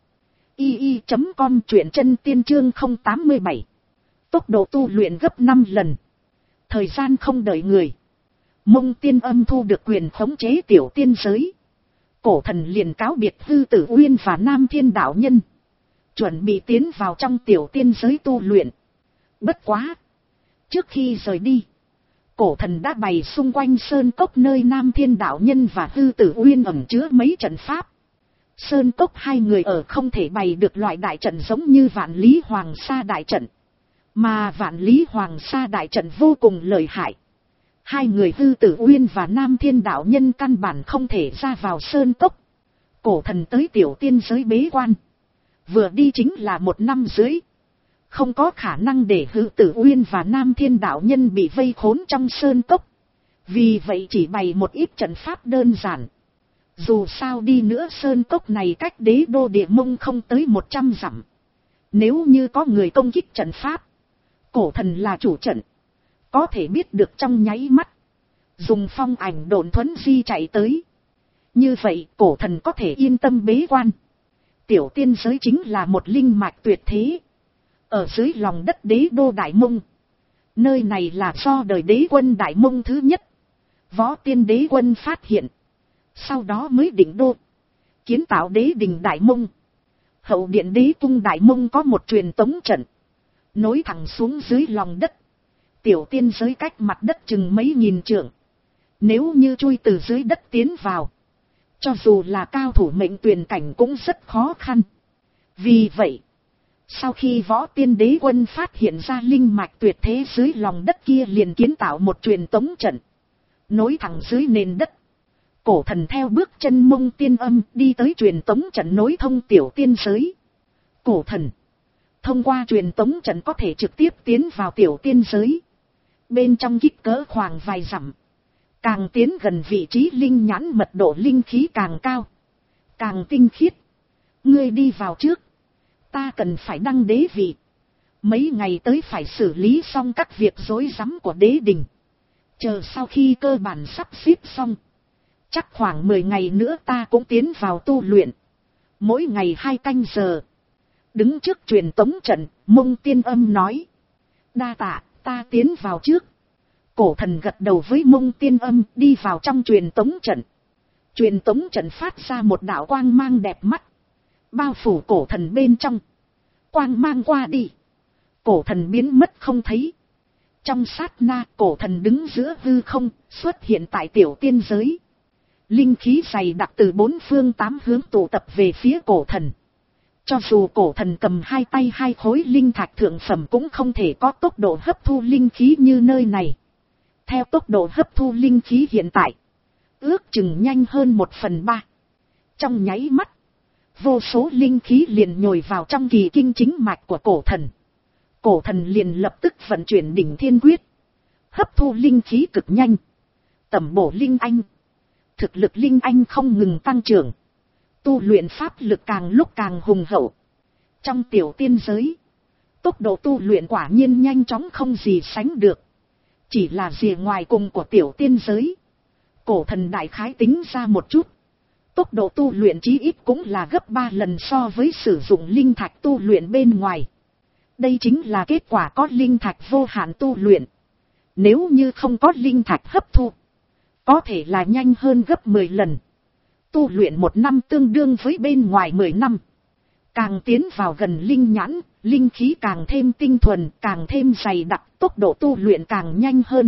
i i chấm com, truyện chân tiên chương không tám bảy. Tốc độ tu luyện gấp năm lần. Thời gian không đợi người. Mông Tiên Âm thu được quyền khống chế tiểu tiên giới. Cổ thần liền cáo biệt Hư Tử Uyên và Nam Thiên đạo nhân. Chuẩn bị tiến vào trong tiểu tiên giới tu luyện. Bất quá. Trước khi rời đi. Cổ thần đã bày xung quanh sơn cốc nơi Nam Thiên đạo nhân và Hư Tử Uyên ẩn chứa mấy trận pháp. Sơn cốc hai người ở không thể bày được loại đại trận giống như Vạn Lý Hoàng Sa đại trận. Mà Vạn Lý Hoàng Sa đại trận vô cùng lợi hại. Hai người Hư Tử Uyên và Nam Thiên đạo nhân căn bản không thể ra vào sơn cốc. Cổ thần tới tiểu tiên giới bế quan. Vừa đi chính là một năm dưới. Không có khả năng để Hư Tử Uyên và Nam Thiên đạo nhân bị vây khốn trong sơn cốc. Vì vậy chỉ bày một ít trận pháp đơn giản. Dù sao đi nữa sơn cốc này cách đế đô Địa Mông không tới một trăm dặm. Nếu như có người công kích trận pháp. Cổ thần là chủ trận. Có thể biết được trong nháy mắt. Dùng phong ảnh độn thuấn di chạy tới. Như vậy cổ thần có thể yên tâm bế quan. Tiểu tiên giới chính là một linh mạch tuyệt thế. Ở dưới lòng đất đế đô Đại Mông. Nơi này là do đời đế quân Đại Mông thứ nhất, Võ Tiên đế quân phát hiện. Sau đó mới định đô, kiến tạo đế đình Đại Mông. Hậu điện đế cung Đại Mông có một truyền tống trận, nối thẳng xuống dưới lòng đất. Tiểu tiên giới cách mặt đất chừng mấy nghìn trượng. Nếu như chui từ dưới đất tiến vào, cho dù là cao thủ mệnh tuyển cảnh cũng rất khó khăn. Vì vậy, sau khi Võ Tiên đế quân phát hiện ra linh mạch tuyệt thế dưới lòng đất kia, liền kiến tạo một truyền tống trận, nối thẳng dưới nền đất. Cổ thần theo bước chân Mông Tiên Âm đi tới truyền tống trận nối thông tiểu tiên giới. Cổ thần thông qua truyền tống trận có thể trực tiếp tiến vào tiểu tiên giới. Bên trong kích cỡ khoảng vài dặm, càng tiến gần vị trí linh nhãn mật độ linh khí càng cao, càng tinh khiết. Ngươi đi vào trước, ta cần phải đăng đế vị. Mấy ngày tới phải xử lý xong các việc rối rắm của đế đình. Chờ sau khi cơ bản sắp xếp xong, chắc khoảng mười ngày nữa ta cũng tiến vào tu luyện. Mỗi ngày hai canh giờ. Đứng trước truyền tống trận, Mông Tiên Âm nói. Đa tạ, ta tiến vào trước. Cổ thần gật đầu với Mông Tiên Âm, đi vào trong truyền tống trận. Truyền tống trận phát ra một đạo quang mang đẹp mắt, bao phủ cổ thần bên trong. Quang mang qua đi, cổ thần biến mất không thấy. Trong sát na, cổ thần đứng giữa hư không, xuất hiện tại tiểu tiên giới. Linh khí dày đặc từ bốn phương tám hướng tụ tập về phía cổ thần. Cho dù cổ thần cầm hai tay hai khối linh thạch thượng phẩm cũng không thể có tốc độ hấp thu linh khí như nơi này. Theo tốc độ hấp thu linh khí hiện tại, ước chừng nhanh hơn một phần ba. Trong nháy mắt, vô số linh khí liền nhồi vào trong kỳ kinh chính mạch của cổ thần. Cổ thần liền lập tức vận chuyển đỉnh thiên quyết, hấp thu linh khí cực nhanh, tẩm bổ linh anh. Thực lực linh anh không ngừng tăng trưởng, tu luyện pháp lực càng lúc càng hùng hậu. Trong tiểu tiên giới, tốc độ tu luyện quả nhiên nhanh chóng không gì sánh được. Chỉ là rìa ngoài cùng của tiểu tiên giới, cổ thần đại khái tính ra một chút, tốc độ tu luyện chí ít cũng là gấp ba lần so với sử dụng linh thạch tu luyện bên ngoài. Đây chính là kết quả có linh thạch vô hạn tu luyện. Nếu như không có linh thạch hấp thu, có thể là nhanh hơn gấp mười lần. Tu luyện một năm tương đương với bên ngoài mười năm. Càng tiến vào gần linh nhãn, linh khí càng thêm tinh thuần, càng thêm dày đặc, tốc độ tu luyện càng nhanh hơn.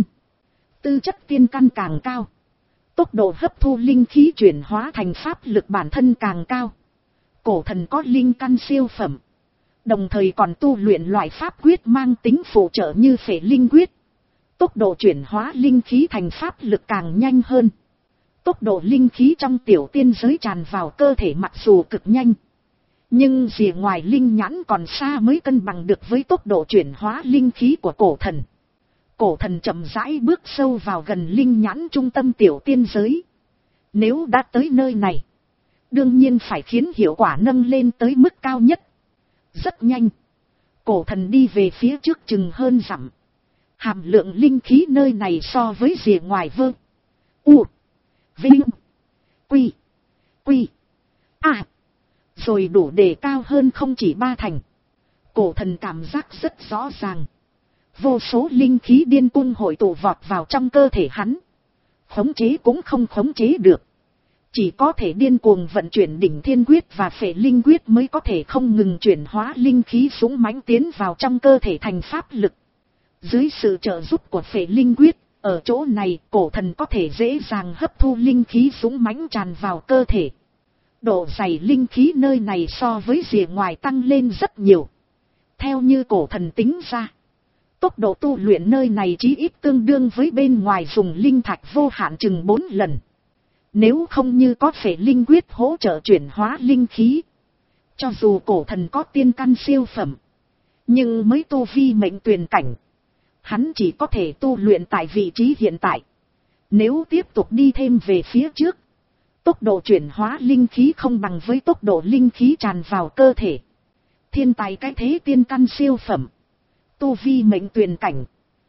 Tư chất tiên căn càng cao, tốc độ hấp thu linh khí chuyển hóa thành pháp lực bản thân càng cao. Cổ thần có linh căn siêu phẩm, đồng thời còn tu luyện loại pháp quyết mang tính phụ trợ như phệ linh quyết. Tốc độ chuyển hóa linh khí thành pháp lực càng nhanh hơn. Tốc độ linh khí trong tiểu tiên giới tràn vào cơ thể mặc dù cực nhanh, nhưng rìa ngoài linh nhãn còn xa mới cân bằng được với tốc độ chuyển hóa linh khí của cổ thần. Cổ thần chậm rãi bước sâu vào gần linh nhãn trung tâm tiểu tiên giới. Nếu đã tới nơi này, đương nhiên phải khiến hiệu quả nâng lên tới mức cao nhất. Rất nhanh, cổ thần đi về phía trước chừng hơn dặm. Hàm lượng linh khí nơi này so với rìa ngoài vơ U Vinh Quy Quy À rồi đủ để cao hơn không chỉ ba thành. Cổ thần cảm giác rất rõ ràng, vô số linh khí điên cuồng hội tụ vọt vào trong cơ thể hắn. Khống chế cũng không khống chế được, chỉ có thể điên cuồng vận chuyển đỉnh thiên quyết và phệ linh quyết mới có thể không ngừng chuyển hóa linh khí dũng mãnh tiến vào trong cơ thể thành pháp lực. Dưới sự trợ giúp của phệ linh quyết, ở chỗ này cổ thần có thể dễ dàng hấp thu linh khí dũng mãnh tràn vào cơ thể. Độ dày linh khí nơi này so với rìa ngoài tăng lên rất nhiều. Theo như cổ thần tính ra, tốc độ tu luyện nơi này chí ít tương đương với bên ngoài dùng linh thạch vô hạn chừng bốn lần. Nếu không như có phệ linh quyết hỗ trợ chuyển hóa linh khí, cho dù cổ thần có tiên căn siêu phẩm, nhưng mới tu vi mệnh tuyển cảnh, hắn chỉ có thể tu luyện tại vị trí hiện tại. Nếu tiếp tục đi thêm về phía trước, tốc độ chuyển hóa linh khí không bằng với tốc độ linh khí tràn vào cơ thể. Thiên tài cái thế tiên căn siêu phẩm, tu vi mệnh tuyển cảnh,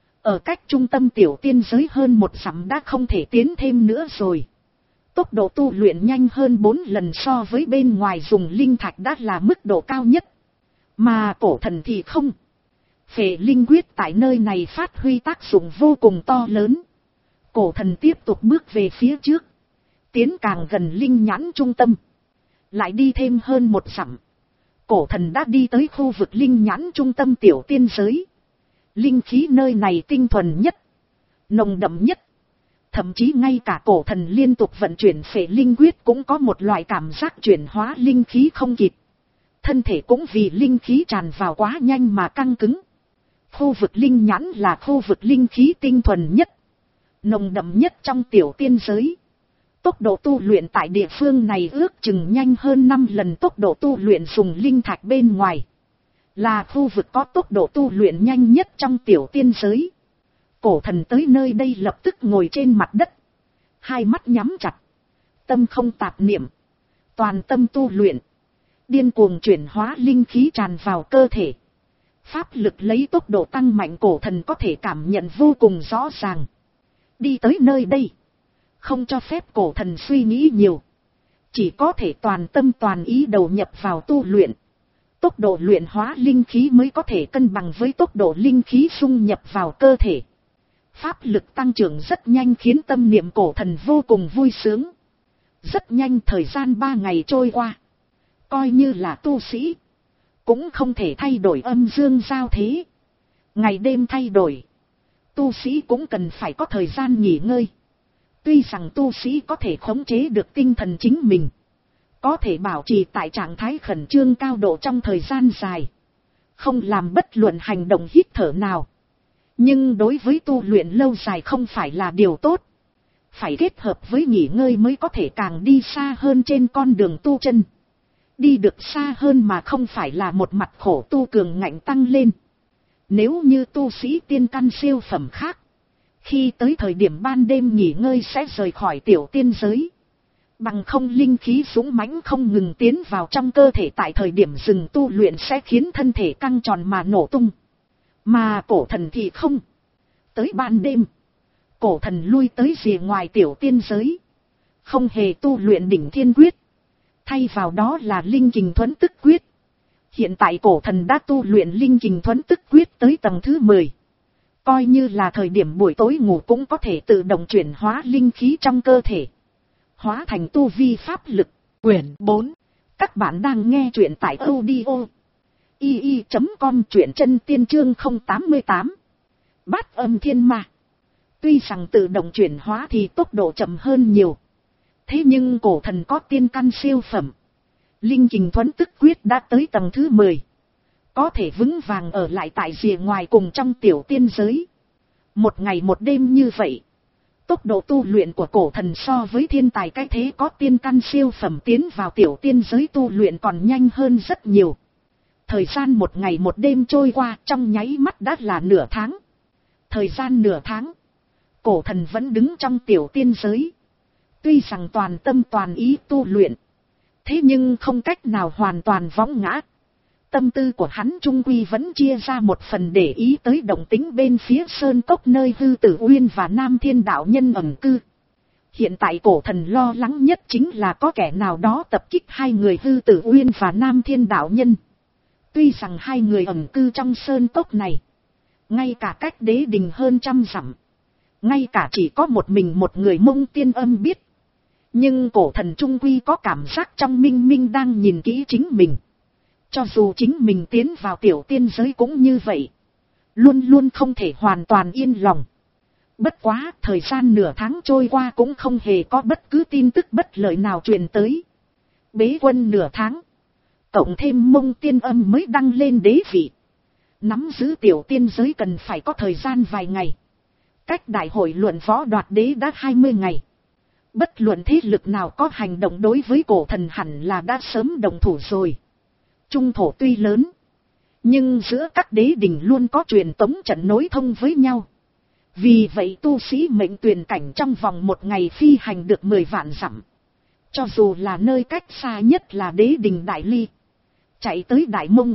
ở cách trung tâm tiểu tiên giới hơn một dặm đã không thể tiến thêm nữa rồi. Tốc độ tu luyện nhanh hơn bốn lần so với bên ngoài dùng linh thạch đã là mức độ cao nhất. Mà cổ thần thì không. Phệ linh quyết tại nơi này phát huy tác dụng vô cùng to lớn. Cổ thần tiếp tục bước về phía trước. Tiến càng gần linh nhãn trung tâm. Lại đi thêm hơn một dặm. Cổ thần đã đi tới khu vực linh nhãn trung tâm tiểu tiên giới. Linh khí nơi này tinh thuần nhất, nồng đậm nhất. Thậm chí ngay cả cổ thần liên tục vận chuyển phệ linh quyết cũng có một loại cảm giác chuyển hóa linh khí không kịp. Thân thể cũng vì linh khí tràn vào quá nhanh mà căng cứng. Khu vực linh nhãn là khu vực linh khí tinh thuần nhất, nồng đậm nhất trong tiểu tiên giới. Tốc độ tu luyện tại địa phương này ước chừng nhanh hơn năm lần tốc độ tu luyện dùng linh thạch bên ngoài. Là khu vực có tốc độ tu luyện nhanh nhất trong tiểu tiên giới. Cổ thần tới nơi đây lập tức ngồi trên mặt đất. Hai mắt nhắm chặt. Tâm không tạp niệm. Toàn tâm tu luyện. Điên cuồng chuyển hóa linh khí tràn vào cơ thể. Pháp lực lấy tốc độ tăng mạnh, cổ thần có thể cảm nhận vô cùng rõ ràng. Đi tới nơi đây. Không cho phép cổ thần suy nghĩ nhiều. Chỉ có thể toàn tâm toàn ý đầu nhập vào tu luyện. Tốc độ luyện hóa linh khí mới có thể cân bằng với tốc độ linh khí xung nhập vào cơ thể. Pháp lực tăng trưởng rất nhanh khiến tâm niệm cổ thần vô cùng vui sướng. Rất nhanh thời gian ba ngày trôi qua. Coi như là tu sĩ, cũng không thể thay đổi âm dương giao thế. Ngày đêm thay đổi. Tu sĩ cũng cần phải có thời gian nghỉ ngơi. Tuy rằng tu sĩ có thể khống chế được tinh thần chính mình, có thể bảo trì tại trạng thái khẩn trương cao độ trong thời gian dài, không làm bất luận hành động hít thở nào. Nhưng đối với tu luyện lâu dài không phải là điều tốt. Phải kết hợp với nghỉ ngơi mới có thể càng đi xa hơn trên con đường tu chân. Đi được xa hơn mà không phải là một mặt khổ tu cường ngạnh tăng lên. Nếu như tu sĩ tiên căn siêu phẩm khác, khi tới thời điểm ban đêm nghỉ ngơi sẽ rời khỏi tiểu tiên giới. Bằng không linh khí dũng mãnh không ngừng tiến vào trong cơ thể, tại thời điểm dừng tu luyện sẽ khiến thân thể căng tròn mà nổ tung. Mà cổ thần thì không. Tới ban đêm, cổ thần lui tới rìa ngoài tiểu tiên giới. Không hề tu luyện đỉnh thiên quyết. Thay vào đó là linh kình thuẫn tức quyết. Hiện tại cổ thần đã tu luyện linh kình thuẫn tức quyết tới tầng thứ mười. Coi như là thời điểm buổi tối ngủ cũng có thể tự động chuyển hóa linh khí trong cơ thể. Hóa thành tu vi pháp lực. Quyển bốn. Các bạn đang nghe truyện tại audio i i chấm com, truyện chân tiên chương không tám tám. Bát âm thiên ma. Tuy rằng tự động chuyển hóa thì tốc độ chậm hơn nhiều. Thế nhưng cổ thần có tiên căn siêu phẩm. Linh kình thuẫn tức quyết đã tới tầng thứ mười. Có thể vững vàng ở lại tại rìa ngoài cùng trong tiểu tiên giới. Một ngày một đêm như vậy. Tốc độ tu luyện của cổ thần so với thiên tài cái thế có tiên căn siêu phẩm tiến vào tiểu tiên giới tu luyện còn nhanh hơn rất nhiều. Thời gian một ngày một đêm trôi qua trong nháy mắt đã là nửa tháng. Thời gian nửa tháng, cổ thần vẫn đứng trong tiểu tiên giới. Tuy rằng toàn tâm toàn ý tu luyện, thế nhưng không cách nào hoàn toàn võng ngã. Tâm tư của hắn trung quy vẫn chia ra một phần để ý tới động tĩnh bên phía sơn cốc nơi Hư Tử Uyên và Nam Thiên đạo nhân ẩn cư. Hiện tại cổ thần lo lắng nhất chính là có kẻ nào đó tập kích hai người Hư Tử Uyên và Nam Thiên đạo nhân. Tuy rằng hai người ẩn cư trong sơn cốc này, ngay cả cách đế đình hơn trăm dặm, ngay cả chỉ có một mình một người Mông Tiên Âm biết. Nhưng cổ thần trung quy có cảm giác trong minh minh đang nhìn kỹ chính mình. Cho dù chính mình tiến vào tiểu tiên giới cũng như vậy. Luôn luôn không thể hoàn toàn yên lòng. Bất quá, thời gian nửa tháng trôi qua cũng không hề có bất cứ tin tức bất lợi nào truyền tới. Bế quân nửa tháng. Cộng thêm Mông Tiên Âm mới đăng lên đế vị. Nắm giữ tiểu tiên giới cần phải có thời gian vài ngày. Cách đại hội luận võ đoạt đế đã hai mươi ngày. Bất luận thế lực nào có hành động đối với cổ thần hẳn là đã sớm đồng thủ rồi. Trung thổ tuy lớn, nhưng giữa các đế đình luôn có truyền tống trận nối thông với nhau. Vì vậy tu sĩ mệnh tuyển cảnh trong vòng một ngày phi hành được mười vạn dặm. Cho dù là nơi cách xa nhất là đế đình Đại Ly, chạy tới Đại Mông,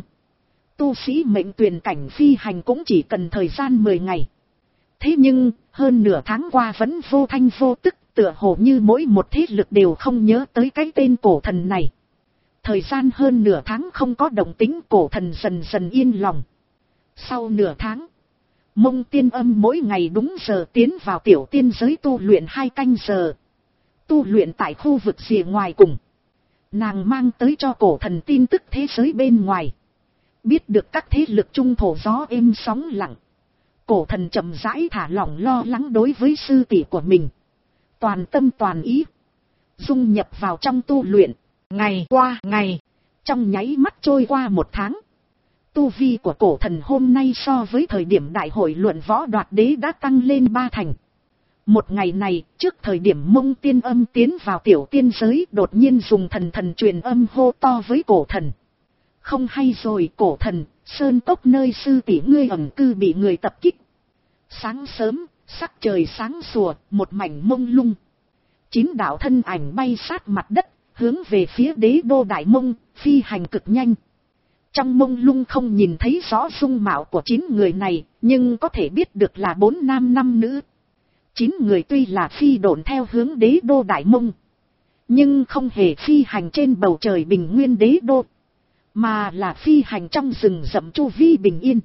tu sĩ mệnh tuyển cảnh phi hành cũng chỉ cần thời gian mười ngày. Thế nhưng, hơn nửa tháng qua vẫn vô thanh vô tức, tựa hồ như mỗi một thế lực đều không nhớ tới cái tên cổ thần này. Thời gian hơn nửa tháng không có động tĩnh, cổ thần dần dần yên lòng. Sau nửa tháng, Mông Tiên Âm mỗi ngày đúng giờ tiến vào tiểu tiên giới tu luyện hai canh giờ. Tu luyện tại khu vực rìa ngoài cùng. Nàng mang tới cho cổ thần tin tức thế giới bên ngoài. Biết được các thế lực trung thổ gió êm sóng lặng. Cổ thần chậm rãi thả lỏng lo lắng đối với sư tỷ của mình. Toàn tâm toàn ý. Dung nhập vào trong tu luyện. Ngày qua ngày. Trong nháy mắt trôi qua một tháng. Tu vi của cổ thần hôm nay so với thời điểm đại hội luận võ đoạt đế đã tăng lên ba thành. Một ngày này, trước thời điểm Mông Tiên Âm tiến vào tiểu tiên giới, đột nhiên dùng thần thần truyền âm hô to với cổ thần. Không hay rồi cổ thần, sơn cốc nơi sư tỷ ngươi ẩn cư bị người tập kích. Sáng sớm, sắc trời sáng sủa, một mảnh mông lung. Chín đạo thân ảnh bay sát mặt đất, hướng về phía đế đô Đại Mông, phi hành cực nhanh. Trong mông lung không nhìn thấy rõ dung mạo của chín người này, nhưng có thể biết được là bốn nam năm nữ. Chín người tuy là phi độn theo hướng đế đô Đại Mông, nhưng không hề phi hành trên bầu trời bình nguyên đế đô, mà là phi hành trong rừng rậm chu vi bình yên.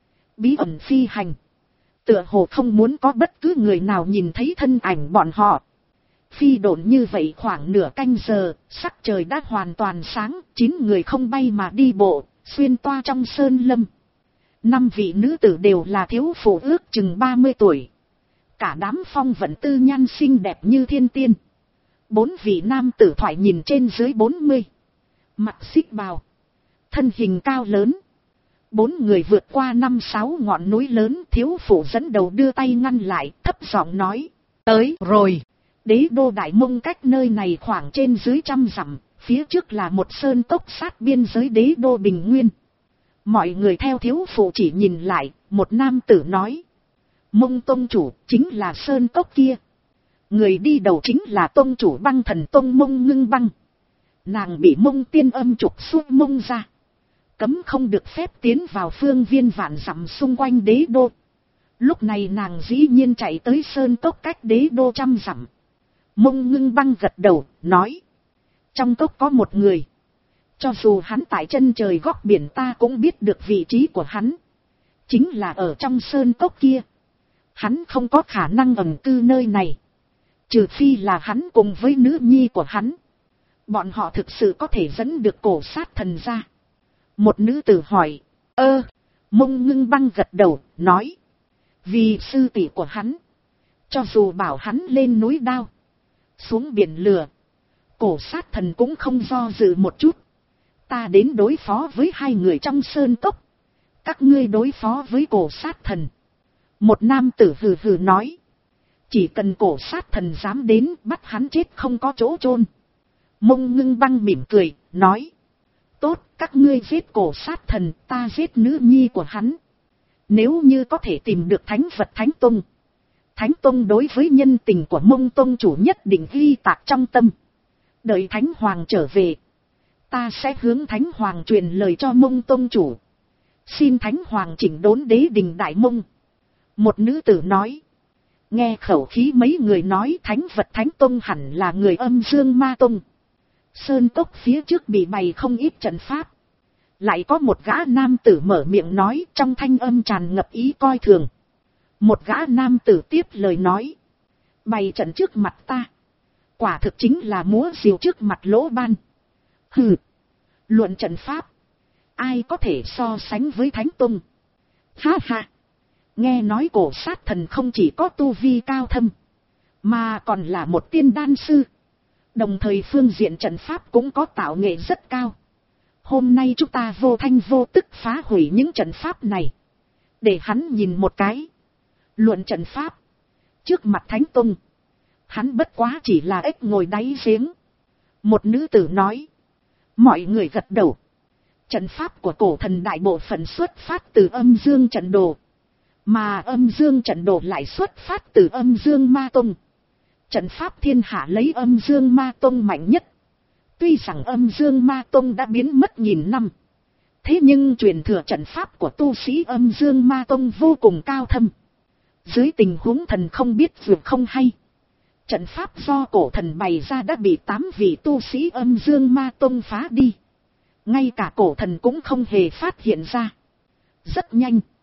Bí ẩn phi hành, tựa hồ không muốn có bất cứ người nào nhìn thấy thân ảnh bọn họ. Phi độn như vậy khoảng nửa canh giờ, sắc trời đã hoàn toàn sáng, chín người không bay mà đi bộ, xuyên toa trong sơn lâm. Năm vị nữ tử đều là thiếu phụ ước chừng ba mươi tuổi. Cả đám phong vận tư nhan xinh đẹp như thiên tiên. Bốn vị nam tử thoại nhìn trên dưới bốn mươi. Mặt xích bào. Thân hình cao lớn. Bốn người vượt qua năm sáu ngọn núi lớn, thiếu phụ dẫn đầu đưa tay ngăn lại, thấp giọng nói. Tới rồi. Đế đô Đại Mông cách nơi này khoảng trên dưới trăm dặm, phía trước là một sơn cốc sát biên giới đế đô Bình Nguyên. Mọi người theo thiếu phụ chỉ nhìn lại, một nam tử nói. Mông tông chủ chính là sơn cốc kia. Người đi đầu chính là tông chủ Băng Thần Tông Mông Ngưng Băng. Nàng bị Mông Tiên Âm trục xuôi mông ra. Cấm không được phép tiến vào phương viên vạn dặm xung quanh đế đô. Lúc này nàng dĩ nhiên chạy tới sơn cốc cách đế đô trăm dặm. Mông Ngưng Băng gật đầu, nói. Trong cốc có một người. Cho dù hắn tại chân trời góc biển ta cũng biết được vị trí của hắn. Chính là ở trong sơn cốc kia. Hắn không có khả năng ẩn cư nơi này. Trừ phi là hắn cùng với nữ nhi của hắn. Bọn họ thực sự có thể dẫn được cổ sát thần ra. Một nữ tử hỏi. Ơ, Mông Ngưng Băng gật đầu, nói. Vì sư tỷ của hắn. Cho dù bảo hắn lên núi đao. Xuống biển lửa. Cổ sát thần cũng không do dự một chút. Ta đến đối phó với hai người trong sơn cốc. Các ngươi đối phó với cổ sát thần. Một nam tử hừ hừ nói. Chỉ cần cổ sát thần dám đến, bắt hắn chết không có chỗ chôn. Mông Ngưng Băng mỉm cười, nói. Tốt, các ngươi giết cổ sát thần, ta giết nữ nhi của hắn. Nếu như có thể tìm được thánh vật Thánh Tông. Thánh Tông đối với nhân tình của Mông Tông chủ nhất định ghi tạc trong tâm. Đợi Thánh Hoàng trở về. Ta sẽ hướng Thánh Hoàng truyền lời cho Mông Tông chủ. Xin Thánh Hoàng chỉnh đốn đế đình Đại Mông. Một nữ tử nói. Nghe khẩu khí mấy người nói thánh vật Thánh Tông hẳn là người Âm Dương Ma Tông. Sơn cốc phía trước bị bày không ít trận pháp. Lại có một gã nam tử mở miệng nói trong thanh âm tràn ngập ý coi thường. Một gã nam tử tiếp lời nói. Bày trận trước mặt ta. Quả thực chính là múa diều trước mặt lỗ ban. Hừ. Luận trận pháp. Ai có thể so sánh với Thánh Tông. Ha ha. Nghe nói cổ sát thần không chỉ có tu vi cao thâm. Mà còn là một tiên đan sư. Đồng thời phương diện trận pháp cũng có tạo nghệ rất cao. Hôm nay chúng ta vô thanh vô tức phá hủy những trận pháp này. Để hắn nhìn một cái. Luận trận pháp. Trước mặt Thánh Tông. Hắn bất quá chỉ là ếch ngồi đáy giếng. Một nữ tử nói. Mọi người gật đầu. Trận pháp của cổ thần đại bộ phận xuất phát từ Âm Dương trận đồ. Mà Âm Dương trận đồ lại xuất phát từ Âm Dương Ma Tông. Trận pháp thiên hạ lấy Âm Dương Ma Tông mạnh nhất. Tuy rằng Âm Dương Ma Tông đã biến mất nghìn năm. Thế nhưng truyền thừa trận pháp của tu sĩ Âm Dương Ma Tông vô cùng cao thâm. Dưới tình huống thần không biết vượt không hay. Trận pháp do cổ thần bày ra đã bị tám vị tu sĩ Âm Dương Ma Tông phá đi. Ngay cả cổ thần cũng không hề phát hiện ra. Rất nhanh.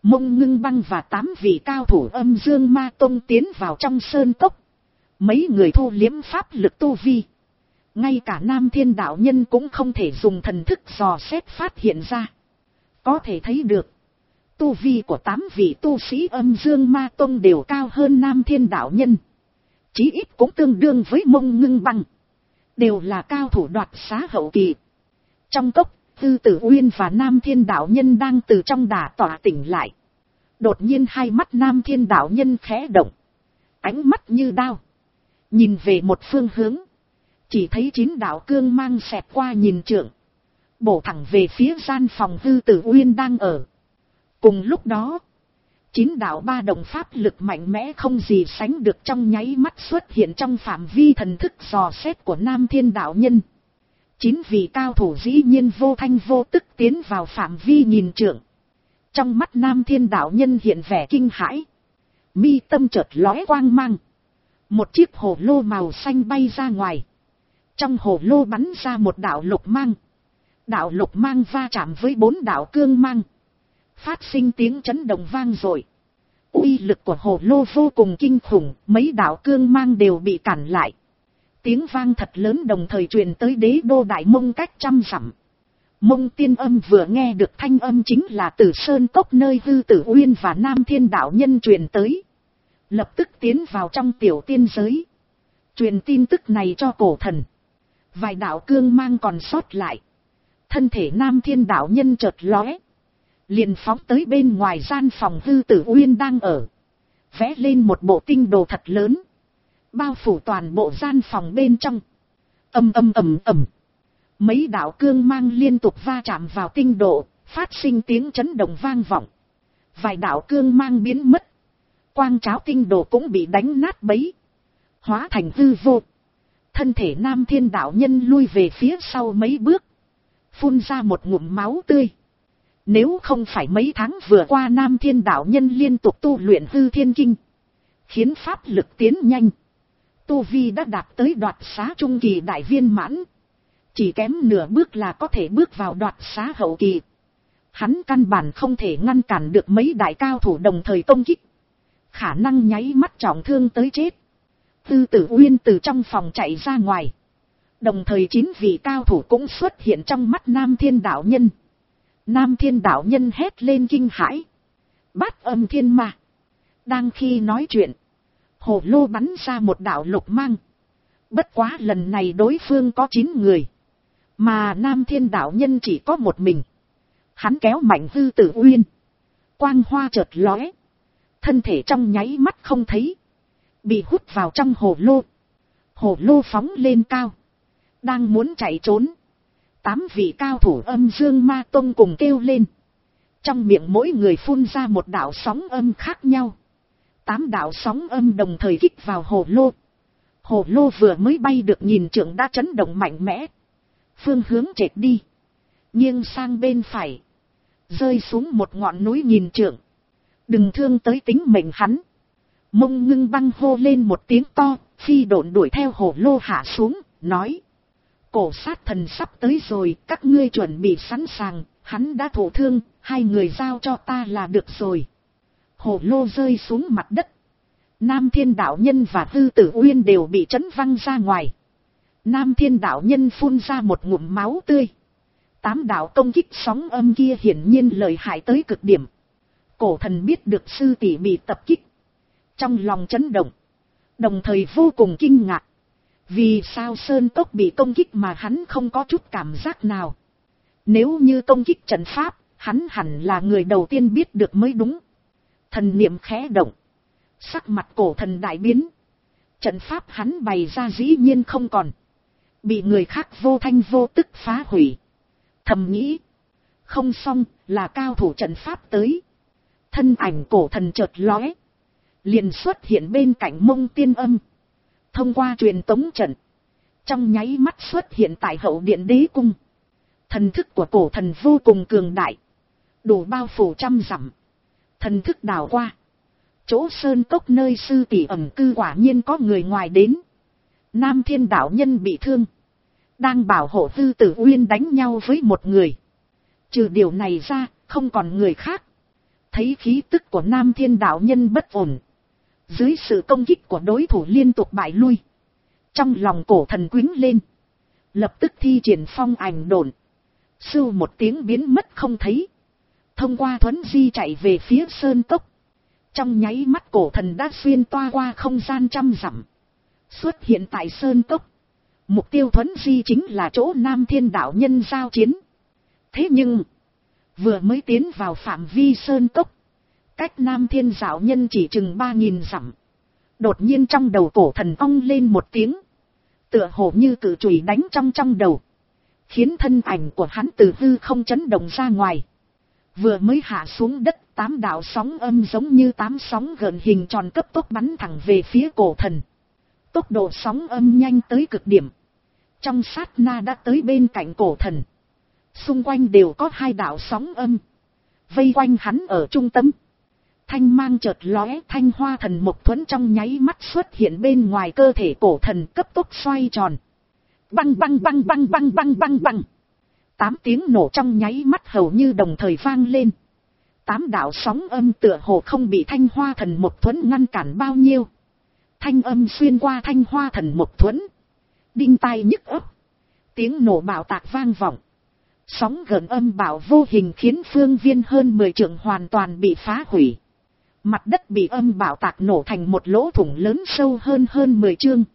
Mông Ngưng Băng và tám vị cao thủ Âm Dương Ma Tông tiến vào trong sơn cốc. Mấy người thu liếm pháp lực tu vi. Ngay cả Nam Thiên đạo nhân cũng không thể dùng thần thức dò xét phát hiện ra. Có thể thấy được, tu vi của tám vị tu sĩ Âm Dương Ma Tông đều cao hơn Nam Thiên đạo nhân. Chí ít cũng tương đương với Mông Ngưng Băng. Đều là cao thủ đoạt xá hậu kỳ. Trong cốc, Tư Tử Uyên và Nam Thiên đạo nhân đang từ trong đả tỏa tỉnh lại. Đột nhiên hai mắt Nam Thiên đạo nhân khẽ động. Ánh mắt như đao. Nhìn về một phương hướng. Chỉ thấy chín đạo cương mang xẹt qua nhìn trượng. Bổ thẳng về phía gian phòng Tư Tử Uyên đang ở. Cùng lúc đó, chín đạo ba động pháp lực mạnh mẽ không gì sánh được trong nháy mắt xuất hiện trong phạm vi thần thức dò xét của Nam Thiên đạo nhân. Chín vị cao thủ dĩ nhiên vô thanh vô tức tiến vào phạm vi nhìn trượng. Trong mắt Nam Thiên đạo nhân hiện vẻ kinh hãi. Mi tâm chợt lóe quang mang. Một chiếc hồ lô màu xanh bay ra ngoài. Trong hồ lô bắn ra một đạo lục mang. Đạo lục mang va chạm với bốn đạo cương mang. Phát sinh tiếng chấn động vang dội. Uy lực của hồ lô vô cùng kinh khủng, mấy đạo cương mang đều bị cản lại. Tiếng vang thật lớn đồng thời truyền tới đế đô Đại Mông cách trăm dặm. Mông Tiên Âm vừa nghe được thanh âm chính là từ sơn cốc nơi Tư Tử Uyên và Nam Thiên đạo nhân truyền tới. Lập tức tiến vào trong tiểu tiên giới. Truyền tin tức này cho cổ thần. Vài đạo cương mang còn sót lại. Thân thể Nam Thiên đạo nhân chợt lóe. Liền phóng tới bên ngoài gian phòng Tư Tử Uyên đang ở. Vẽ lên một bộ tinh đồ thật lớn. Bao phủ toàn bộ gian phòng bên trong. Ầm ầm ầm ầm. Mấy đạo cương mang liên tục va chạm vào tinh độ, phát sinh tiếng chấn động vang vọng. Vài đạo cương mang biến mất. Quang tráo tinh đồ cũng bị đánh nát bấy. Hóa thành hư vô. Thân thể Nam Thiên đạo nhân lui về phía sau mấy bước. Phun ra một ngụm máu tươi. Nếu không phải mấy tháng vừa qua Nam Thiên đạo nhân liên tục tu luyện hư thiên kinh. Khiến pháp lực tiến nhanh. Tu vi đã đạt tới đoạt xá trung kỳ đại viên mãn. Chỉ kém nửa bước là có thể bước vào đoạt xá hậu kỳ. Hắn căn bản không thể ngăn cản được mấy đại cao thủ đồng thời công kích. Khả năng nháy mắt trọng thương tới chết. Tư Tử Uyên từ trong phòng chạy ra ngoài. Đồng thời chín vị cao thủ cũng xuất hiện trong mắt Nam Thiên đạo nhân. Nam Thiên đạo nhân hét lên kinh hãi. Bát Âm Thiên Ma. Đang khi nói chuyện, hồ lô bắn ra một đạo lục mang. Bất quá lần này đối phương có chín người. Mà Nam Thiên đạo nhân chỉ có một mình. Hắn kéo mạnh Tư Tử Uyên. Quang hoa chợt lóe. Thân thể trong nháy mắt không thấy. Bị hút vào trong hồ lô. Hồ lô phóng lên cao. Đang muốn chạy trốn. Tám vị cao thủ Âm Dương Ma Tông cùng kêu lên. Trong miệng mỗi người phun ra một đạo sóng âm khác nhau. Tám đạo sóng âm đồng thời kích vào hồ lô. Hồ lô vừa mới bay được nhìn trượng đã chấn động mạnh mẽ. Phương hướng trệt đi. Nghiêng sang bên phải. Rơi xuống một ngọn núi nhìn trượng. Đừng thương tới tính mệnh hắn. Mông Ngưng Băng hô lên một tiếng to. Phi độn đuổi theo hồ lô hạ xuống. Nói. Cổ sát thần sắp tới rồi. Các ngươi chuẩn bị sẵn sàng. Hắn đã thổ thương. Hai người giao cho ta là được rồi. Hồ lô rơi xuống mặt đất. Nam Thiên đạo nhân và Tư Tử Uyên đều bị chấn văng ra ngoài. Nam Thiên đạo nhân phun ra một ngụm máu tươi. Tám đạo công kích sóng âm kia hiển nhiên lợi hại tới cực điểm. Cổ thần biết được sư tỷ bị tập kích. Trong lòng chấn động. Đồng thời vô cùng kinh ngạc. Vì sao sơn cốc bị công kích mà hắn không có chút cảm giác nào. Nếu như công kích trận pháp, hắn hẳn là người đầu tiên biết được mới đúng. Thần niệm khẽ động. Sắc mặt cổ thần đại biến. Trận pháp hắn bày ra dĩ nhiên không còn. Bị người khác vô thanh vô tức phá hủy. Thầm nghĩ. Không xong, là cao thủ trận pháp tới. Thân ảnh cổ thần chợt lóe. Liền xuất hiện bên cạnh Mông Tiên Âm. Thông qua truyền tống trận. Trong nháy mắt xuất hiện tại hậu điện đế cung. Thần thức của cổ thần vô cùng cường đại. Đủ bao phủ trăm dặm. Thần thức đảo qua. Chỗ sơn cốc nơi sư tỷ ẩn cư quả nhiên có người ngoài đến. Nam Thiên đạo nhân bị thương. Đang bảo hộ Tư Tử Uyên đánh nhau với một người. Trừ điều này ra, không còn người khác. Thấy khí tức của Nam Thiên đạo nhân bất ổn, dưới sự công kích của đối thủ liên tục bại lui, trong lòng cổ thần quýnh lên, lập tức thi triển phong ảnh độn, sưu một tiếng biến mất không thấy, thông qua thuấn di chạy về phía sơn cốc. Trong nháy mắt cổ thần đã xuyên toa qua không gian trăm dặm, xuất hiện tại sơn cốc. Mục tiêu thuấn di chính là chỗ Nam Thiên đạo nhân giao chiến. Thế nhưng, vừa mới tiến vào phạm vi sơn cốc, cách Nam Thiên đạo nhân chỉ chừng ba nghìn dặm. Đột nhiên trong đầu cổ thần ong lên một tiếng, tựa hồ như cự chùy đánh trong trong đầu, khiến thân ảnh của hắn từ hư không chấn động ra ngoài. Vừa mới hạ xuống đất, tám đạo sóng âm giống như tám sóng gợn hình tròn cấp tốc bắn thẳng về phía cổ thần. Tốc độ sóng âm nhanh tới cực điểm, trong sát na đã tới bên cạnh cổ thần. Xung quanh đều có hai đạo sóng âm, vây quanh hắn ở trung tâm. Thanh mang chợt lóe, thanh hoa thần mộc thuẫn trong nháy mắt xuất hiện bên ngoài cơ thể cổ thần, cấp tốc xoay tròn. Băng băng băng băng băng băng băng băng. Tám tiếng nổ trong nháy mắt hầu như đồng thời vang lên. Tám đạo sóng âm tựa hồ không bị thanh hoa thần mộc thuẫn ngăn cản bao nhiêu. Thanh âm xuyên qua thanh hoa thần mộc thuẫn, đinh tai nhức ấp. Tiếng nổ bạo tạc vang vọng. Sóng gần âm bạo vô hình khiến phương viên hơn mười trượng hoàn toàn bị phá hủy. Mặt đất bị âm bạo tạc nổ thành một lỗ thủng lớn sâu hơn hơn mười trượng.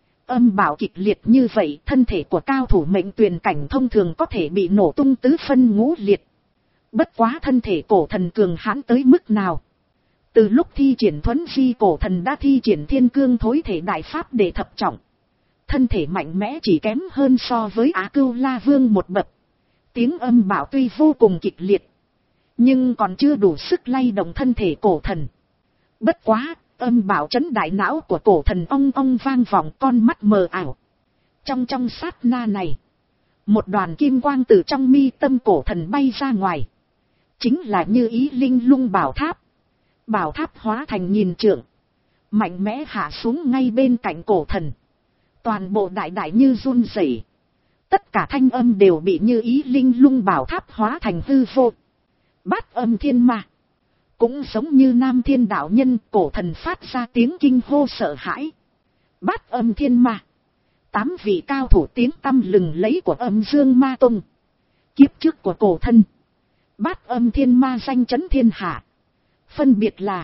Âm bạo kịch liệt như vậy, thân thể của cao thủ mệnh tuyền cảnh thông thường có thể bị nổ tung tứ phân ngũ liệt. Bất quá thân thể cổ thần cường hãn tới mức nào. Từ lúc thi triển thuấn di, cổ thần đã thi triển thiên cương thối thể đại pháp để thập trọng. Thân thể mạnh mẽ chỉ kém hơn so với Á Cưu La Vương một bậc. Tiếng âm bạo tuy vô cùng kịch liệt, nhưng còn chưa đủ sức lay động thân thể cổ thần. Bất quá, âm bạo chấn đại não của cổ thần ong ong vang vọng, con mắt mờ ảo. Trong trong sát na này, một đoàn kim quang từ trong mi tâm cổ thần bay ra ngoài. Chính là Như Ý Linh Lung bảo tháp. Bảo tháp hóa thành nghìn trượng, mạnh mẽ hạ xuống ngay bên cạnh cổ thần. Toàn bộ đại đại như run rẩy. Tất cả thanh âm đều bị Như Ý Linh Lung bảo tháp hóa thành hư vô. Bát âm thiên ma. Cũng giống như Nam Thiên đạo nhân, cổ thần phát ra tiếng kinh hô sợ hãi. Bát âm thiên ma. Tám vị cao thủ tiếng tăm lừng lấy của Âm Dương Ma Tông. Kiếp trước của cổ thần, bát âm thiên ma danh chấn thiên hạ. Phân biệt là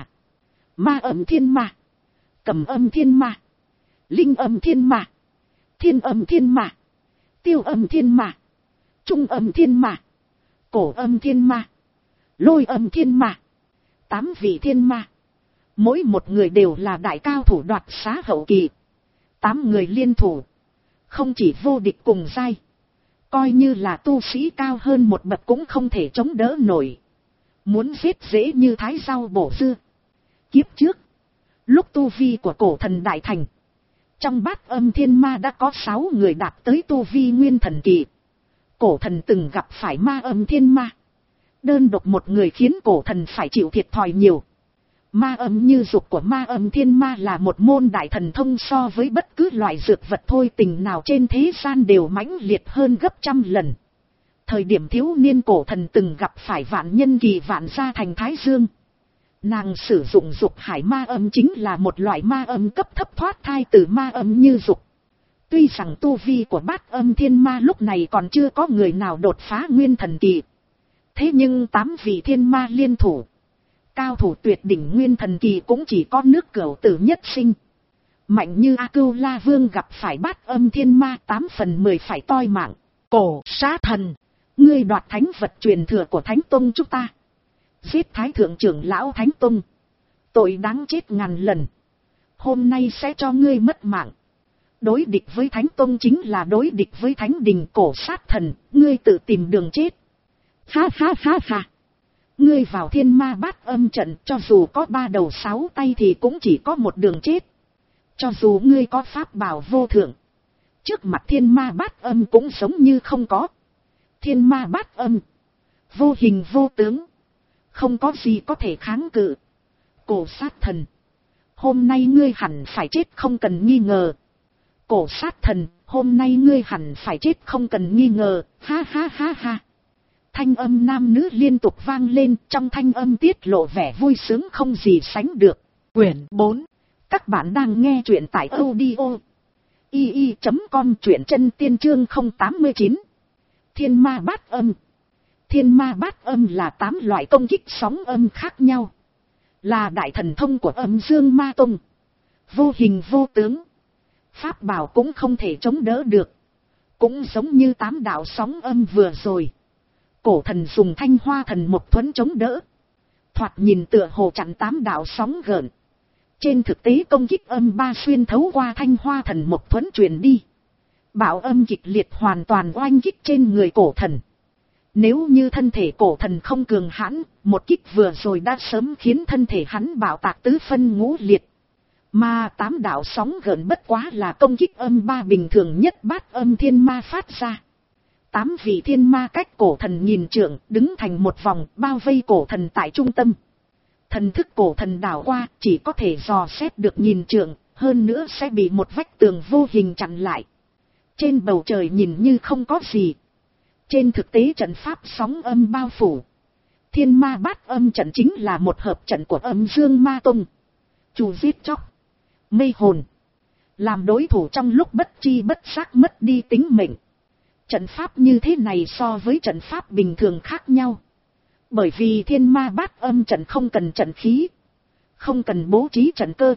ma âm thiên ma, cầm âm thiên ma, linh âm thiên ma, thiên âm thiên ma, tiêu âm thiên ma, trung âm thiên ma, cổ âm thiên ma, lôi âm thiên ma. Tám vị thiên ma, mỗi một người đều là đại cao thủ đoạt xá hậu kỳ. Tám người liên thủ, không chỉ vô địch cùng giai, coi như là tu sĩ cao hơn một bậc cũng không thể chống đỡ nổi. Muốn giết dễ như thái rau bổ dưa. Kiếp trước, lúc tu vi của cổ thần đại thành, trong bát âm thiên ma đã có sáu người đạt tới tu vi nguyên thần kỳ. Cổ thần từng gặp phải ma âm thiên ma, đơn độc một người khiến cổ thần phải chịu thiệt thòi nhiều. Ma âm như dục của ma âm thiên ma là một môn đại thần thông, so với bất cứ loại dược vật thôi tình nào trên thế gian đều mãnh liệt hơn gấp trăm lần. Thời điểm thiếu niên cổ thần từng gặp phải vạn nhân kỳ vạn gia thành Thái Dương. Nàng sử dụng dục hải ma âm, chính là một loại ma âm cấp thấp thoát thai từ ma âm như dục. Tuy rằng tu vi của bát âm thiên ma lúc này còn chưa có người nào đột phá nguyên thần kỳ. Thế nhưng tám vị thiên ma liên thủ, cao thủ tuyệt đỉnh nguyên thần kỳ cũng chỉ có nước Cửu Tử Nhất Sinh. Mạnh như A Cưu La Vương gặp phải bát âm thiên ma, tám phần mười phải toi mạng. Cổ Sát Thần, ngươi đoạt thánh vật truyền thừa của Thánh Tông chúng ta, giết Thái Thượng trưởng lão Thánh Tông, tội đáng chết ngàn lần. Hôm nay sẽ cho ngươi mất mạng. Đối địch với Thánh Tông chính là đối địch với Thánh Đình. Cổ Sát Thần, ngươi tự tìm đường chết. Ha ha ha ha. Ngươi vào thiên ma bát âm trận, cho dù có ba đầu sáu tay thì cũng chỉ có một đường chết. Cho dù ngươi có pháp bảo vô thượng, trước mặt thiên ma bát âm cũng giống như không có. Thiên ma bát âm, vô hình vô tướng, không có gì có thể kháng cự. Cổ Sát Thần, hôm nay ngươi hẳn phải chết không cần nghi ngờ. Cổ Sát Thần, hôm nay ngươi hẳn phải chết không cần nghi ngờ. Ha ha ha ha. Thanh âm nam nữ liên tục vang lên, trong thanh âm tiết lộ vẻ vui sướng không gì sánh được. Quyển bốn. Các bạn đang nghe truyện tại audio i i chấm com, truyện chân tiên chương không tám chín. Thiên ma bát âm. Thiên ma bát âm là tám loại công kích sóng âm khác nhau. Là đại thần thông của âm dương ma tông. Vô hình vô tướng. Pháp bảo cũng không thể chống đỡ được. Cũng giống như tám đạo sóng âm vừa rồi. Cổ thần dùng thanh hoa thần một thuẫn chống đỡ. Thoạt nhìn tựa hồ chặn tám đạo sóng gợn. Trên thực tế công kích âm ba xuyên thấu qua thanh hoa thần một thuẫn truyền đi. Bạo âm kịch liệt hoàn toàn oanh kích trên người cổ thần. Nếu như thân thể cổ thần không cường hãn, một kích vừa rồi đã sớm khiến thân thể hắn bạo tạc tứ phân ngũ liệt. Mà tám đạo sóng gợn bất quá là công kích âm ba bình thường nhất bát âm thiên ma phát ra. Tám vị thiên ma cách cổ thần nghìn trượng, đứng thành một vòng, bao vây cổ thần tại trung tâm. Thần thức cổ thần đảo qua, chỉ có thể dò xét được nghìn trượng, hơn nữa sẽ bị một vách tường vô hình chặn lại. Trên bầu trời nhìn như không có gì. Trên thực tế trận pháp sóng âm bao phủ. Thiên ma bát âm trận chính là một hợp trận của âm dương ma tông. Chủ giết chóc, mê hồn, làm đối thủ trong lúc bất chi bất giác mất đi tính mệnh. Trận pháp như thế này so với trận pháp bình thường khác nhau. Bởi vì thiên ma bát âm trận không cần trận khí, không cần bố trí trận cơ,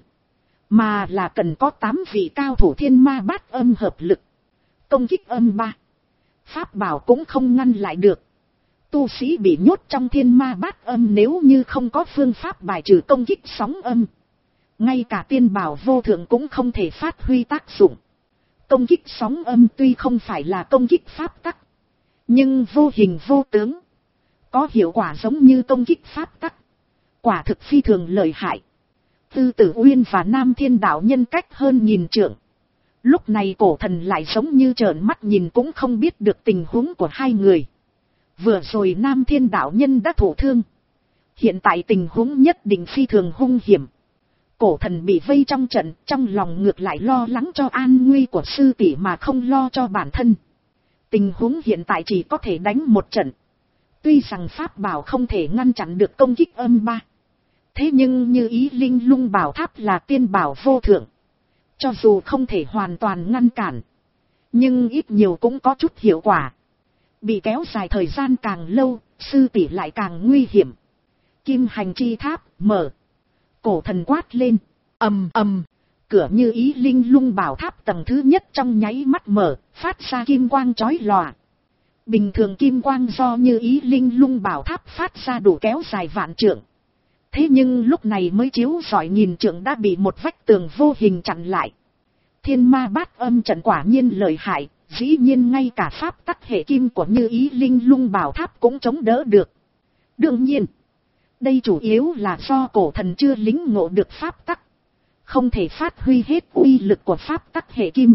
mà là cần có tám vị cao thủ thiên ma bát âm hợp lực. Công kích âm ba, pháp bảo cũng không ngăn lại được. Tu sĩ bị nhốt trong thiên ma bát âm nếu như không có phương pháp bài trừ công kích sóng âm, ngay cả tiên bảo vô thượng cũng không thể phát huy tác dụng. Công kích sóng âm tuy không phải là công kích pháp tắc, nhưng vô hình vô tướng, có hiệu quả giống như công kích pháp tắc, quả thực phi thường lợi hại. Tư Tử Uyên và Nam Thiên đạo nhân cách hơn nghìn trượng. Lúc này cổ thần lại giống như trợn mắt nhìn cũng không biết được tình huống của hai người. Vừa rồi Nam Thiên đạo nhân đã thụ thương. Hiện tại tình huống nhất định phi thường hung hiểm. Cổ thần bị vây trong trận, trong lòng ngược lại lo lắng cho an nguy của sư tỷ mà không lo cho bản thân. Tình huống hiện tại chỉ có thể đánh một trận. Tuy rằng pháp bảo không thể ngăn chặn được công kích âm ba, thế nhưng như ý linh lung bảo tháp là tiên bảo vô thượng. Cho dù không thể hoàn toàn ngăn cản, nhưng ít nhiều cũng có chút hiệu quả. Bị kéo dài thời gian càng lâu, sư tỷ lại càng nguy hiểm. Kim hành chi tháp, mở. Cổ thần quát lên, ầm ầm, cửa như ý linh lung bảo tháp tầng thứ nhất trong nháy mắt mở, phát ra kim quang chói lòa. Bình thường kim quang do như ý linh lung bảo tháp phát ra đủ kéo dài vạn trượng. Thế nhưng lúc này mới chiếu rọi nghìn trượng đã bị một vách tường vô hình chặn lại. Thiên ma bát âm trận quả nhiên lợi hại, dĩ nhiên ngay cả pháp tắc hệ kim của như ý linh lung bảo tháp cũng chống đỡ được. Đương nhiên, đây chủ yếu là do cổ thần chưa lĩnh ngộ được pháp tắc, không thể phát huy hết uy lực của pháp tắc hệ kim.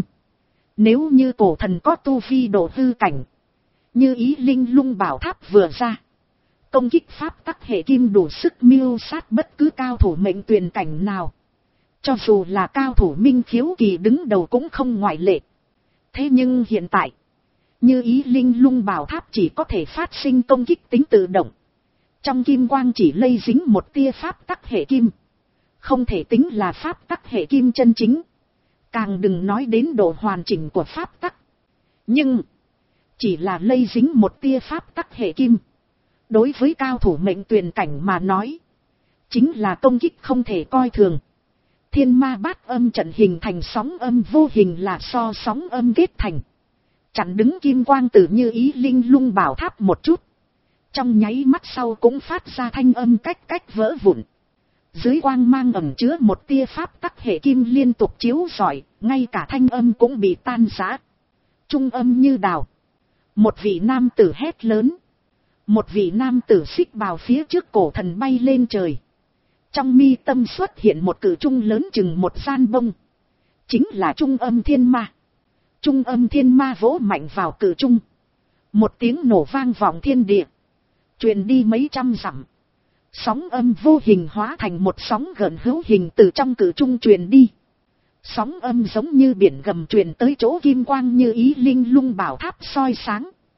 Nếu như cổ thần có tu vi độ hư cảnh, như ý linh lung bảo tháp vừa ra, công kích pháp tắc hệ kim đủ sức miêu sát bất cứ cao thủ mệnh tuyền cảnh nào. Cho dù là cao thủ minh khiếu kỳ đứng đầu cũng không ngoại lệ. Thế nhưng hiện tại, như ý linh lung bảo tháp chỉ có thể phát sinh công kích tính tự động. Trong kim quang chỉ lây dính một tia pháp tắc hệ kim, không thể tính là pháp tắc hệ kim chân chính. Càng đừng nói đến độ hoàn chỉnh của pháp tắc. Nhưng, chỉ là lây dính một tia pháp tắc hệ kim, đối với cao thủ mệnh tuyền cảnh mà nói, chính là công kích không thể coi thường. Thiên ma bát âm trận hình thành sóng âm vô hình là so sóng âm kết thành. Chặn đứng kim quang tử như ý linh lung bảo tháp một chút. Trong nháy mắt sau cũng phát ra thanh âm cách cách vỡ vụn. Dưới quang mang ẩn chứa một tia pháp tắc hệ kim liên tục chiếu rọi, ngay cả thanh âm cũng bị tan rã. Trung âm như đào. Một vị nam tử hét lớn. Một vị nam tử xích bào phía trước cổ thần bay lên trời. Trong mi tâm xuất hiện một cử trung lớn chừng một gian bông. Chính là trung âm thiên ma. Trung âm thiên ma vỗ mạnh vào cử trung. Một tiếng nổ vang vọng thiên địa. Truyền đi mấy trăm dặm. Sóng âm vô hình hóa thành một sóng gợn hữu hình từ trong cử trung truyền đi. Sóng âm giống như biển gầm truyền tới chỗ kim quang như ý linh lung bảo tháp soi sáng.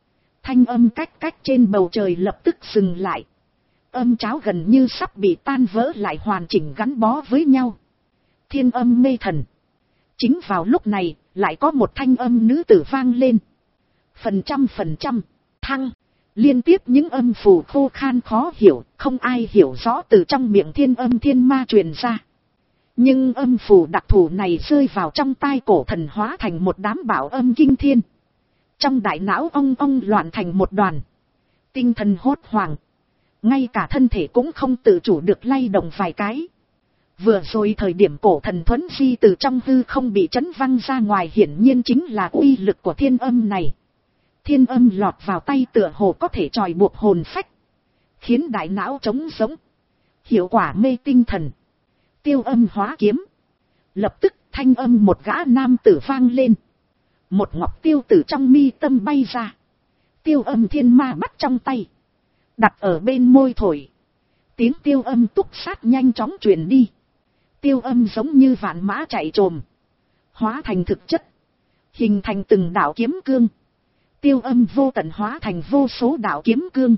Thanh âm cách cách trên bầu trời lập tức dừng lại. Âm cháo gần như sắp bị tan vỡ lại hoàn chỉnh gắn bó với nhau. Thiên âm mê thần. Chính vào lúc này, lại có một thanh âm nữ tử vang lên. Phần trăm phần trăm, thăng. Liên tiếp những âm phù khô khan khó hiểu, không ai hiểu rõ từ trong miệng thiên âm thiên ma truyền ra. Nhưng âm phù đặc thù này rơi vào trong tai cổ thần hóa thành một đám bảo âm kinh thiên. Trong đại não ong ong loạn thành một đoàn. Tinh thần hốt hoảng. Ngay cả thân thể cũng không tự chủ được lay động vài cái. Vừa rồi thời điểm cổ thần thuấn di từ trong hư không bị chấn văng ra ngoài hiển nhiên chính là uy lực của thiên âm này. Thiên âm lọt vào tay tựa hồ có thể tròi buộc hồn phách. Khiến đại não trống giống. Hiệu quả mê tinh thần. Tiêu âm hóa kiếm. Lập tức thanh âm một gã nam tử vang lên. Một ngọc tiêu tử trong mi tâm bay ra. Tiêu âm thiên ma bắt trong tay. Đặt ở bên môi thổi. Tiếng tiêu âm túc sát nhanh chóng truyền đi. Tiêu âm giống như vạn mã chạy trồm. Hóa thành thực chất. Hình thành từng đạo kiếm cương. Tiêu âm vô tận hóa thành vô số đạo kiếm cương.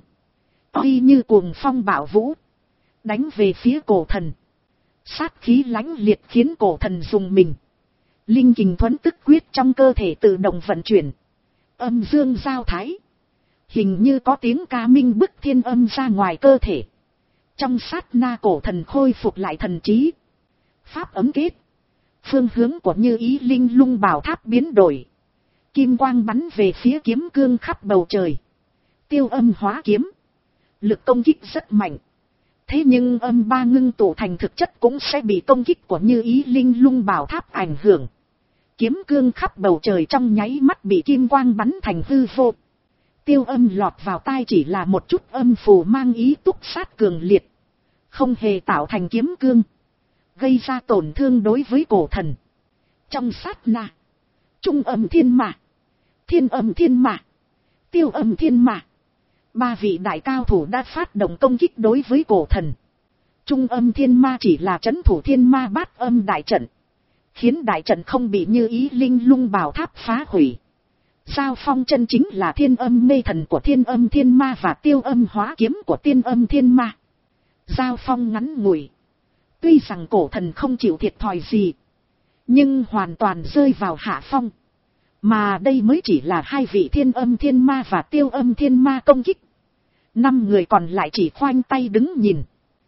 Uy như cuồng phong bạo vũ. Đánh về phía cổ thần. Sát khí lãnh liệt khiến cổ thần dùng mình. Linh kình thuẫn tức quyết trong cơ thể tự động vận chuyển. Âm dương giao thái. Hình như có tiếng ca minh bức thiên âm ra ngoài cơ thể. Trong sát na cổ thần khôi phục lại thần trí. Pháp ấm kết. Phương hướng của Như Ý Linh Lung Bảo Tháp biến đổi. Kim quang bắn về phía kiếm cương khắp bầu trời. Tiêu âm hóa kiếm. Lực công kích rất mạnh. Thế nhưng âm ba ngưng tụ thành thực chất cũng sẽ bị công kích của Như Ý Linh Lung Bảo Tháp ảnh hưởng. Kiếm cương khắp bầu trời trong nháy mắt bị kim quang bắn thành hư vô. Tiêu âm lọt vào tai chỉ là một chút âm phù mang ý túc sát cường liệt. Không hề tạo thành kiếm cương. Gây ra tổn thương đối với cổ thần. Trong sát na. Trung âm thiên ma. Thiên âm thiên ma. Tiêu âm thiên ma. Ba vị đại cao thủ đã phát động công kích đối với cổ thần. Trung âm thiên ma chỉ là trấn thủ thiên ma bát âm đại trận. Khiến đại trận không bị Như Ý Linh Lung Bảo Tháp phá hủy. Giao phong chân chính là thiên âm mê thần của thiên âm thiên ma và tiêu âm hóa kiếm của tiên âm thiên ma. Giao phong ngắn ngủi. Tuy rằng cổ thần không chịu thiệt thòi gì. Nhưng hoàn toàn rơi vào hạ phong. Mà đây mới chỉ là hai vị thiên âm thiên ma và tiêu âm thiên ma công kích. Năm người còn lại chỉ khoanh tay đứng nhìn.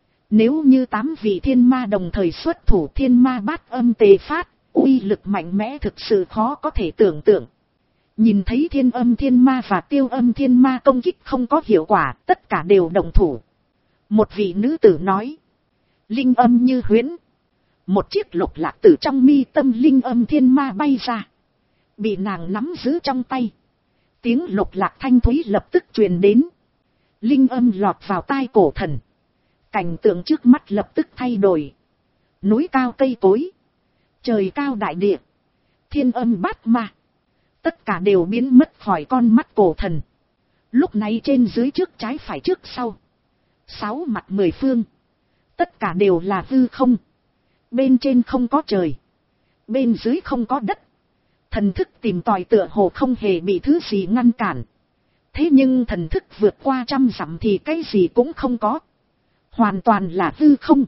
Nếu như tám vị thiên ma đồng thời xuất thủ thiên ma bát âm tề phát, uy lực mạnh mẽ thực sự khó có thể tưởng tượng. Nhìn thấy thiên âm thiên ma và tiêu âm thiên ma công kích không có hiệu quả, tất cả đều đồng thủ. Một vị nữ tử nói. Linh âm như huyễn. Một chiếc lục lạc từ trong mi tâm linh âm thiên ma bay ra. Bị nàng nắm giữ trong tay. Tiếng lục lạc thanh thúy lập tức truyền đến. Linh âm lọt vào tai cổ thần. Cảnh tượng trước mắt lập tức thay đổi. Núi cao cây cối. Trời cao đại địa. Thiên âm bát ma. Tất cả đều biến mất khỏi con mắt cổ thần. Lúc này trên dưới trước trái phải trước sau. Sáu mặt mười phương. Tất cả đều là hư không. Bên trên không có trời. Bên dưới không có đất. Thần thức tìm tòi tựa hồ không hề bị thứ gì ngăn cản. Thế nhưng thần thức vượt qua trăm dặm thì cái gì cũng không có. Hoàn toàn là hư không.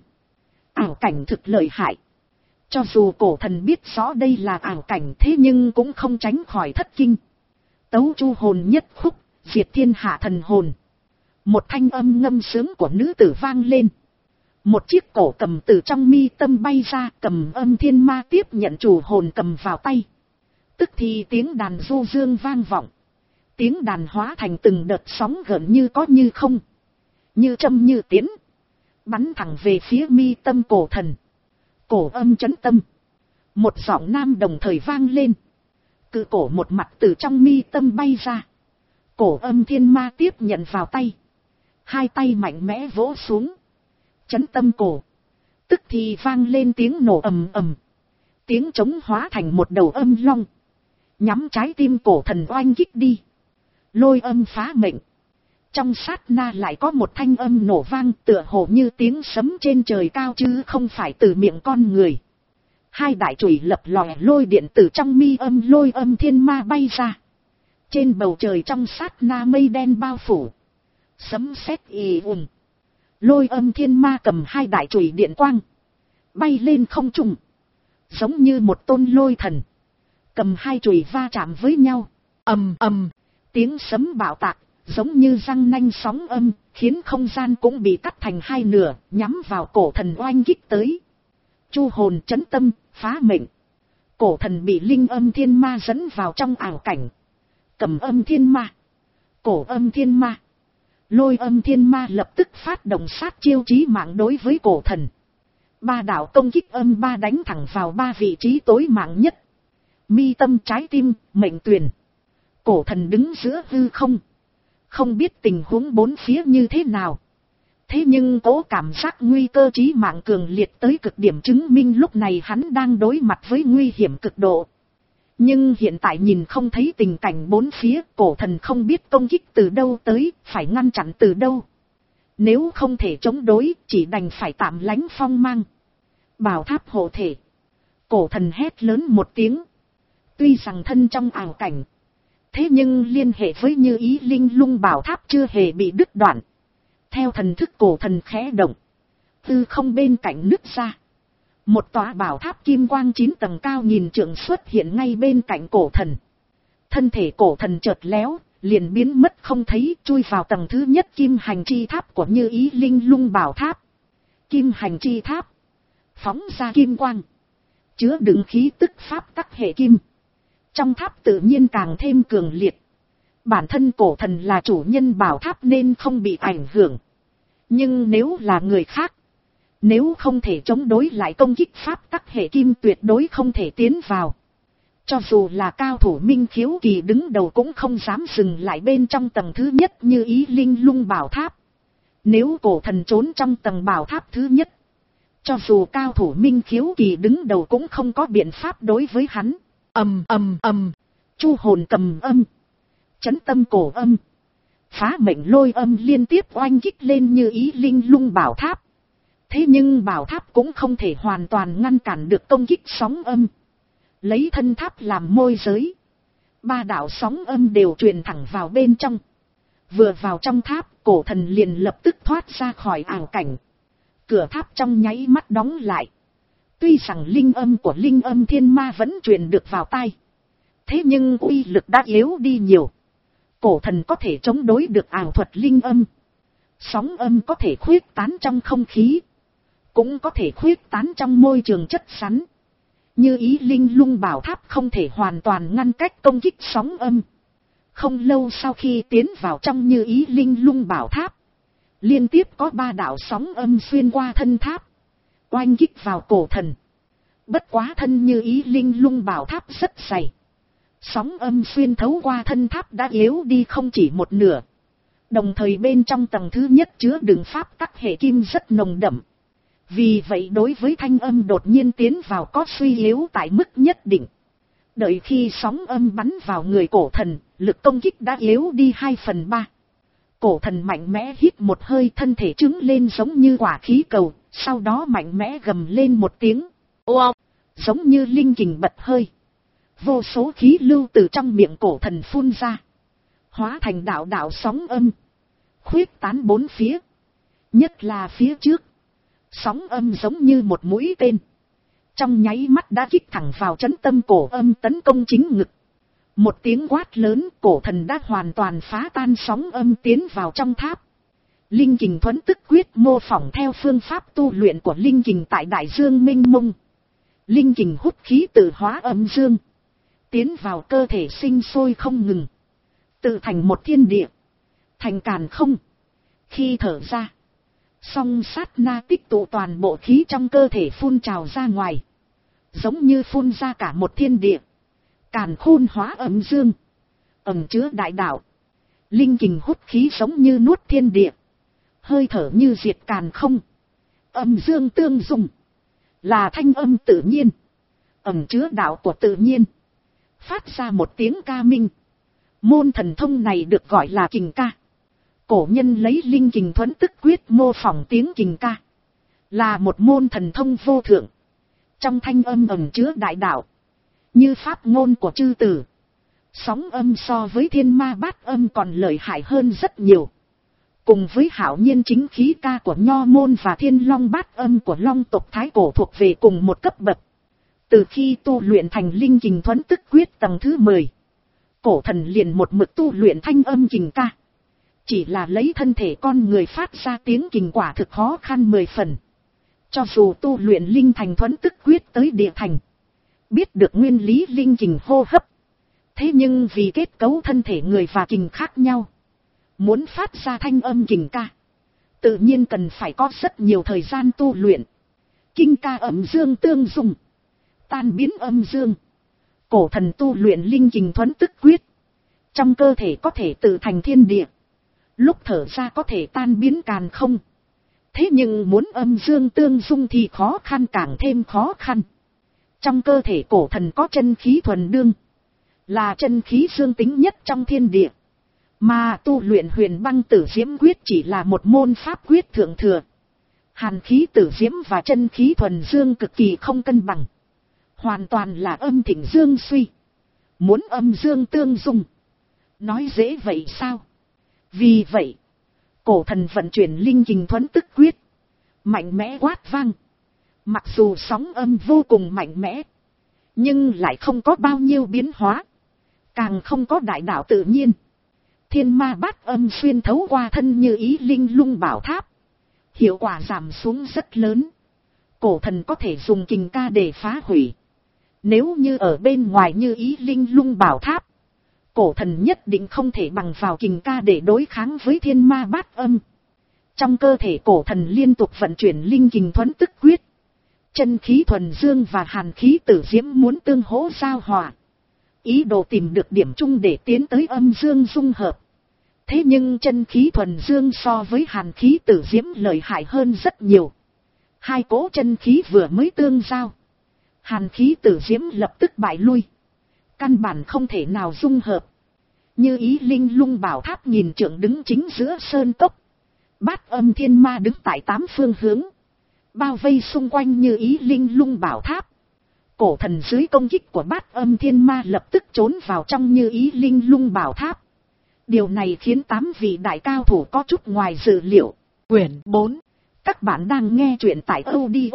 Ảo cảnh thực lợi hại. Cho dù cổ thần biết rõ đây là ảo cảnh thế nhưng cũng không tránh khỏi thất kinh. Tấu chu hồn nhất khúc, diệt thiên hạ thần hồn. Một thanh âm ngâm sướng của nữ tử vang lên. Một chiếc cổ cầm từ trong mi tâm bay ra, cầm âm thiên ma tiếp nhận chủ hồn cầm vào tay. Tức thì tiếng đàn du dương vang vọng. Tiếng đàn hóa thành từng đợt sóng gợn như có như không. Như châm như tiến. Bắn thẳng về phía mi tâm cổ thần. Cổ âm chấn tâm. Một giọng nam đồng thời vang lên. Cự cổ một mặt từ trong mi tâm bay ra. Cổ âm thiên ma tiếp nhận vào tay. Hai tay mạnh mẽ vỗ xuống. Chấn tâm cổ. Tức thì vang lên tiếng nổ ầm ầm. Tiếng trống hóa thành một đầu âm long. Nhắm trái tim cổ thần oanh kích đi. Lôi âm phá mệnh. Trong sát na lại có một thanh âm nổ vang tựa hồ như tiếng sấm trên trời cao chứ không phải từ miệng con người. Hai đại chùy lập lòe lôi điện từ trong mi âm lôi âm thiên ma bay ra. Trên bầu trời trong sát na mây đen bao phủ. Sấm sét ì ùm. Lôi âm thiên ma cầm hai đại chùy điện quang. Bay lên không trung. Giống như một tôn lôi thần. Cầm hai chùy va chạm với nhau. Ầm ầm. Tiếng sấm bạo tạc. Giống như răng nanh sóng âm. Khiến không gian cũng bị cắt thành hai nửa. Nhắm vào cổ thần oanh kích tới. Chu hồn chấn tâm, phá mệnh. Cổ thần bị linh âm thiên ma dẫn vào trong ảo cảnh. Cầm âm thiên ma. Cổ âm thiên ma. Lôi âm thiên ma lập tức phát động sát chiêu chí mạng đối với cổ thần. Ba đạo công kích âm ba đánh thẳng vào ba vị trí tối mạng nhất. Mi tâm, trái tim, mệnh tuyền. Cổ thần đứng giữa hư không. Không biết tình huống bốn phía như thế nào. Thế nhưng cố cảm giác nguy cơ chí mạng cường liệt tới cực điểm chứng minh lúc này hắn đang đối mặt với nguy hiểm cực độ. Nhưng hiện tại nhìn không thấy tình cảnh bốn phía, cổ thần không biết công kích từ đâu tới, phải ngăn chặn từ đâu. Nếu không thể chống đối, chỉ đành phải tạm lánh phong mang. Bảo tháp hộ thể. Cổ thần hét lớn một tiếng. Tuy rằng thân trong ảo cảnh. Thế nhưng liên hệ với Như Ý Linh Lung bảo tháp chưa hề bị đứt đoạn. Theo thần thức cổ thần khẽ động. Tư không bên cạnh nứt ra. Một tòa bảo tháp kim quang chín tầng cao nghìn trượng xuất hiện ngay bên cạnh cổ thần. Thân thể cổ thần chợt léo, liền biến mất không thấy, chui vào tầng thứ nhất kim hành chi tháp của Như Ý Linh Lung bảo tháp. Kim hành chi tháp. Phóng ra kim quang. Chứa đựng khí tức pháp tắc hệ kim. Trong tháp tự nhiên càng thêm cường liệt. Bản thân cổ thần là chủ nhân bảo tháp nên không bị ảnh hưởng. Nhưng nếu là người khác. Nếu không thể chống đối lại công kích pháp tắc hệ kim tuyệt đối không thể tiến vào. Cho dù là cao thủ minh khiếu kỳ đứng đầu cũng không dám dừng lại bên trong tầng thứ nhất Như Ý Linh Lung bảo tháp. Nếu cổ thần trốn trong tầng bảo tháp thứ nhất. Cho dù cao thủ minh khiếu kỳ đứng đầu cũng không có biện pháp đối với hắn. Ầm ầm ầm. Chu hồn cầm âm. Chấn tâm cổ âm. Phá mệnh lôi âm liên tiếp oanh kích lên Như Ý Linh Lung bảo tháp. Thế nhưng bảo tháp cũng không thể hoàn toàn ngăn cản được công kích sóng âm. Lấy thân tháp làm môi giới. Ba đạo sóng âm đều truyền thẳng vào bên trong. Vừa vào trong tháp, cổ thần liền lập tức thoát ra khỏi ảo cảnh. Cửa tháp trong nháy mắt đóng lại. Tuy rằng linh âm của linh âm thiên ma vẫn truyền được vào tai. Thế nhưng uy lực đã yếu đi nhiều. Cổ thần có thể chống đối được ảo thuật linh âm. Sóng âm có thể khuyết tán trong không khí. Cũng có thể khuyết tán trong môi trường chất rắn. Như Ý Linh Lung bảo tháp không thể hoàn toàn ngăn cách công kích sóng âm. Không lâu sau khi tiến vào trong Như Ý Linh Lung bảo tháp. Liên tiếp có ba đạo sóng âm xuyên qua thân tháp. Oanh kích vào cổ thần. Bất quá thân Như Ý Linh Lung bảo tháp rất dày. Sóng âm xuyên thấu qua thân tháp đã yếu đi không chỉ một nửa. Đồng thời bên trong tầng thứ nhất chứa đựng pháp tắc hệ kim rất nồng đậm. Vì vậy đối với thanh âm đột nhiên tiến vào có suy yếu tại mức nhất định. Đợi khi sóng âm bắn vào người cổ thần, lực công kích đã yếu đi hai phần ba. Cổ thần mạnh mẽ hít một hơi, thân thể trứng lên giống như quả khí cầu, sau đó mạnh mẽ gầm lên một tiếng. Wow! Giống như linh kình bật hơi. Vô số khí lưu từ trong miệng cổ thần phun ra. Hóa thành đạo đạo sóng âm. Khuyết tán bốn phía. Nhất là phía trước. Sóng âm giống như một mũi tên. Trong nháy mắt đã kích thẳng vào trấn tâm cổ âm tấn công chính ngực. Một tiếng quát lớn, cổ thần đã hoàn toàn phá tan sóng âm tiến vào trong tháp. Linh kình thuẫn tức quyết mô phỏng theo phương pháp tu luyện của linh kình tại đại dương minh mông. Linh kình hút khí tự hóa âm dương. Tiến vào cơ thể sinh sôi không ngừng. Tự thành một thiên địa. Thành càn không. Khi thở ra. Song sát na tích tụ toàn bộ khí trong cơ thể phun trào ra ngoài. Giống như phun ra cả một thiên địa. Càn khôn hóa âm dương. Ẩn chứa đại đạo. Linh kình hút khí giống như nuốt thiên địa. Hơi thở như diệt càn không. Âm dương tương dung. Là thanh âm tự nhiên. Ẩn chứa đạo của tự nhiên. Phát ra một tiếng ca minh. Môn thần thông này được gọi là kình ca. Cổ nhân lấy linh kình thuẫn tức quyết mô phỏng tiếng kình ca. Là một môn thần thông vô thượng. Trong thanh âm ẩn chứa đại đạo. Như pháp ngôn của chư tử. Sóng âm so với thiên ma bát âm còn lợi hại hơn rất nhiều. Cùng với hạo nhiên chính khí ca của nho môn và thiên long bát âm của long tộc thái cổ thuộc về cùng một cấp bậc. Từ khi tu luyện thành linh kình thuẫn tức quyết tầng thứ mười, cổ thần liền một mực tu luyện thanh âm kình ca. Chỉ là lấy thân thể con người phát ra tiếng kình quả thực khó khăn mười phần. Cho dù tu luyện linh thành thuẫn tức quyết tới địa thành, biết được nguyên lý linh kình hô hấp, thế nhưng vì kết cấu thân thể người và kình khác nhau, muốn phát ra thanh âm kình ca, tự nhiên cần phải có rất nhiều thời gian tu luyện. Kinh ca âm dương tương dung, tan biến âm dương. Cổ thần tu luyện linh kình thuẫn tức quyết, trong cơ thể có thể tự thành thiên địa, lúc thở ra có thể tan biến càn không. Thế nhưng muốn âm dương tương dung thì khó khăn càng thêm khó khăn. Trong cơ thể cổ thần có chân khí thuần đương, là chân khí dương tính nhất trong thiên địa. Mà tu luyện huyền băng tử diễm quyết chỉ là một môn pháp quyết thượng thừa. Hàn khí tử diễm và chân khí thuần dương cực kỳ không cân bằng, hoàn toàn là âm thịnh dương suy. Muốn âm dương tương dung, nói dễ vậy sao? Vì vậy, cổ thần vận chuyển linh kình thuẫn tức quyết, mạnh mẽ quát vang. Mặc dù sóng âm vô cùng mạnh mẽ, nhưng lại không có bao nhiêu biến hóa, càng không có đại đạo tự nhiên. Thiên ma bát âm xuyên thấu qua thân như ý linh lung bảo tháp, hiệu quả giảm xuống rất lớn. Cổ thần có thể dùng kình ca để phá hủy. Nếu như ở bên ngoài như ý linh lung bảo tháp, cổ thần nhất định không thể bằng vào kình ca để đối kháng với thiên ma bát âm. Trong cơ thể cổ thần liên tục vận chuyển linh kình thuẫn tức quyết, chân khí thuần dương và hàn khí tử diễm muốn tương hỗ giao hòa, ý đồ tìm được điểm chung để tiến tới âm dương dung hợp. Thế nhưng chân khí thuần dương so với hàn khí tử diễm lợi hại hơn rất nhiều. Hai cỗ chân khí vừa mới tương giao, hàn khí tử diễm lập tức bại lui, căn bản không thể nào dung hợp. Như ý linh lung bảo tháp nhìn trượng đứng chính giữa sơn cốc, bát âm thiên ma đứng tại tám phương hướng, bao vây xung quanh như ý linh lung bảo tháp. Cổ thần dưới công kích của bát âm thiên ma lập tức trốn vào trong như ý linh lung bảo tháp. Điều này khiến tám vị đại cao thủ có chút ngoài dự liệu. Quyển bốn. Các bạn đang nghe truyện tại audio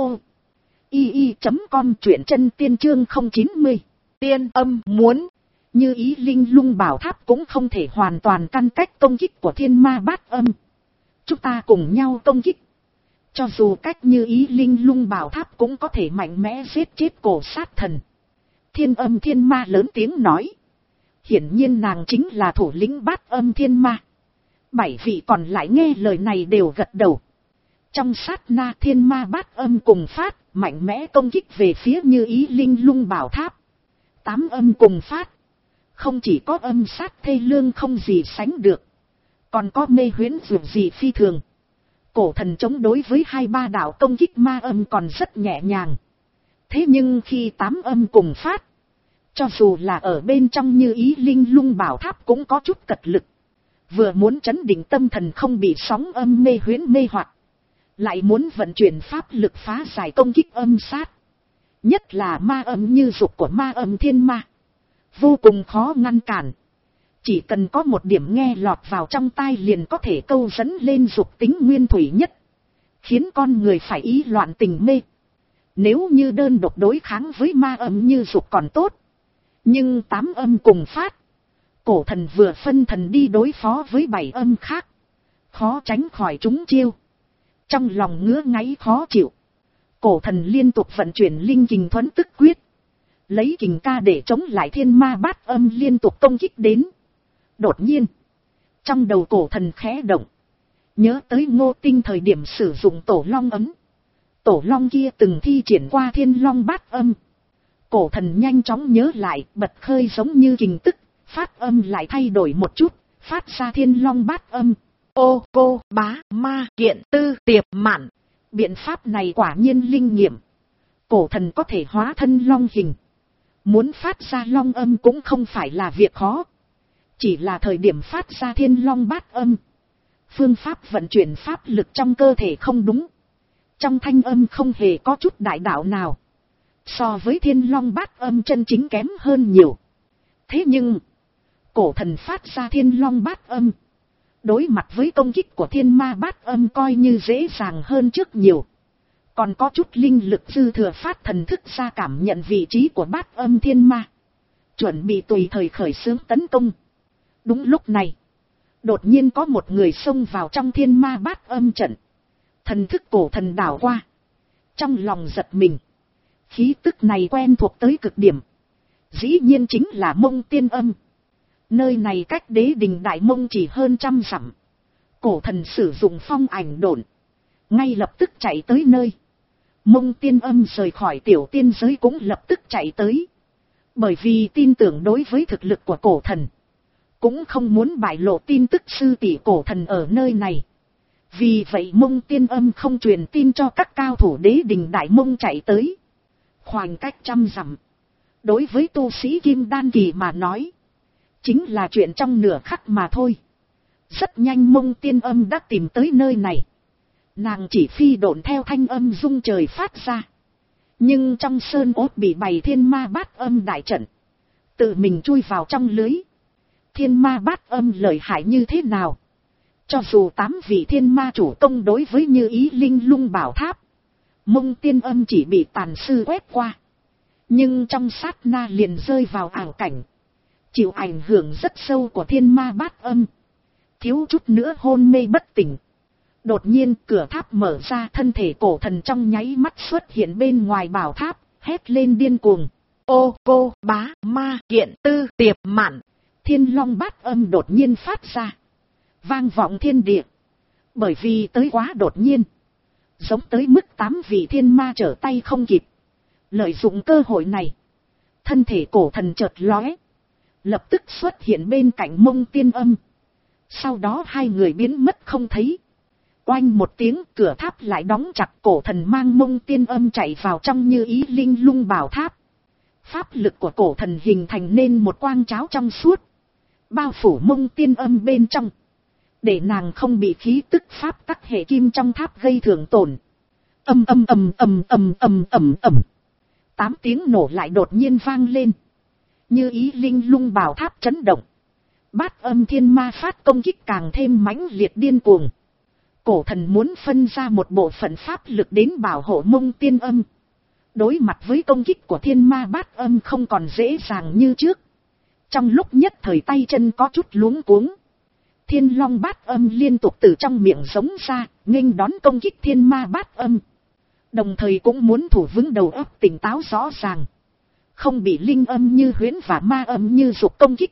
i i chấm com, truyện chân tiên chương không chín mươi. Tiên âm muốn. Như ý linh lung bảo tháp cũng không thể hoàn toàn căn cách công kích của thiên ma bát âm. Chúng ta cùng nhau công kích. Cho dù cách như ý linh lung bảo tháp cũng có thể mạnh mẽ giết chết cổ sát thần. Thiên âm thiên ma lớn tiếng nói. Hiển nhiên nàng chính là thủ lĩnh bát âm thiên ma. Bảy vị còn lại nghe lời này đều gật đầu. Trong sát na thiên ma bát âm cùng phát, mạnh mẽ công kích về phía như ý linh lung bảo tháp. Tám âm cùng phát. Không chỉ có âm sát thê lương không gì sánh được, còn có mê huyễn dường gì phi thường. Cổ thần chống đối với hai ba đạo công kích ma âm còn rất nhẹ nhàng. Thế nhưng khi tám âm cùng phát, cho dù là ở bên trong như ý linh lung bảo tháp cũng có chút cật lực. Vừa muốn trấn định tâm thần không bị sóng âm mê huyễn mê hoặc, lại muốn vận chuyển pháp lực phá giải công kích âm sát. Nhất là ma âm như dục của ma âm thiên ma, vô cùng khó ngăn cản. Chỉ cần có một điểm nghe lọt vào trong tai liền có thể câu dẫn lên dục tính nguyên thủy nhất, khiến con người phải ý loạn tình mê. Nếu như đơn độc đối kháng với ma âm như dục còn tốt, nhưng tám âm cùng phát, cổ thần vừa phân thần đi đối phó với bảy âm khác, khó tránh khỏi trúng chiêu. Trong lòng ngứa ngáy khó chịu, cổ thần liên tục vận chuyển linh kình thuẫn tức quyết, lấy kình ca để chống lại thiên ma bát âm liên tục công kích đến. Đột nhiên, trong đầu cổ thần khẽ động, nhớ tới Ngô Tinh thời điểm sử dụng tổ long ấm. Tổ long kia từng thi triển qua thiên long bát âm. Cổ thần nhanh chóng nhớ lại, bật khơi giống như kình tức, phát âm lại thay đổi một chút, phát ra thiên long bát âm. Ô cô bá ma kiện tư tiệp mạn. Biện pháp này quả nhiên linh nghiệm. Cổ thần có thể hóa thân long hình. Muốn phát ra long âm cũng không phải là việc khó. Chỉ là thời điểm phát ra thiên long bát âm, phương pháp vận chuyển pháp lực trong cơ thể không đúng. Trong thanh âm không hề có chút đại đạo nào. So với thiên long bát âm chân chính kém hơn nhiều. Thế nhưng, Cổ thần phát ra thiên long bát âm. Đối mặt với công kích của thiên ma bát âm coi như dễ dàng hơn trước nhiều. Còn có chút linh lực dư thừa phát thần thức ra cảm nhận vị trí của bát âm thiên ma. Chuẩn bị tùy thời khởi xướng tấn công. Đúng lúc này. Đột nhiên có một người xông vào trong thiên ma bát âm trận. Thần thức cổ thần đảo qua. Trong lòng giật mình. Khí tức này quen thuộc tới cực điểm. Dĩ nhiên chính là Mông Tiên Âm. Nơi này cách đế đình Đại Mông chỉ hơn trăm dặm. Cổ thần sử dụng phong ảnh độn. Ngay lập tức chạy tới nơi. Mông Tiên Âm rời khỏi tiểu tiên giới cũng lập tức chạy tới. Bởi vì tin tưởng đối với thực lực của cổ thần. Cũng không muốn bại lộ tin tức sư tỷ cổ thần ở nơi này. Vì vậy Mông Tiên Âm không truyền tin cho các cao thủ đế đình Đại Mông chạy tới. Khoảng cách trăm dặm. Đối với tu sĩ kim đan kỳ mà nói. Chính là chuyện trong nửa khắc mà thôi. Rất nhanh Mông Tiên Âm đã tìm tới nơi này. Nàng chỉ phi độn theo thanh âm rung trời phát ra. Nhưng trong sơn ốt bị bày thiên ma bát âm đại trận. Tự mình chui vào trong lưới. Thiên ma bát âm lợi hại như thế nào? Cho dù tám vị thiên ma chủ công đối với Như Ý Linh Lung Bảo Tháp. Mông Tiên Âm chỉ bị tàn sư quét qua. Nhưng trong sát na liền rơi vào ảo cảnh. Chịu ảnh hưởng rất sâu của thiên ma bát âm. Thiếu chút nữa hôn mê bất tỉnh. Đột nhiên cửa tháp mở ra, thân thể cổ thần trong nháy mắt xuất hiện bên ngoài bảo tháp, hét lên điên cuồng. Ô cô bá ma kiện tư tiệp mạn. Thiên long bát âm đột nhiên phát ra. Vang vọng thiên địa. Bởi vì tới quá đột nhiên. Giống tới mức tám vị thiên ma trở tay không kịp. Lợi dụng cơ hội này. Thân thể cổ thần chợt lóe. Lập tức xuất hiện bên cạnh Mông Tiên Âm. Sau đó hai người biến mất không thấy. Oanh một tiếng cửa tháp lại đóng chặt, cổ thần mang Mông Tiên Âm chạy vào trong Như Ý Linh Lung Bảo Tháp. Pháp lực của cổ thần hình thành nên một quang cháo trong suốt. Bao phủ Mông Tiên Âm bên trong. Để nàng không bị khí tức pháp tắc hệ kim trong tháp gây thương tổn. Âm âm âm âm âm âm âm âm. Tám tiếng nổ lại đột nhiên vang lên. Như Ý Linh Lung Bảo Tháp chấn động. Bát âm thiên ma phát công kích càng thêm mãnh liệt điên cuồng. Cổ thần muốn phân ra một bộ phận pháp lực đến bảo hộ Mông Tiên Âm. Đối mặt với công kích của thiên ma bát âm không còn dễ dàng như trước. Trong lúc nhất thời tay chân có chút luống cuống. Thiên long bát âm liên tục từ trong miệng giống ra, nghênh đón công kích thiên ma bát âm. Đồng thời cũng muốn thủ vững đầu óc tỉnh táo rõ ràng. Không bị linh âm Như Huyễn và ma âm Như Dục công kích.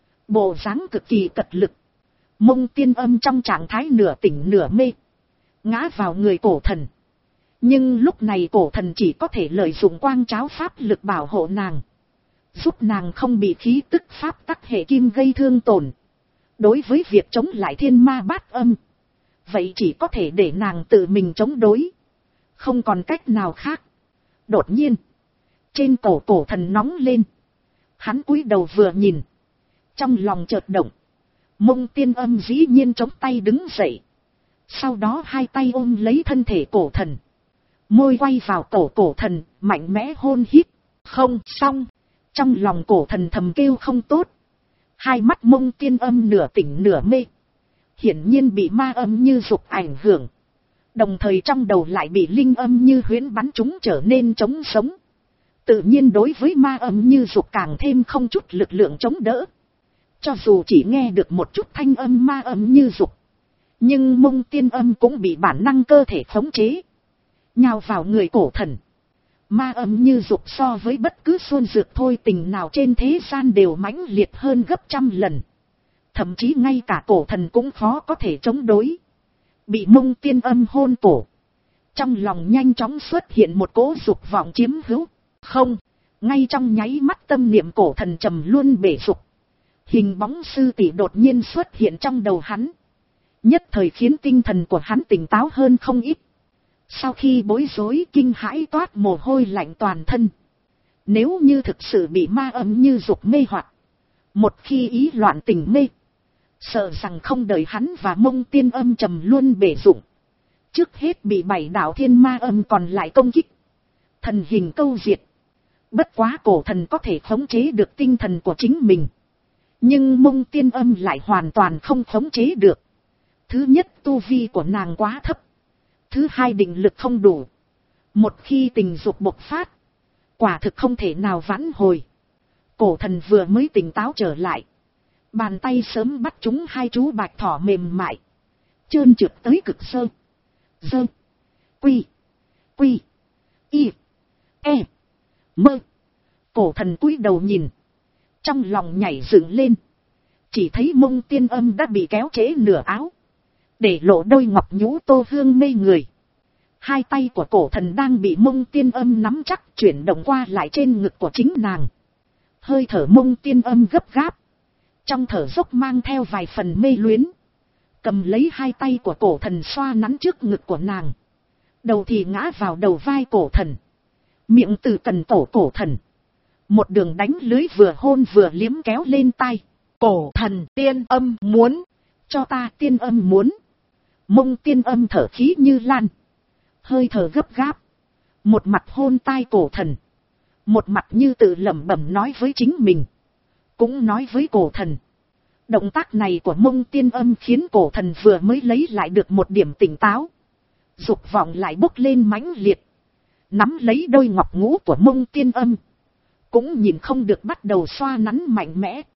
Bộ dáng cực kỳ cật lực. Mông Tiên Âm trong trạng thái nửa tỉnh nửa mê. Ngã vào người cổ thần. Nhưng lúc này cổ thần chỉ có thể lợi dụng quang cháo pháp lực bảo hộ nàng. Giúp nàng không bị khí tức pháp tắc hệ kim gây thương tổn. Đối với việc chống lại thiên ma bát âm. Vậy chỉ có thể để nàng tự mình chống đối. Không còn cách nào khác. Đột nhiên. Trên cổ cổ thần nóng lên. Hắn cúi đầu vừa nhìn. Trong lòng chợt động. Mông Tiên Âm dĩ nhiên chống tay đứng dậy. Sau đó hai tay ôm lấy thân thể cổ thần. Môi quay vào cổ cổ thần, mạnh mẽ hôn hít. Không xong. Trong lòng cổ thần thầm kêu không tốt. Hai mắt Mông Tiên Âm nửa tỉnh nửa mê. Hiển nhiên bị ma âm Như Dục ảnh hưởng. Đồng thời trong đầu lại bị linh âm Như Huyễn bắn chúng trở nên trống sống. Tự nhiên đối với ma âm Như Dục càng thêm không chút lực lượng chống đỡ. Cho dù chỉ nghe được một chút thanh âm ma âm Như Dục. Nhưng Mông Tiên Âm cũng bị bản năng cơ thể khống chế. Nhào vào người cổ thần. Ma âm Như Dục so với bất cứ xuân dược thôi tình nào trên thế gian đều mãnh liệt hơn gấp trăm lần. Thậm chí ngay cả cổ thần cũng khó có thể chống đối. Bị Mông Tiên Âm hôn cổ. Trong lòng nhanh chóng xuất hiện một cỗ dục vọng chiếm hữu. Không, ngay trong nháy mắt tâm niệm cổ thần trầm luôn bể dục. Hình bóng sư tỷ đột nhiên xuất hiện trong đầu hắn. Nhất thời khiến tinh thần của hắn tỉnh táo hơn không ít. Sau khi bối rối kinh hãi toát mồ hôi lạnh toàn thân. Nếu như thực sự bị ma âm Như Dục mê hoặc. Một khi ý loạn tình mê. Sợ rằng không đợi hắn và Mông Tiên Âm trầm luôn bể dụng. Trước hết bị bảy đạo thiên ma âm còn lại công kích. Thần hình câu diệt. Bất quá cổ thần có thể khống chế được tinh thần của chính mình. Nhưng mông tiên âm lại hoàn toàn không khống chế được. Thứ nhất, tu vi của nàng quá thấp. Thứ hai, định lực không đủ. Một khi tình dục bộc phát, quả thực không thể nào vãn hồi. Cổ thần vừa mới tỉnh táo trở lại, bàn tay sớm bắt trúng hai chú bạch thỏ mềm mại, trơn trượt tới cực sơ. Dơ. Quy. Quy. Y. E. Mơ. Cổ thần cúi đầu nhìn, trong lòng nhảy dựng lên. Chỉ thấy mông tiên âm đã bị kéo trễ nửa áo, để lộ đôi ngọc nhũ tô hương mê người. Hai tay của cổ thần đang bị mông tiên âm nắm chắc, chuyển động qua lại trên ngực của chính nàng. Hơi thở mông tiên âm gấp gáp, trong thở dốc mang theo vài phần mê luyến. Cầm lấy hai tay của cổ thần xoa nắn trước ngực của nàng. Đầu thì ngã vào đầu vai cổ thần. Miệng từ cần cổ cổ thần. Một đường đánh lưới vừa hôn vừa liếm kéo lên tai. Cổ thần, tiên âm muốn. Cho ta tiên âm muốn. Mông tiên âm thở khí như lan. Hơi thở gấp gáp. Một mặt hôn tai cổ thần. Một mặt như tự lẩm bẩm nói với chính mình. Cũng nói với cổ thần. Động tác này của mông tiên âm khiến cổ thần vừa mới lấy lại được một điểm tỉnh táo. Dục vọng lại bốc lên mãnh liệt. Nắm lấy đôi ngọc ngũ của mông tiên âm. Cũng nhìn không được bắt đầu xoa nắn mạnh mẽ.